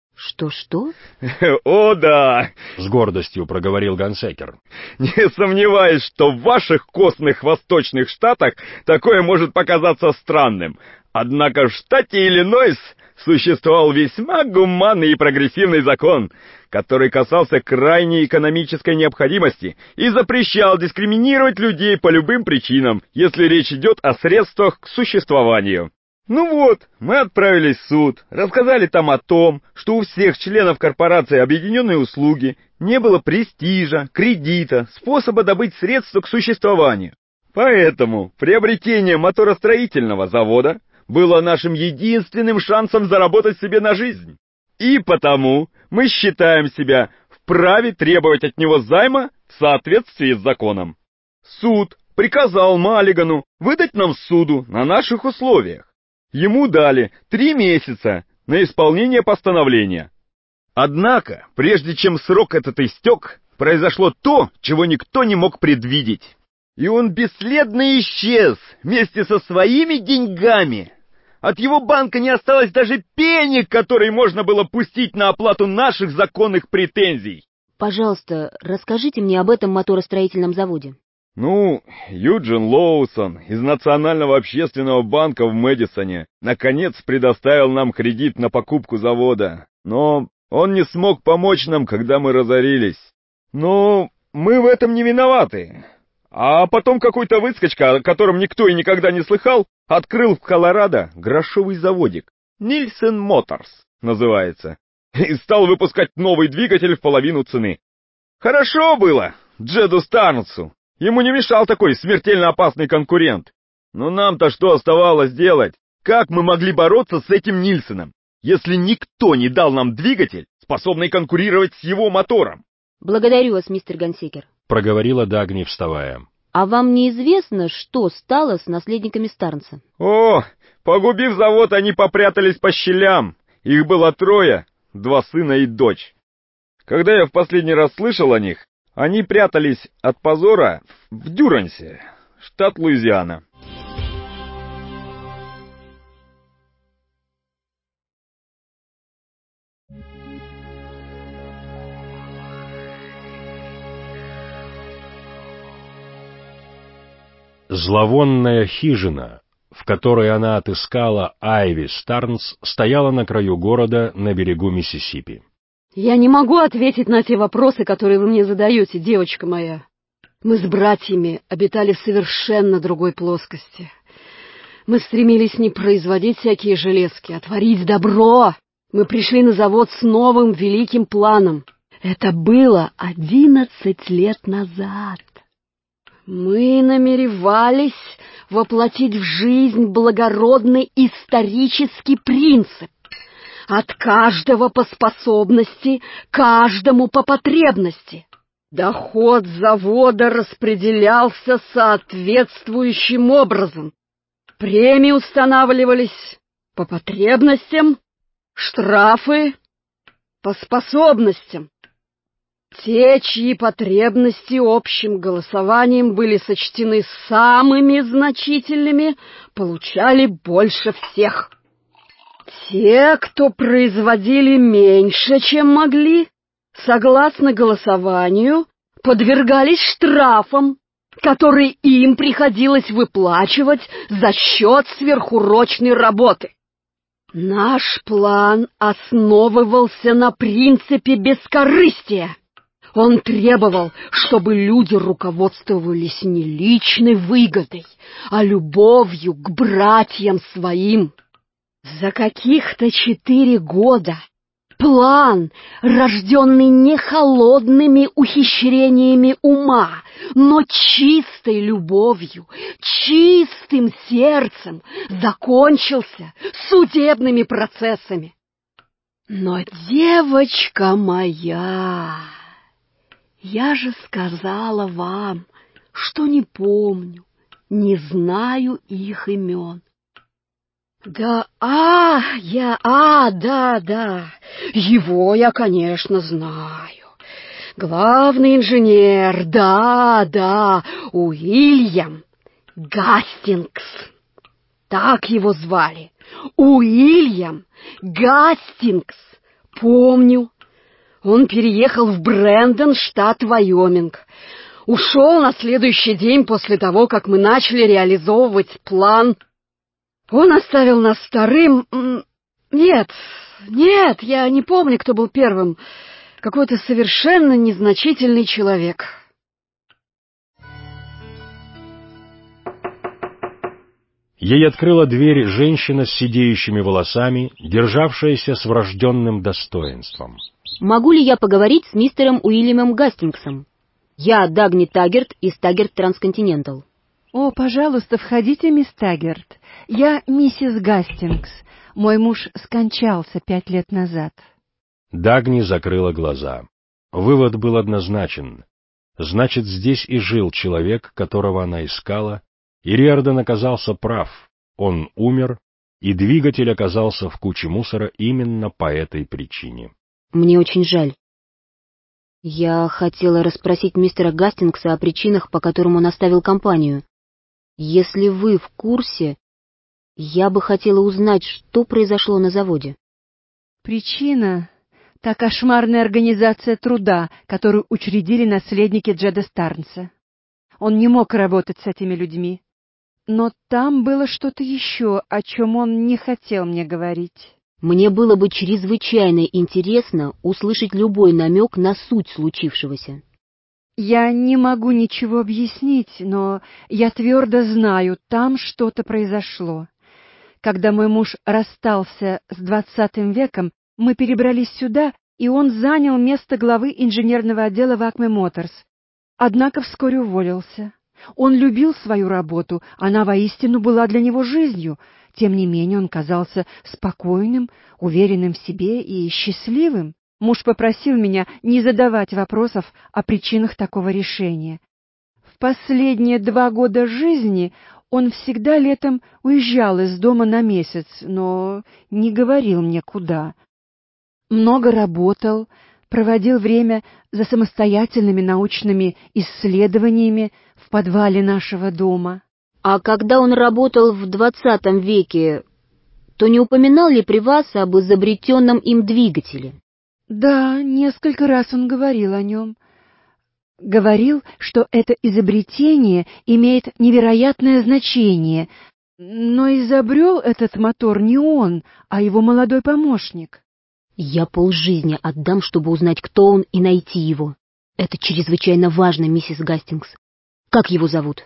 Что? О, да! С гордостью проговорил Гансекер. Не сомневаюсь, что в ваших костных восточных штатах такое может показаться странным. Однако в штате Иллинойс существовал весьма гуманный и прогрессивный закон, который касался крайней экономической необходимости и запрещал дискриминировать людей по любым причинам, если речь идет о средствах к существованию. Ну вот, мы отправились в суд, рассказали там о том, что у всех членов корпорации «Объединенные услуги» не было престижа, кредита, способа добыть средства к существованию. Поэтому приобретение моторостроительного завода было нашим единственным шансом заработать себе на жизнь. И потому мы считаем себя вправе требовать от него займа в соответствии с законом. Суд приказал Маллигану выдать нам суду на наших условиях. Ему дали 3 месяца на исполнение постановления. Однако, прежде чем срок этот истек, произошло то, чего никто не мог предвидеть. И он бесследно исчез вместе со своими деньгами. От его банка не осталось даже пени, который можно было пустить на оплату наших законных претензий. Пожалуйста, расскажите мне об этом моторостроительном заводе. Юджин Лоусон из Национального общественного банка в Мэдисоне наконец предоставил нам кредит на покупку завода. Но он не смог помочь нам, когда мы разорились. Но мы в этом не виноваты. А потом какой-то выскочка, о котором никто и никогда не слыхал, открыл в Колорадо грошовый заводик. Нильсон Моторс называется. И стал выпускать новый двигатель в половину цены. Хорошо было Джеду Старнсу. Ему не мешал такой смертельно опасный конкурент. Но нам-то что оставалось делать? Как мы могли бороться с этим Нильсоном, если никто не дал нам двигатель, способный конкурировать с его мотором? Благодарю вас, мистер Гансекер, проговорила Дагни, вставая. А вам неизвестно, что стало с наследниками Старнса? Погубив завод, они попрятались по щелям. Их было 3, 2 сына и дочь. Когда я в последний раз слышал о них, они прятались от позора в Дюрансе, штат Луизиана. Зловонная хижина, в которой она отыскала Айви Старнс, стояла на краю города на берегу Миссисипи. Я не могу ответить на те вопросы, которые вы мне задаете, девочка моя. Мы с братьями обитали в совершенно другой плоскости. Мы стремились не производить всякие железки, а творить добро. Мы пришли на завод с новым великим планом. Это было 11 лет назад. Мы намеревались воплотить в жизнь благородный исторический принцип. От каждого по способности, каждому по потребности. Доход завода распределялся соответствующим образом. Премии устанавливались по потребностям, штрафы по способностям. Те, чьи потребности общим голосованием были сочтены самыми значительными, получали больше всех. Те, кто производили меньше, чем могли, согласно голосованию, подвергались штрафам, которые им приходилось выплачивать за счет сверхурочной работы. Наш план основывался на принципе бескорыстия. Он требовал, чтобы люди руководствовались не личной выгодой, а любовью к братьям своим. За каких-то 4 года план, рожденный не холодными ухищрениями ума, но чистой любовью, чистым сердцем, закончился судебными процессами. Но, девочка моя, я же сказала вам, что не помню, не знаю их имен. Да, его я, конечно, знаю. Главный инженер, да, Уильям Гастингс. Так его звали. Уильям Гастингс. Помню. Он переехал в Брэндон, штат Вайоминг. Ушел на следующий день после того, как мы начали реализовывать план. Он оставил нас вторым, Нет, нет, я не помню, кто был первым. Какой-то совершенно незначительный человек. Ей открыла дверь женщина с сидеющими волосами, державшаяся с врожденным достоинством. «Могу ли я поговорить с мистером Уильямом Гастингсом? Я Дагни Таггерт из Таггерт Трансконтинентал». «О, пожалуйста, входите, мисс Таггерт. Я миссис Гастингс. Мой муж скончался 5 лет назад». Дагни закрыла глаза. Вывод был однозначен. Значит, здесь и жил человек, которого она искала, и Риордан оказался прав. Он умер, и двигатель оказался в куче мусора именно по этой причине. «Мне очень жаль. Я хотела расспросить мистера Гастингса о причинах, по которым он оставил компанию. Если вы в курсе, я бы хотела узнать, что произошло на заводе». Причина — та кошмарная организация труда, которую учредили наследники Джеда Старнса. Он не мог работать с этими людьми. Но там было что-то еще, о чем он не хотел мне говорить. Мне было бы чрезвычайно интересно услышать любой намек на суть случившегося. Я не могу ничего объяснить, но я твердо знаю, там что-то произошло. Когда мой муж расстался с 20 веком, мы перебрались сюда, и он занял место главы инженерного отдела в Acme Motors. Однако вскоре уволился. Он любил свою работу, она воистину была для него жизнью. Тем не менее он казался спокойным, уверенным в себе и счастливым. Муж попросил меня не задавать вопросов о причинах такого решения. В последние 2 года жизни он всегда летом уезжал из дома на месяц, но не говорил мне куда. Много работал, проводил время за самостоятельными научными исследованиями в подвале нашего дома. А когда он работал в 20 веке, то не упоминал ли при вас об изобретенном им двигателе? Да, несколько раз он говорил о нем. Говорил, что это изобретение имеет невероятное значение, но изобрел этот мотор не он, а его молодой помощник. Я полжизни отдам, чтобы узнать, кто он, и найти его. Это чрезвычайно важно, миссис Гастингс. Как его зовут?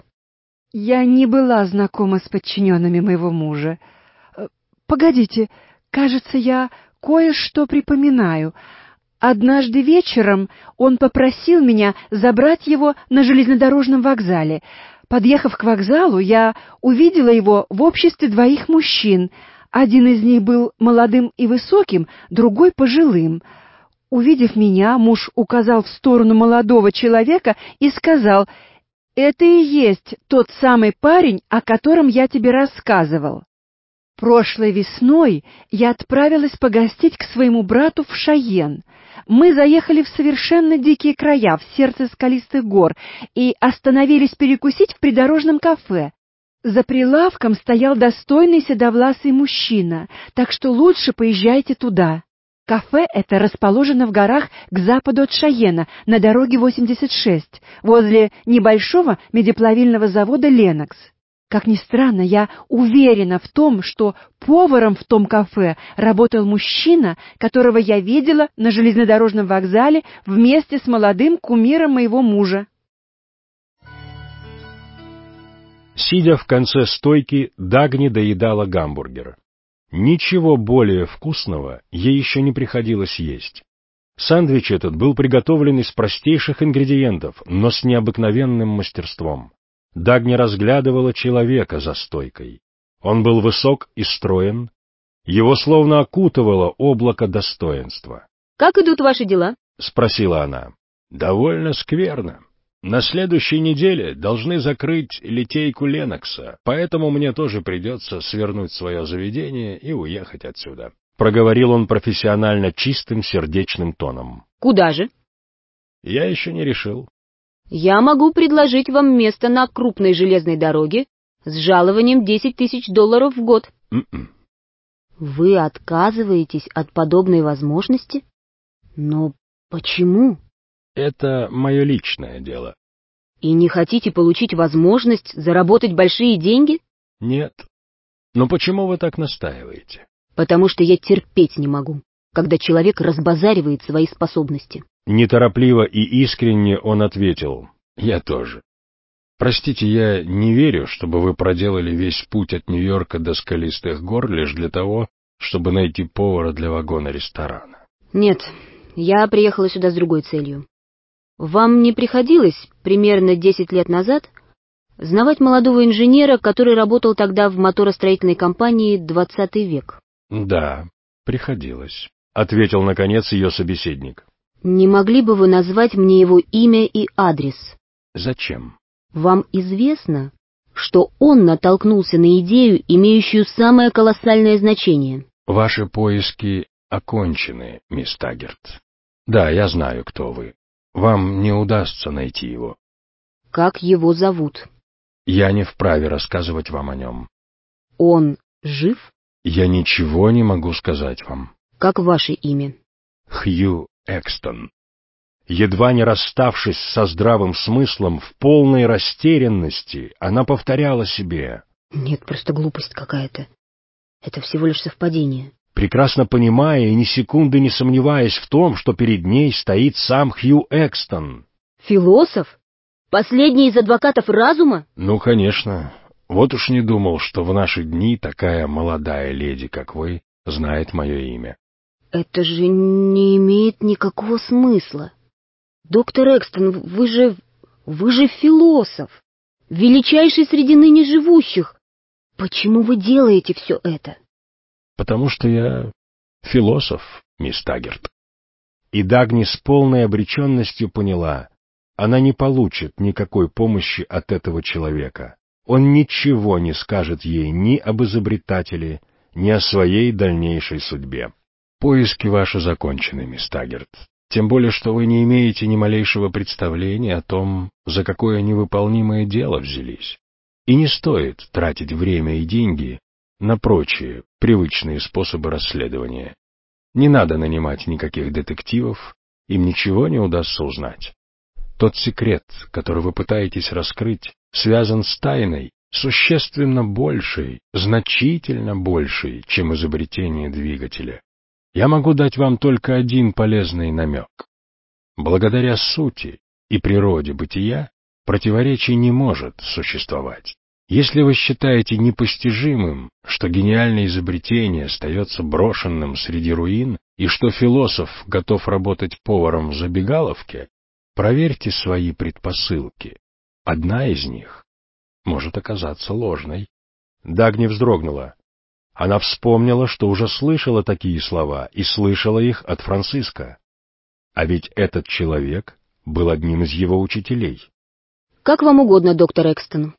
Я не была знакома с подчиненными моего мужа. Погодите, кажется, я кое-что припоминаю. Однажды вечером он попросил меня забрать его на железнодорожном вокзале. Подъехав к вокзалу, я увидела его в обществе 2 мужчин. Один из них был молодым и высоким, другой пожилым. Увидев меня, муж указал в сторону молодого человека и сказал: «Это и есть тот самый парень, о котором я тебе рассказывал». Прошлой весной я отправилась погостить к своему брату в Шайен. Мы заехали в совершенно дикие края, в сердце скалистых гор, и остановились перекусить в придорожном кафе. За прилавком стоял достойный седовласый мужчина, так что лучше поезжайте туда. Кафе это расположено в горах к западу от Шайена, на дороге 86, возле небольшого медиплавильного завода «Ленокс». Как ни странно, я уверена в том, что поваром в том кафе работал мужчина, которого я видела на железнодорожном вокзале вместе с молодым кумиром моего мужа. Сидя в конце стойки, Дагни доедала гамбургер. Ничего более вкусного ей еще не приходилось есть. Сэндвич этот был приготовлен из простейших ингредиентов, но с необыкновенным мастерством. Дагни разглядывала человека за стойкой. Он был высок и строен, его словно окутывало облако достоинства. «Как идут ваши дела?» — спросила она. «Довольно скверно. На следующей неделе должны закрыть литейку Ленокса, поэтому мне тоже придется свернуть свое заведение и уехать отсюда», — проговорил он профессионально чистым сердечным тоном. «Куда же?» «Я еще не решил». «Я могу предложить вам место на крупной железной дороге с жалованием $10 000 в год». «Вы отказываетесь от подобной возможности? Но почему?» «Это мое личное дело». «И не хотите получить возможность заработать большие деньги?» «Нет. Но почему вы так настаиваете?» Потому что я терпеть не могу, когда человек разбазаривает свои способности. Неторопливо и искренне он ответил: «Я тоже. Простите, я не верю, чтобы вы проделали весь путь от Нью-Йорка до Скалистых гор лишь для того, чтобы найти повара для вагона ресторана». Нет, я приехала сюда с другой целью. Вам не приходилось примерно 10 лет назад знавать молодого инженера, который работал тогда в моторостроительной компании «20 век»? «Да, приходилось», — ответил, наконец, ее собеседник. «Не могли бы вы назвать мне его имя и адрес?» «Зачем?» «Вам известно, что он натолкнулся на идею, имеющую самое колоссальное значение?» «Ваши поиски окончены, мисс Таггерт. Да, я знаю, кто вы. Вам не удастся найти его». «Как его зовут?» «Я не вправе рассказывать вам о нем». «Он жив?» «Я ничего не могу сказать вам». «Как ваше имя?» «Хью Экстон». Едва не расставшись со здравым смыслом, в полной растерянности, она повторяла себе: «Нет, просто глупость какая-то. Это всего лишь совпадение». Прекрасно понимая и ни секунды не сомневаясь в том, что перед ней стоит сам Хью Экстон. «Философ? Последний из адвокатов разума?» «Ну, конечно. Вот уж не думал, что в наши дни такая молодая леди, как вы, знает мое имя». «Это же не имеет никакого смысла. Доктор Экстон, вы же философ, величайший среди ныне живущих. Почему вы делаете все это?» «Потому что я философ, мисс Таггерт». И Дагни с полной обреченностью поняла: она не получит никакой помощи от этого человека. Он ничего не скажет ей ни об изобретателе, ни о своей дальнейшей судьбе. «Поиски ваши закончены, мисс Таггерт. Тем более, что вы не имеете ни малейшего представления о том, за какое невыполнимое дело взялись. И не стоит тратить время и деньги на прочие привычные способы расследования. Не надо нанимать никаких детективов, им ничего не удастся узнать. Тот секрет, который вы пытаетесь раскрыть, связан с тайной, существенно большей, значительно большей, чем изобретение двигателя. Я могу дать вам только один полезный намек. Благодаря сути и природе бытия противоречий не может существовать. Если вы считаете непостижимым, что гениальное изобретение остается брошенным среди руин и что философ готов работать поваром в забегаловке, проверьте свои предпосылки. Одна из них может оказаться ложной». Дагни вздрогнула. Она вспомнила, что уже слышала такие слова, и слышала их от Франциска. А ведь этот человек был одним из его учителей. «Как вам угодно, доктор Экстон.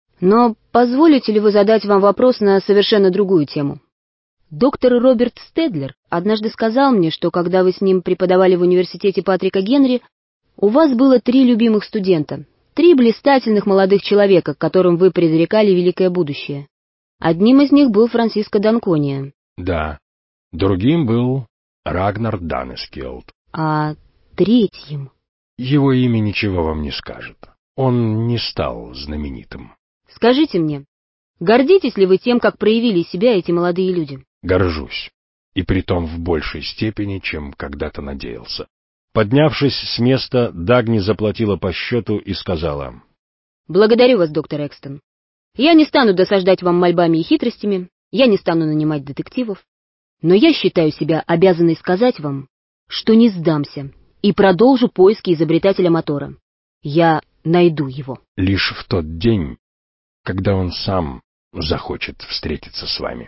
Но позволите ли вы задать вам вопрос на совершенно другую тему? Доктор Роберт Стедлер однажды сказал мне, что когда вы с ним преподавали в университете Патрика Генри, у вас было 3 любимых студента, 3 блистательных молодых человека, которым вы предрекали великое будущее. Одним из них был Франциско Данкония». «Да, другим был Рагнар Данескелд». «А третьим?» «Его имя ничего вам не скажет. Он не стал знаменитым». «Скажите мне, гордитесь ли вы тем, как проявили себя эти молодые люди?» «Горжусь, и притом в большей степени, чем когда-то надеялся». Поднявшись с места, Дагни заплатила по счету и сказала: «Благодарю вас, доктор Экстон. Я не стану досаждать вам мольбами и хитростями, я не стану нанимать детективов, но я считаю себя обязанной сказать вам, что не сдамся и продолжу поиски изобретателя мотора. Я найду его». «Лишь в тот день, когда он сам захочет встретиться с вами».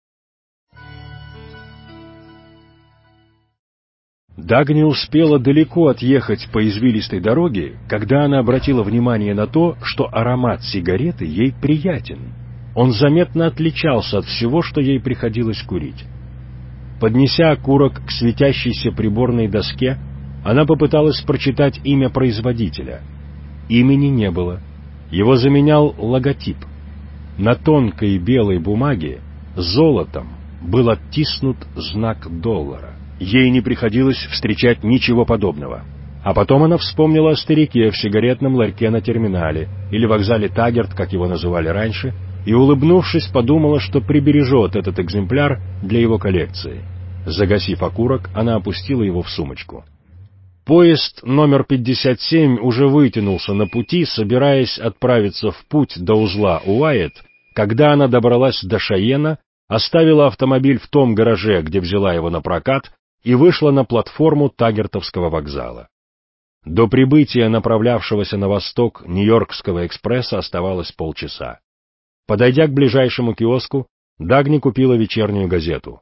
Дагни успела далеко отъехать по извилистой дороге, когда она обратила внимание на то, что аромат сигареты ей приятен. Он заметно отличался от всего, что ей приходилось курить. Поднеся окурок к светящейся приборной доске, она попыталась прочитать имя производителя. Имени не было. Его заменял логотип. На тонкой белой бумаге золотом был оттиснут знак $. Ей не приходилось встречать ничего подобного. А потом она вспомнила о старике в сигаретном ларьке на терминале, или вокзале Таггерт, как его называли раньше, и, улыбнувшись, подумала, что прибережет этот экземпляр для его коллекции. Загасив окурок, она опустила его в сумочку. Поезд номер 57 уже вытянулся на пути, собираясь отправиться в путь до узла Уайетт, когда она добралась до Шайена, оставила автомобиль в том гараже, где взяла его на прокат, и вышла на платформу Таггертовского вокзала. До прибытия направлявшегося на восток Нью-Йоркского экспресса оставалось полчаса. Подойдя к ближайшему киоску, Дагни купила вечернюю газету.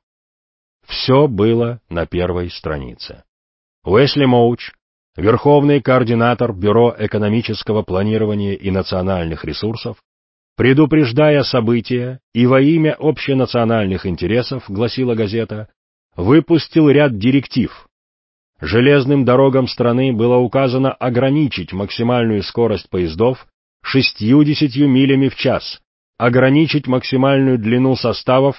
Все было на первой странице. Уэсли Моуч, верховный координатор Бюро экономического планирования и национальных ресурсов, предупреждая события и во имя общенациональных интересов, гласила газета, выпустил ряд директив. Железным дорогам страны было указано ограничить максимальную скорость поездов 60 милями в час, ограничить максимальную длину составов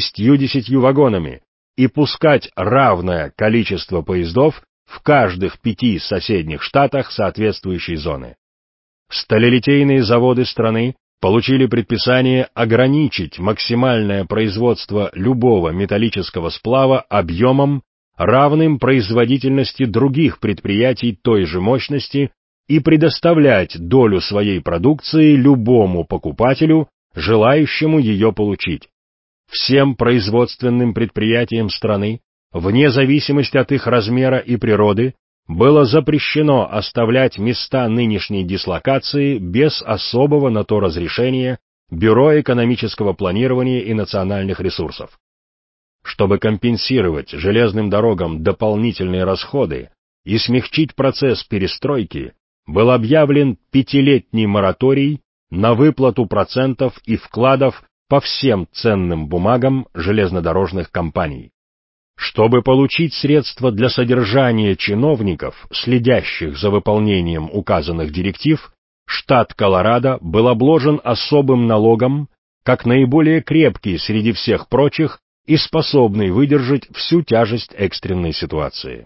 60 вагонами и пускать равное количество поездов в каждых 5 соседних штатах соответствующей зоны. Сталелитейные заводы страны получили предписание ограничить максимальное производство любого металлического сплава объемом, равным производительности других предприятий той же мощности, и предоставлять долю своей продукции любому покупателю, желающему ее получить. Всем производственным предприятиям страны, вне зависимости от их размера и природы, было запрещено оставлять места нынешней дислокации без особого на то разрешения Бюро экономического планирования и национальных ресурсов. Чтобы компенсировать железным дорогам дополнительные расходы и смягчить процесс перестройки, был объявлен 5-летний мораторий на выплату процентов и вкладов по всем ценным бумагам железнодорожных компаний. Чтобы получить средства для содержания чиновников, следящих за выполнением указанных директив, штат Колорадо был обложен особым налогом, как наиболее крепкий среди всех прочих и способный выдержать всю тяжесть экстренной ситуации.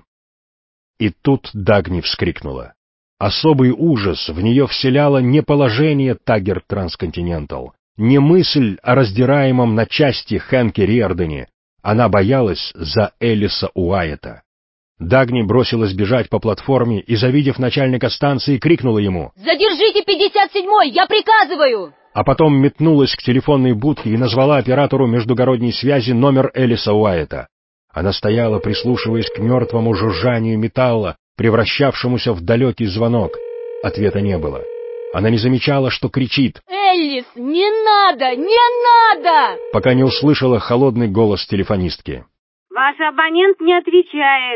И тут Дагни вскрикнула. Особый ужас в нее вселяло не положение Taggart Transcontinental, не мысль о раздираемом на части Хэнке Риордане. Она боялась за Элиса Уайетта. Дагни бросилась бежать по платформе и, завидев начальника станции, крикнула ему: «Задержите 57-й! Я приказываю!» А потом метнулась к телефонной будке и назвала оператору междугородней связи номер Элиса Уайетта. Она стояла, прислушиваясь к мертвому жужжанию металла, превращавшемуся в далекий звонок. Ответа не было. Она не замечала, что кричит: «Элис, не надо, не надо!» пока не услышала холодный голос телефонистки. «Ваш абонент не отвечает».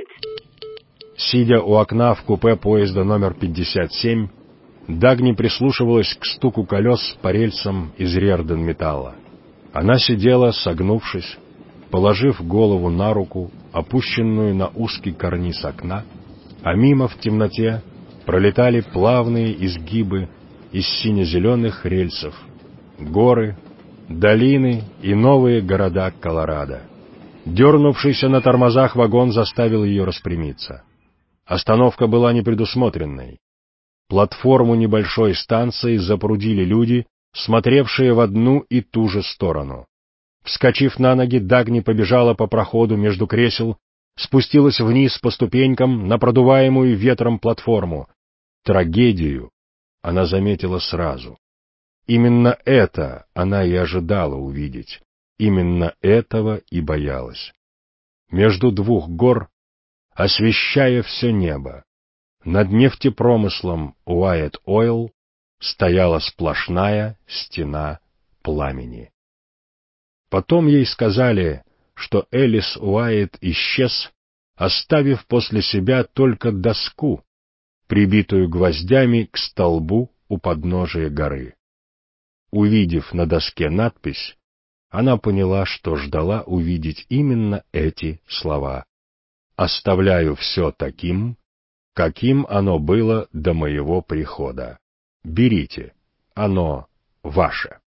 Сидя у окна в купе поезда номер 57, Дагни прислушивалась к стуку колес по рельсам из Риордан-металла. Она сидела, согнувшись, положив голову на руку, опущенную на узкий карниз окна, а мимо в темноте пролетали плавные изгибы из сине-зеленых рельсов, горы, долины и новые города Колорадо. Дернувшийся на тормозах вагон заставил ее распрямиться. Остановка была непредусмотренной. Платформу небольшой станции запрудили люди, смотревшие в одну и ту же сторону. Вскочив на ноги, Дагни побежала по проходу между кресел, спустилась вниз по ступенькам на продуваемую ветром платформу. Трагедию она заметила сразу. Именно это она и ожидала увидеть. Именно этого и боялась. Между двух гор, освещая все небо, над нефтепромыслом Уайетт Ойл стояла сплошная стена пламени. Потом ей сказали, что Элис Уайетт исчез, оставив после себя только доску, прибитую гвоздями к столбу у подножия горы. Увидев на доске надпись, она поняла, что ждала увидеть именно эти слова: «Оставляю все таким, каким оно было до моего прихода. Берите, оно ваше».